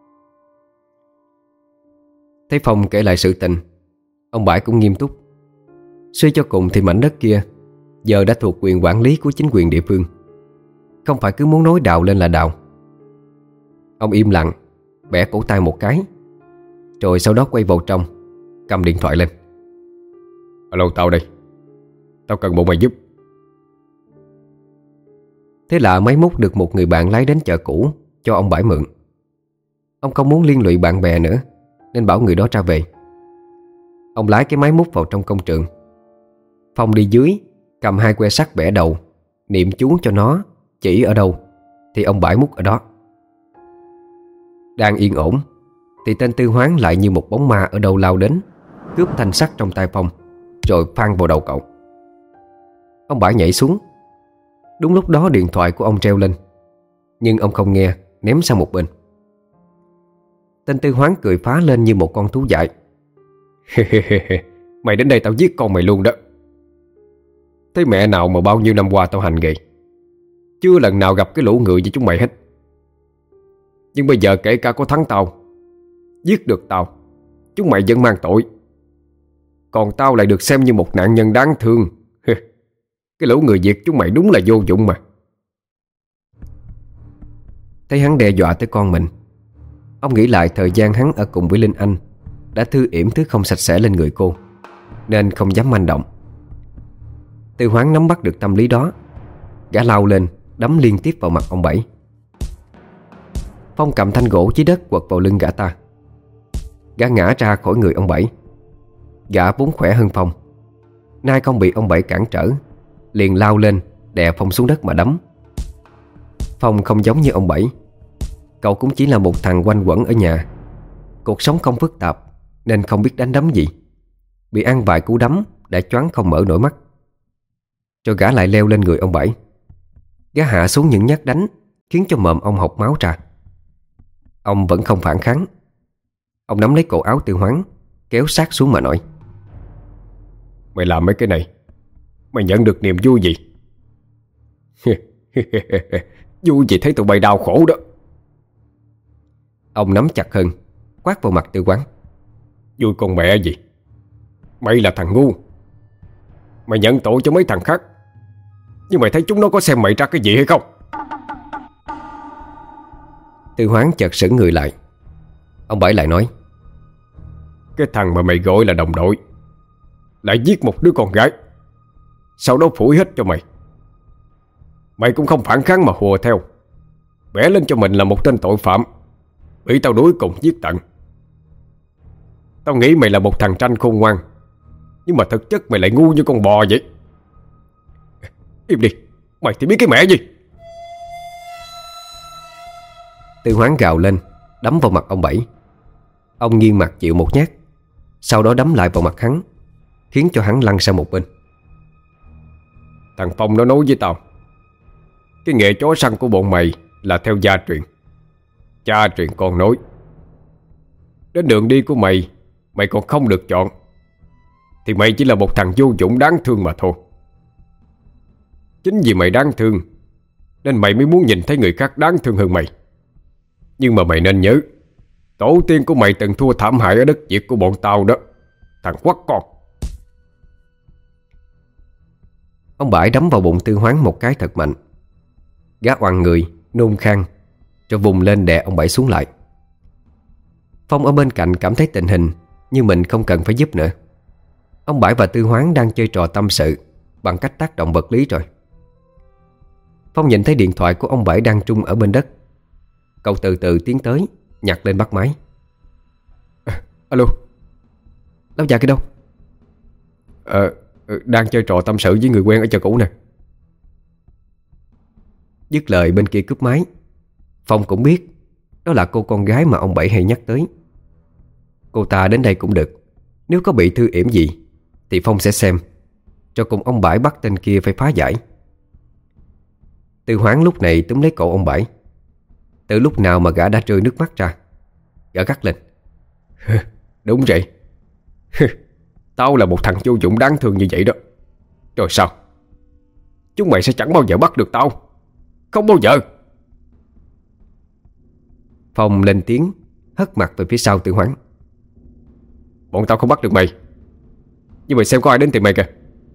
Thấy Phong kể lại sự tình, ông Bãi cũng nghiêm túc. Suy cho cùng thì mảnh đất kia giờ đã thuộc quyền quản lý của chính quyền địa phương, không phải cứ muốn nói đào lên là đào. Ông im lặng, bẻ cổ tay một cái, rồi sau đó quay vào trong, cầm điện thoại lên. Alo, tao đây. Tao cần bộ mày giúp. Thế là máy múc được một người bạn lái đến chợ cũ cho ông Bãi mượn. Ông không muốn liên lụy bạn bè nữa nên bảo người đó ra về. Ông lái cái máy múc vào trong công trường. Phong đi dưới, cầm hai que sắt bẻ đầu, niệm chú cho nó, chỉ ở đâu thì ông Bãi múc ở đó. Đang yên ổn thì tên Tư Hoán lại như một bóng ma ở đâu lao đến, cướp thanh sắt trong tay Phong, rồi phang vào đầu cậu. Ông Bãi nhảy xuống. Đúng lúc đó điện thoại của ông treo lên, nhưng ông không nghe, ném sang một bên. Tên Tư Hoán cười phá lên như một con thú dại. Mày đến đây tao giết con mày luôn đó. Thế mẹ nào mà bao nhiêu năm qua tao hành nghề, chưa lần nào gặp cái lũ người như chúng mày hết. Nhưng bây giờ kể cả có thắng tao, giết được tao, chúng mày vẫn mang tội. Còn tao lại được xem như một nạn nhân đáng thương. Cái lũ người Việt chúng mày đúng là vô dụng mà. Thấy hắn đe dọa tới con mình, ông nghĩ lại thời gian hắn ở cùng với Linh Anh đã thư yểm thứ không sạch sẽ lên người cô, nên không dám manh động. Tư Hoán nắm bắt được tâm lý đó, gã lao lên đấm liên tiếp vào mặt ông Bảy. Phong cầm thanh gỗ dưới đất quật vào lưng gã ta. Gã ngã ra khỏi người ông Bảy. Gã vốn khỏe hơn Phong, nay không bị ông Bảy cản trở, liền lao lên đè Phong xuống đất mà đấm. Phong không giống như ông Bảy. Cậu cũng chỉ là một thằng quanh quẩn ở nhà, cuộc sống không phức tạp nên không biết đánh đấm gì. Bị ăn vài cú đấm đã choáng không mở nổi mắt. Rồi gã lại leo lên người ông Bảy. Gã hạ xuống những nhát đánh khiến cho mồm ông hộc máu ra. Ông vẫn không phản kháng. Ông nắm lấy cổ áo Tư Hoán, kéo sát xuống mà nói: Mày làm mấy cái này, mày nhận được niềm vui gì? Vui gì thấy tụi bay đau khổ đó. Ông nắm chặt hơn, quát vào mặt Tư Hoán: Vui con mẹ gì? Mày là thằng ngu. Mày nhận tội cho mấy thằng khác, nhưng mày thấy chúng nó có xem mày ra cái gì hay không? Tư Hoán chợt sững người lại. Ông Bảy lại nói: Cái thằng mà mày gọi là đồng đội lại giết một đứa con gái, sau đó phủi hết cho mày. Mày cũng không phản kháng mà hùa theo, vẽ lên cho mình là một tên tội phạm, bị tao đuổi cùng giết tận. Tao nghĩ mày là một thằng tranh khôn ngoan, nhưng mà thực chất mày lại ngu như con bò vậy. Im đi, mày thì biết cái mẹ gì. Tư Hoán gào lên, đấm vào mặt ông Bảy. Ông nghiêng mặt chịu một nhát, sau đó đấm lại vào mặt hắn, khiến cho hắn lăn sang một bên. Thằng Phong nó nói với tao, cái nghề chó săn của bọn mày là theo gia truyền, cha truyền con nối. Đến đường đi của mày, mày còn không được chọn, thì mày chỉ là một thằng vô dụng đáng thương mà thôi. Chính vì mày đáng thương nên mày mới muốn nhìn thấy người khác đáng thương hơn mày. Nhưng mà mày nên nhớ, tổ tiên của mày từng thua thảm hại ở đất Việt của bọn tao đó, thằng quắc con. Ông Bãi đấm vào bụng Tư Hoán một cái thật mạnh. Gã oằn người, nôn khan, rồi vùng lên đè ông Bảy xuống lại. Phong ở bên cạnh cảm thấy tình hình như mình không cần phải giúp nữa. Ông Bãi và Tư Hoán đang chơi trò tâm sự bằng cách tác động vật lý rồi. Phong nhìn thấy điện thoại của ông Bảy đang trung ở bên đất. Cậu từ từ tiến tới, nhặt lên bắt máy. à, Alo. Lão già kia đâu? Ờ, đang chơi trò tâm sự với người quen ở chợ cũ nè. Dứt lời bên kia cúp máy. Phong cũng biết đó là cô con gái mà ông Bảy hay nhắc tới. Cô ta đến đây cũng được. Nếu có bị thư yểm gì thì Phong sẽ xem, cho cùng ông Bảy bắt tên kia phải phá giải. Tư Hoán lúc này túm lấy cổ ông Bảy. Từ lúc nào mà gã đã rơi nước mắt ra. Gã gắt lên: Đúng vậy. Tao là một thằng vô dụng đáng thương như vậy đó. Rồi sao? Chúng mày sẽ chẳng bao giờ bắt được tao. Không bao giờ. Phong lên tiếng, hất mặt về phía sau Tư Hoán. Bọn tao không bắt được mày, nhưng mày xem có ai đến tìm mày kìa.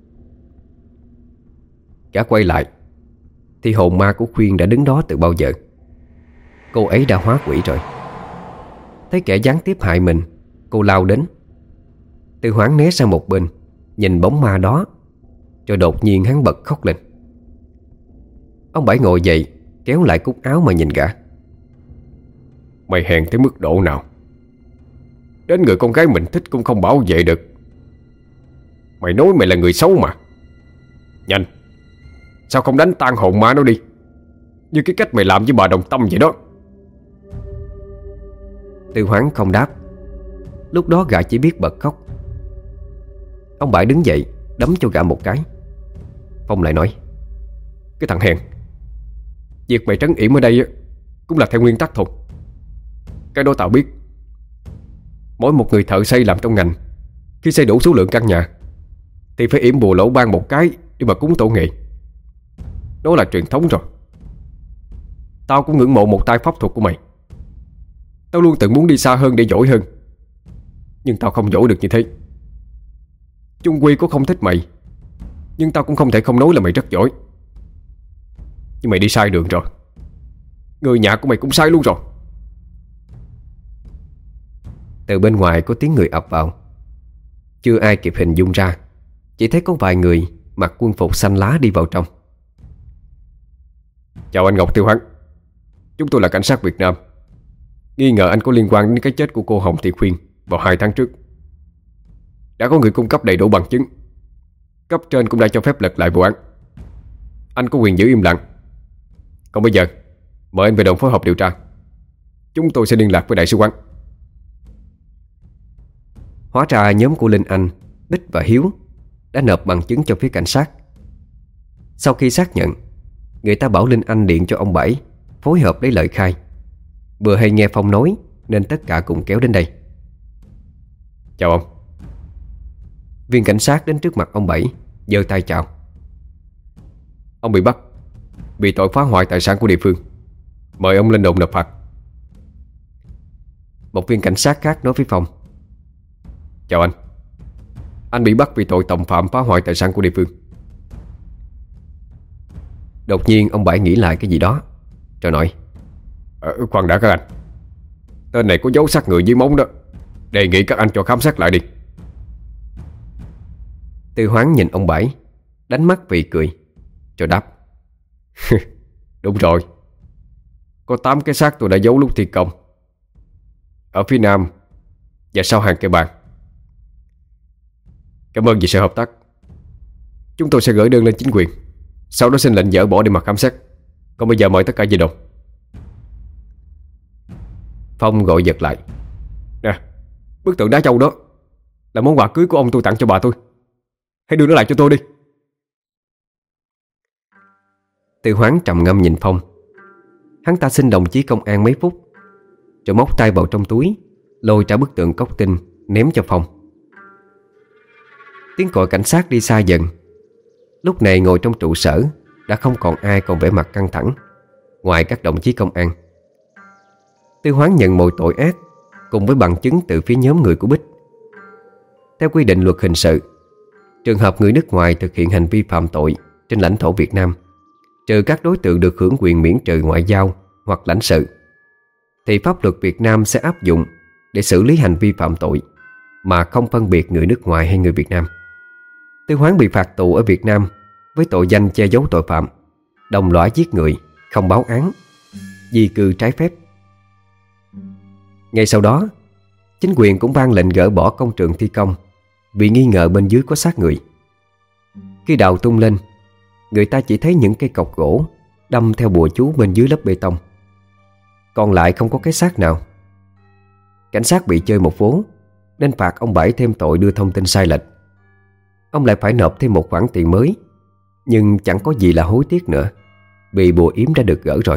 Gã quay lại thì hồn ma của Khuyên đã đứng đó từ bao giờ. Cô ấy đã hóa quỷ rồi. Thấy kẻ gián tiếp hại mình, cô lao đến. Tư Hoán né sang một bên, nhìn bóng ma đó, rồi đột nhiên hắn bật khóc lên. Ông Bảy ngồi dậy, kéo lại cúc áo mà nhìn gã. Mày hèn tới mức độ nào, đến người con gái mình thích cũng không bảo vệ được. Mày nói mày là người xấu mà. Nhanh, sao không đánh tan hồn ma nó đi, như cái cách mày làm với bà Đồng Tâm vậy đó. Tư Hoán không đáp. Lúc đó gã chỉ biết bật khóc. Ông Bảy đứng dậy, đấm cho gã một cái. Phong lại nói: Cái thằng hèn, việc mày trấn yểm ở đây cũng là theo nguyên tắc thôi. Cái đó tao biết. Mỗi một người thợ xây làm trong ngành, khi xây đủ số lượng căn nhà thì phải yểm bùa lỗ ban một cái để mà cúng tổ nghề. Đó là truyền thống rồi. Tao cũng ngưỡng mộ một tay pháp thuật của mày. Tao luôn từng muốn đi xa hơn để giỏi hơn, nhưng tao không giỏi được như thế. Chung quy có không thích mày, nhưng tao cũng không thể không nói là mày rất giỏi. Nhưng mày đi sai đường rồi. Người nhà của mày cũng sai luôn rồi. Từ bên ngoài có tiếng người ập vào. Chưa ai kịp hình dung ra, chỉ thấy có vài người mặc quân phục xanh lá đi vào trong. Chào anh Ngọc Tiêu Hoán, chúng tôi là cảnh sát Việt Nam. Nghi ngờ anh có liên quan đến cái chết của cô Hồng Thị Khuyên vào hai tháng trước. Đã có người cung cấp đầy đủ bằng chứng. Cấp trên cũng đã cho phép lật lại vụ án. Anh có quyền giữ im lặng. Còn bây giờ mời anh về đồn phối hợp điều tra. Chúng tôi sẽ liên lạc với đại sứ quán. Hóa ra nhóm của Linh Anh, Bích và Hiếu đã nộp bằng chứng cho phía cảnh sát. Sau khi xác nhận, người ta bảo Linh Anh điện cho ông Bảy phối hợp lấy lời khai. Vừa hay nghe Phong nói nên tất cả cùng kéo đến đây. Chào ông. Viên cảnh sát đến trước mặt ông Bảy, giơ tay chào. Ông bị bắt vì tội phá hoại tài sản của địa phương. Mời ông lên đồn nộp phạt. Một viên cảnh sát khác nói với Phong: Chào anh. Anh bị bắt vì tội tòng phạm phá hoại tài sản của địa phương. Đột nhiên ông Bảy nghĩ lại cái gì đó, rồi nói: ờ, Khoan đã các anh. Tên này có dấu xác người dưới móng đó. Đề nghị các anh cho khám xét lại đi. Tư Hoán nhìn ông Bảy, đánh mắt vì cười, rồi đáp: Đúng rồi. Có tám cái xác tôi đã giấu lúc thi công, ở phía nam và sau hàng cây bàn. Cảm ơn vì sự hợp tác. Chúng tôi sẽ gửi đơn lên chính quyền, sau đó xin lệnh dỡ bỏ để mà khám xét. Còn bây giờ mời tất cả về đồn. Phong gọi giật lại: Nè, bức tượng đá châu đó là món quà cưới của ông tôi tặng cho bà tôi. Hãy đưa nó lại cho tôi đi. Tư Hoán trầm ngâm nhìn Phong. Hắn ta xin đồng chí công an mấy phút, rồi móc tay vào trong túi, lôi ra bức tượng cốc tinh ném cho Phong. Tiếng còi cảnh sát đi xa dần. Lúc này ngồi trong trụ sở đã không còn ai còn vẻ mặt căng thẳng, ngoài các đồng chí công an. Tư Hoán nhận mọi tội ác cùng với bằng chứng từ phía nhóm người của Bích. Theo quy định luật hình sự, trường hợp người nước ngoài thực hiện hành vi phạm tội trên lãnh thổ Việt Nam, trừ các đối tượng được hưởng quyền miễn trừ ngoại giao hoặc lãnh sự, thì pháp luật Việt Nam sẽ áp dụng để xử lý hành vi phạm tội mà không phân biệt người nước ngoài hay người Việt Nam. Tư Hoán bị phạt tù ở Việt Nam với tội danh che giấu tội phạm, đồng lõa giết người, không báo án, di cư trái phép. Ngay sau đó, chính quyền cũng ban lệnh gỡ bỏ công trường thi công vì nghi ngờ bên dưới có xác người. Khi đào tung lên, người ta chỉ thấy những cây cọc gỗ đâm theo bùa chú bên dưới lớp bê tông, còn lại không có cái xác nào. Cảnh sát bị chơi một vố nên phạt ông Bảy thêm tội đưa thông tin sai lệch. Ông lại phải nộp thêm một khoản tiền mới, nhưng chẳng có gì là hối tiếc nữa, vì bùa yếm đã được gỡ rồi.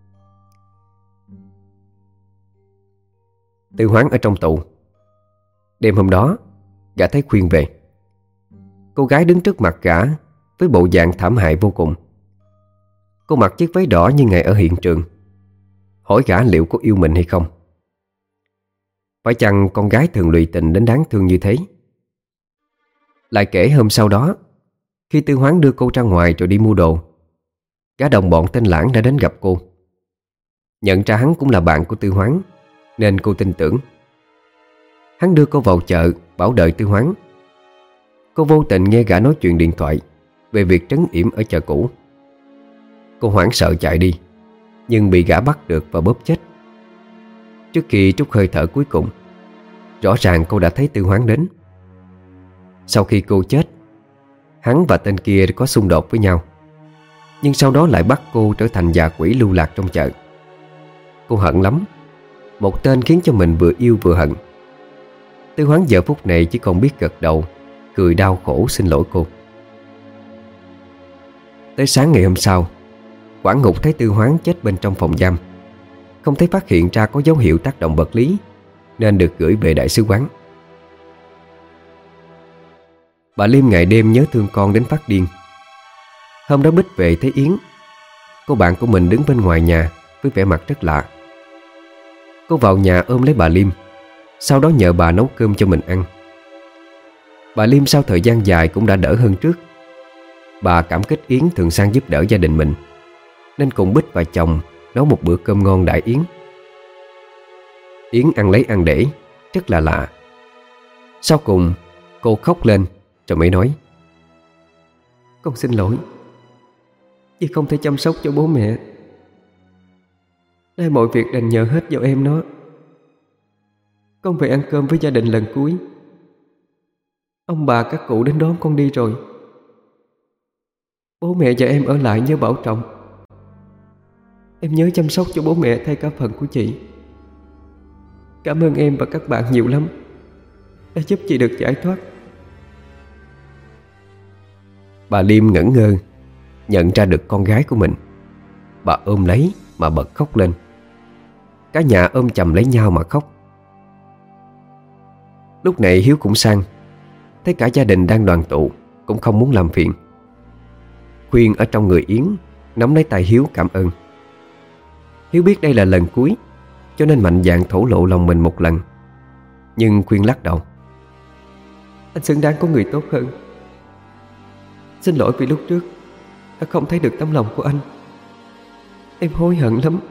Tư Hoán ở trong tù. Đêm hôm đó, gã thấy Khuyên về. Cô gái đứng trước mặt gã với bộ dạng thảm hại vô cùng. Cô mặc chiếc váy đỏ như ngày ở hiện trường. hỏi gã liệu có yêu mình hay không. Phải chăng con gái thường lụy tình đến đáng thương như thế? Lại kể hôm sau đó, khi Tư Hoán đưa cô ra ngoài rồi đi mua đồ, gã đồng bọn tên Lãng đã đến gặp cô. Nhận ra hắn cũng là bạn của Tư Hoán nên cô tin tưởng. Hắn đưa cô vào chợ bảo đợi Tư Hoán. Cô vô tình nghe gã nói chuyện điện thoại về việc trấn yểm ở chợ cũ. Cô hoảng sợ chạy đi, nhưng bị gã bắt được và bóp chết. Trước khi trút hơi thở cuối cùng, rõ ràng cô đã thấy Tư Hoán đến. Sau khi cô chết, hắn và tên kia có xung đột với nhau, nhưng sau đó lại bắt cô trở thành già quỷ lưu lạc trong chợ. Cô hận lắm, một tên khiến cho mình vừa yêu vừa hận. Tư Hoán giờ phút này chỉ còn biết gật đầu, cười đau khổ xin lỗi cô. Tới sáng ngày hôm sau, quản ngục thấy Tư Hoán chết bên trong phòng giam, không thấy phát hiện ra có dấu hiệu tác động vật lý, nên được gửi về đại sứ quán. Bà Liêm ngày đêm nhớ thương con đến phát điên. Hôm đó Bích về thấy Yến, cô bạn của mình, đứng bên ngoài nhà với vẻ mặt rất lạ. Cô vào nhà ôm lấy bà Liêm, sau đó nhờ bà nấu cơm cho mình ăn. Bà Liêm sau thời gian dài cũng đã đỡ hơn trước. Bà cảm kích Yến thường sang giúp đỡ gia đình mình, nên cùng Bích và chồng nấu một bữa cơm ngon đãi Yến. Yến ăn lấy ăn để, rất là lạ. Sau cùng cô khóc lên rồi mới nói: "Con xin lỗi vì không thể chăm sóc cho bố mẹ. Nay mọi việc đành nhờ hết vào em nó. Con về ăn cơm với gia đình lần cuối. Ông bà các cụ đến đón con đi rồi. Bố mẹ và em ở lại nhớ bảo trọng. Em nhớ chăm sóc cho bố mẹ thay cả phần của chị. Cảm ơn em và các bạn nhiều lắm, đã giúp chị được giải thoát." Bà Liêm ngẩn ngơ, nhận ra được con gái của mình. Bà ôm lấy mà bật khóc lên. Cả nhà ôm chầm lấy nhau mà khóc. Lúc này Hiếu cũng sang, thấy cả gia đình đang đoàn tụ, cũng không muốn làm phiền. Khuyên ở trong người Yến nắm lấy tay Hiếu cảm ơn. Hiếu biết đây là lần cuối, cho nên mạnh dạn thổ lộ lòng mình một lần. Nhưng Khuyên lắc đầu: "Anh xứng đáng có người tốt hơn. Xin lỗi vì lúc trước đã không thấy được tấm lòng của anh. Em hối hận lắm."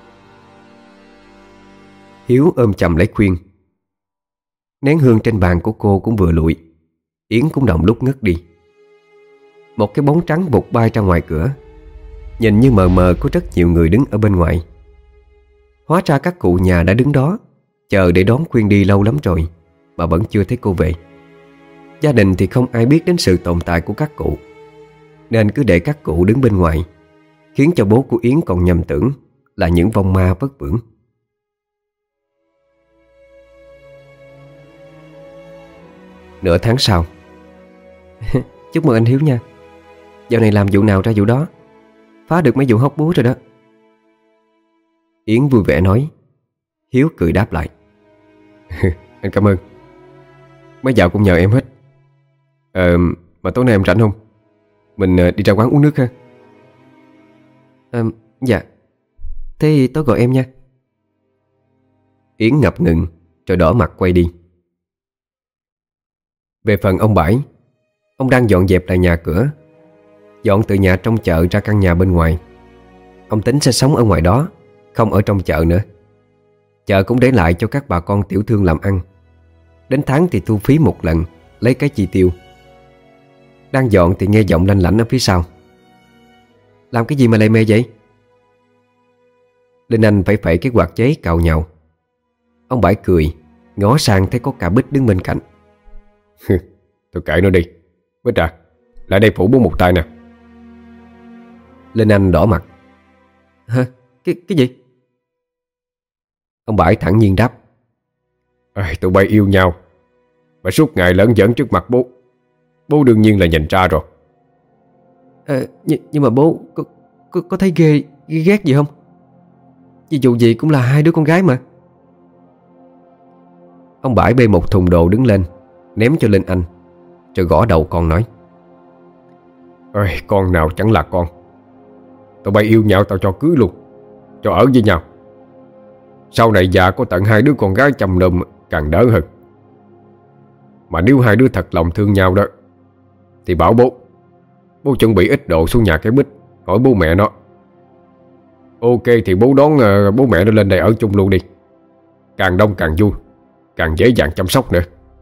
Hiếu ôm chầm lấy Khuyên. Nén hương trên bàn của cô cũng vừa lụi, Yến cũng đồng lúc ngất đi. Một cái bóng trắng vụt bay ra ngoài cửa. Nhìn như mờ mờ có rất nhiều người đứng ở bên ngoài. Hóa ra các cụ nhà đã đứng đó chờ để đón Khuyên đi lâu lắm rồi mà vẫn chưa thấy cô về. Gia đình thì không ai biết đến sự tồn tại của các cụ, nên cứ để các cụ đứng bên ngoài, khiến cho bố của Yến còn nhầm tưởng là những vong ma vất vưởng. Nửa tháng sau. "Chúc mừng anh Hiếu nha. Dạo này làm vụ nào ra vụ đó, phá được mấy vụ hóc búa rồi đó." Yến vui vẻ nói. Hiếu cười đáp lại: "Anh cảm ơn. Mấy dạo cũng nhờ em hết. Ờ, mà tối nay em rảnh không? Mình đi ra quán uống nước ha." À, dạ. Thế tối gọi em nha." Yến ngập ngừng rồi đỏ mặt quay đi. Về phần ông Bãi, ông đang dọn dẹp lại nhà cửa, dọn từ nhà trong chợ ra căn nhà bên ngoài. Ông tính sẽ sống ở ngoài đó, không ở trong chợ nữa. Chợ cũng để lại cho các bà con tiểu thương làm ăn. Đến tháng thì thu phí một lần, lấy cái chi tiêu. Đang dọn thì nghe giọng lanh lảnh ở phía sau: "Làm cái gì mà lề mề vậy?" Linh Anh phải phẩy cái quạt giấy cào nhào. Ông Bãi cười, ngó sang thấy có cả Bích đứng bên cạnh. "Thôi kệ nó đi. Bích à, lại đây phủ bố một tay nè." Linh Anh đỏ mặt. "Hả? Cái, cái gì?" Ông Bãi thẳng nhiên đáp: "À, tụi bay yêu nhau mà suốt ngày lỡn giỡn trước mặt bố. Bố đương nhiên là nhìn ra rồi." À, nh- nhưng mà bố có, có, có thấy ghê, ghê ghét gì không? Vì dù gì cũng là hai đứa con gái mà." Ông Bãi bê một thùng đồ đứng lên, ném cho Linh Anh, rồi gõ đầu con nói: "Ôi, con nào chẳng là con. Tụi bay yêu nhau tao cho cưới luôn, cho ở với nhau. Sau này già có tận hai đứa con gái chăm nom càng đỡ hơn. Mà nếu hai đứa thật lòng thương nhau đó thì bảo bố Bố chuẩn bị ít đồ xuống nhà cái Bích, hỏi bố mẹ nó. Ok thì bố đón uh, bố mẹ nó lên đây ở chung luôn đi. Càng đông càng vui, càng dễ dàng chăm sóc nữa.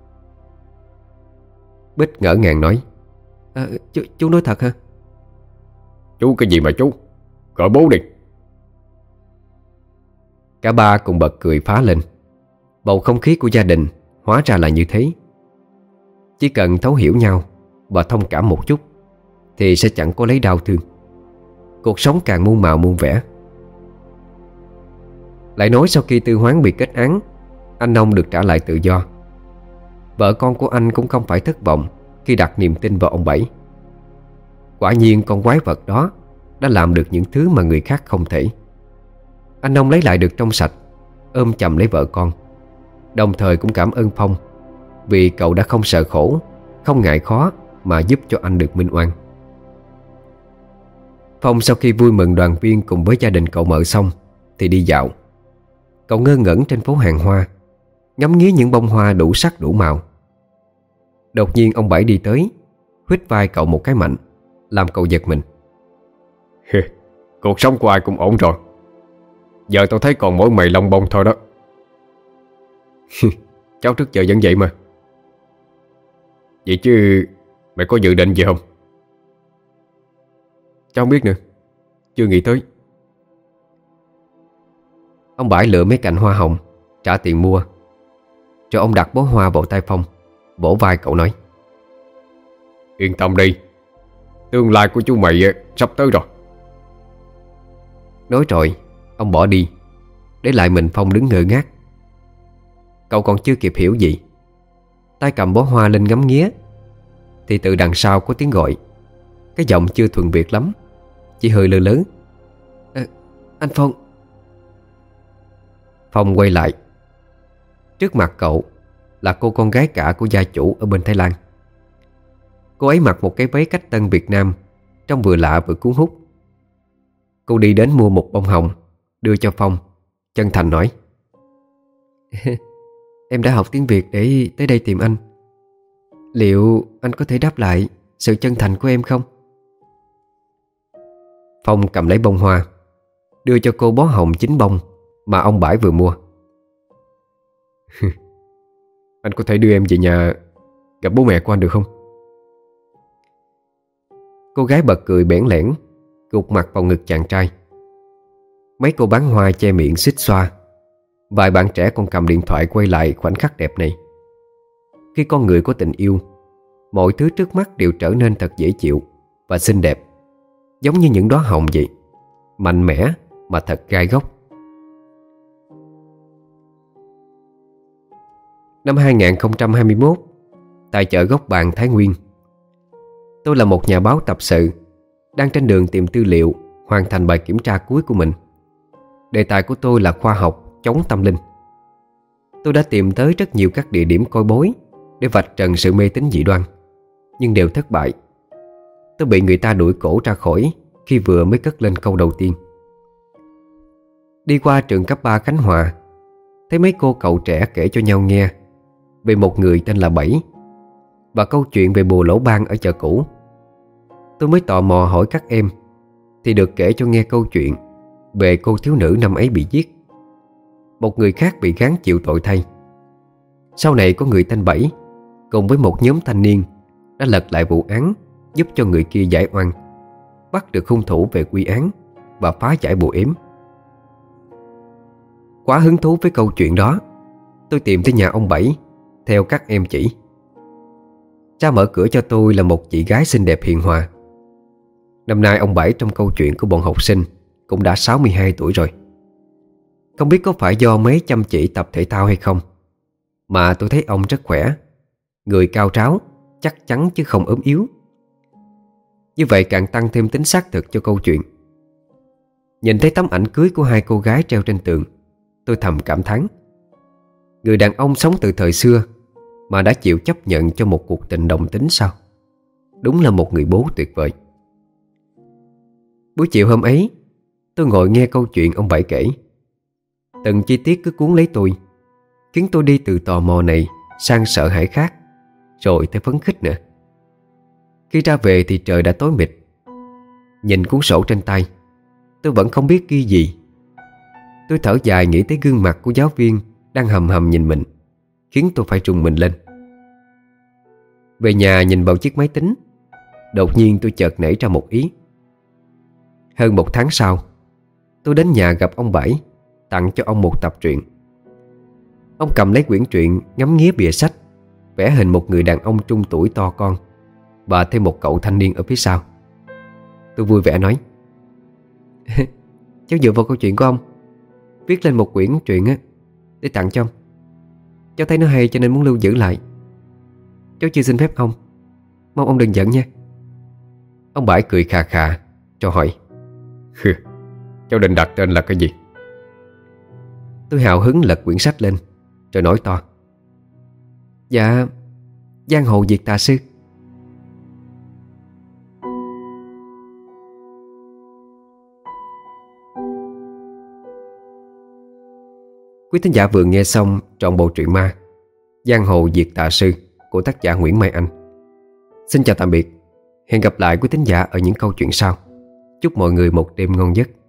Bích ngỡ ngàng nói: à, chú, chú nói thật hả? Chú cái gì mà chú, gọi bố đi. Cả ba cùng bật cười phá lên. Bầu không khí của gia đình hóa ra là như thế. Chỉ cần thấu hiểu nhau và thông cảm một chút thì sẽ chẳng có lấy đau thương. Cuộc sống càng muôn màu muôn vẻ. Lại nói sau khi Tư Hoán bị kết án, anh Nông được trả lại tự do. Vợ con của anh cũng không phải thất vọng khi đặt niềm tin vào ông Bảy. Quả nhiên con quái vật đó đã làm được những thứ mà người khác không thể. Anh Nông lấy lại được trong sạch, ôm chầm lấy vợ con, đồng thời cũng cảm ơn Phong vì cậu đã không sợ khổ, không ngại khó mà giúp cho anh được minh oan. Phong sau khi vui mừng đoàn viên cùng với gia đình cậu mợ xong thì đi dạo. Cậu ngơ ngẩn trên phố hàng hoa, ngắm nghía những bông hoa đủ sắc đủ màu. Đột nhiên ông Bảy đi tới, huýt vai cậu một cái mạnh, làm cậu giật mình. Cuộc sống của ai cũng ổn rồi. Giờ tao thấy còn mỗi mày lông bông thôi đó. Cháu trước giờ vẫn vậy mà. Vậy chứ mày có dự định gì không? Cháu không biết nữa, chưa nghĩ tới. Ông Bảy lựa mấy cành hoa hồng, trả tiền mua. Rồi ông đặt bó hoa vào tay Phong, vỗ vai cậu nói: Yên tâm đi, tương lai của chú mày sắp tới rồi. Nói rồi ông bỏ đi, để lại mình Phong đứng ngơ ngác. Cậu còn chưa kịp hiểu gì, tay cầm bó hoa lên ngắm nghía, thì từ đằng sau có tiếng gọi. Cái giọng chưa thuần Việt lắm, chỉ hơi lơ lớn: à, anh Phong. Phong quay lại. Trước mặt cậu là cô con gái cả của gia chủ ở bên Thái Lan. Cô ấy mặc một cái váy cách tân Việt Nam, trông vừa lạ vừa cuốn hút. Cô đi đến mua một bông hồng, đưa cho Phong, chân thành nói: Em đã học tiếng Việt để tới đây tìm anh. Liệu anh có thể đáp lại sự chân thành của em không? Phong cầm lấy bông hoa, đưa cho cô bó hồng chín bông mà ông Bãi vừa mua. Anh có thể đưa em về nhà gặp bố mẹ của anh được không? Cô gái bật cười bẽn lẽn, gục mặt vào ngực chàng trai. Mấy cô bán hoa che miệng xích xoa. Vài bạn trẻ còn cầm điện thoại quay lại khoảnh khắc đẹp này. Khi con người có tình yêu, mọi thứ trước mắt đều trở nên thật dễ chịu và xinh đẹp, giống như những đóa hồng vậy, mạnh mẽ mà thật gai góc. Năm hai không hai mốt, tại chợ Gốc Bàng, Thái Nguyên, tôi là một nhà báo tập sự, đang trên đường tìm tư liệu hoàn thành bài kiểm tra cuối của mình. Đề tài của tôi là khoa học chống tâm linh. Tôi đã tìm tới rất nhiều các địa điểm coi bói để vạch trần sự mê tín dị đoan, nhưng đều thất bại. Tôi bị người ta đuổi cổ ra khỏi khi vừa mới cất lên câu đầu tiên. Đi qua trường cấp ba Khánh Hòa, thấy mấy cô cậu trẻ kể cho nhau nghe về một người tên là Bảy và câu chuyện về bùa lỗ ban ở chợ cũ. Tôi mới tò mò hỏi các em, thì được kể cho nghe câu chuyện về cô thiếu nữ năm ấy bị giết. Một người khác bị gán chịu tội thay. Sau này có người tên Bảy cùng với một nhóm thanh niên đã lật lại vụ án, giúp cho người kia giải oan, bắt được hung thủ về quy án và phá giải bùa yếm. Quá hứng thú với câu chuyện đó, tôi tìm tới nhà ông Bảy theo các em chỉ. Ra mở cửa cho tôi là một chị gái xinh đẹp hiền hòa. Năm nay ông Bảy trong câu chuyện của bọn học sinh cũng đã sáu mươi hai tuổi rồi. Không biết có phải do mấy chăm chỉ tập thể thao hay không, mà tôi thấy ông rất khỏe, người cao ráo, chắc chắn chứ không ốm yếu. Như vậy càng tăng thêm tính xác thực cho câu chuyện. Nhìn thấy tấm ảnh cưới của hai cô gái treo trên tường, tôi thầm cảm thán. Người đàn ông sống từ thời xưa mà đã chịu chấp nhận cho một cuộc tình đồng tính sao? Đúng là một người bố tuyệt vời. Buổi chiều hôm ấy, tôi ngồi nghe câu chuyện ông Bảy kể. Từng chi tiết cứ cuốn lấy tôi, khiến tôi đi từ tò mò này sang sợ hãi khác, rồi tới phấn khích nữa. Khi ra về thì trời đã tối mịt. Nhìn cuốn sổ trên tay, tôi vẫn không biết ghi gì. Tôi thở dài nghĩ tới gương mặt của giáo viên đang hầm hầm nhìn mình, khiến tôi phải rùng mình lên. Về nhà nhìn vào chiếc máy tính, đột nhiên tôi chợt nảy ra một ý. Hơn một tháng sau, tôi đến nhà gặp ông Bảy, tặng cho ông một tập truyện. Ông cầm lấy quyển truyện, ngắm nghía bìa sách, vẽ hình một người đàn ông trung tuổi to con và thêm một cậu thanh niên ở phía sau. Tôi vui vẻ nói: cháu dựa vào câu chuyện của ông viết lên một quyển truyện á, để tặng cho ông. Cháu thấy nó hay cho nên muốn lưu giữ lại. Cháu chưa xin phép ông, mong ông đừng giận nha. Ông Bảy cười khà khà cho hỏi: cháu định đặt tên là cái gì? Tôi hào hứng lật quyển sách lên rồi nói to: dạ, Giang Hồ Diệt Tà Sư. Quý thính giả vừa nghe xong trọn bộ truyện ma Giang Hồ Diệt Tà Sư của tác giả Nguyễn Mai Anh. Xin chào tạm biệt. Hẹn gặp lại quý thính giả ở những câu chuyện sau. Chúc mọi người một đêm ngon giấc.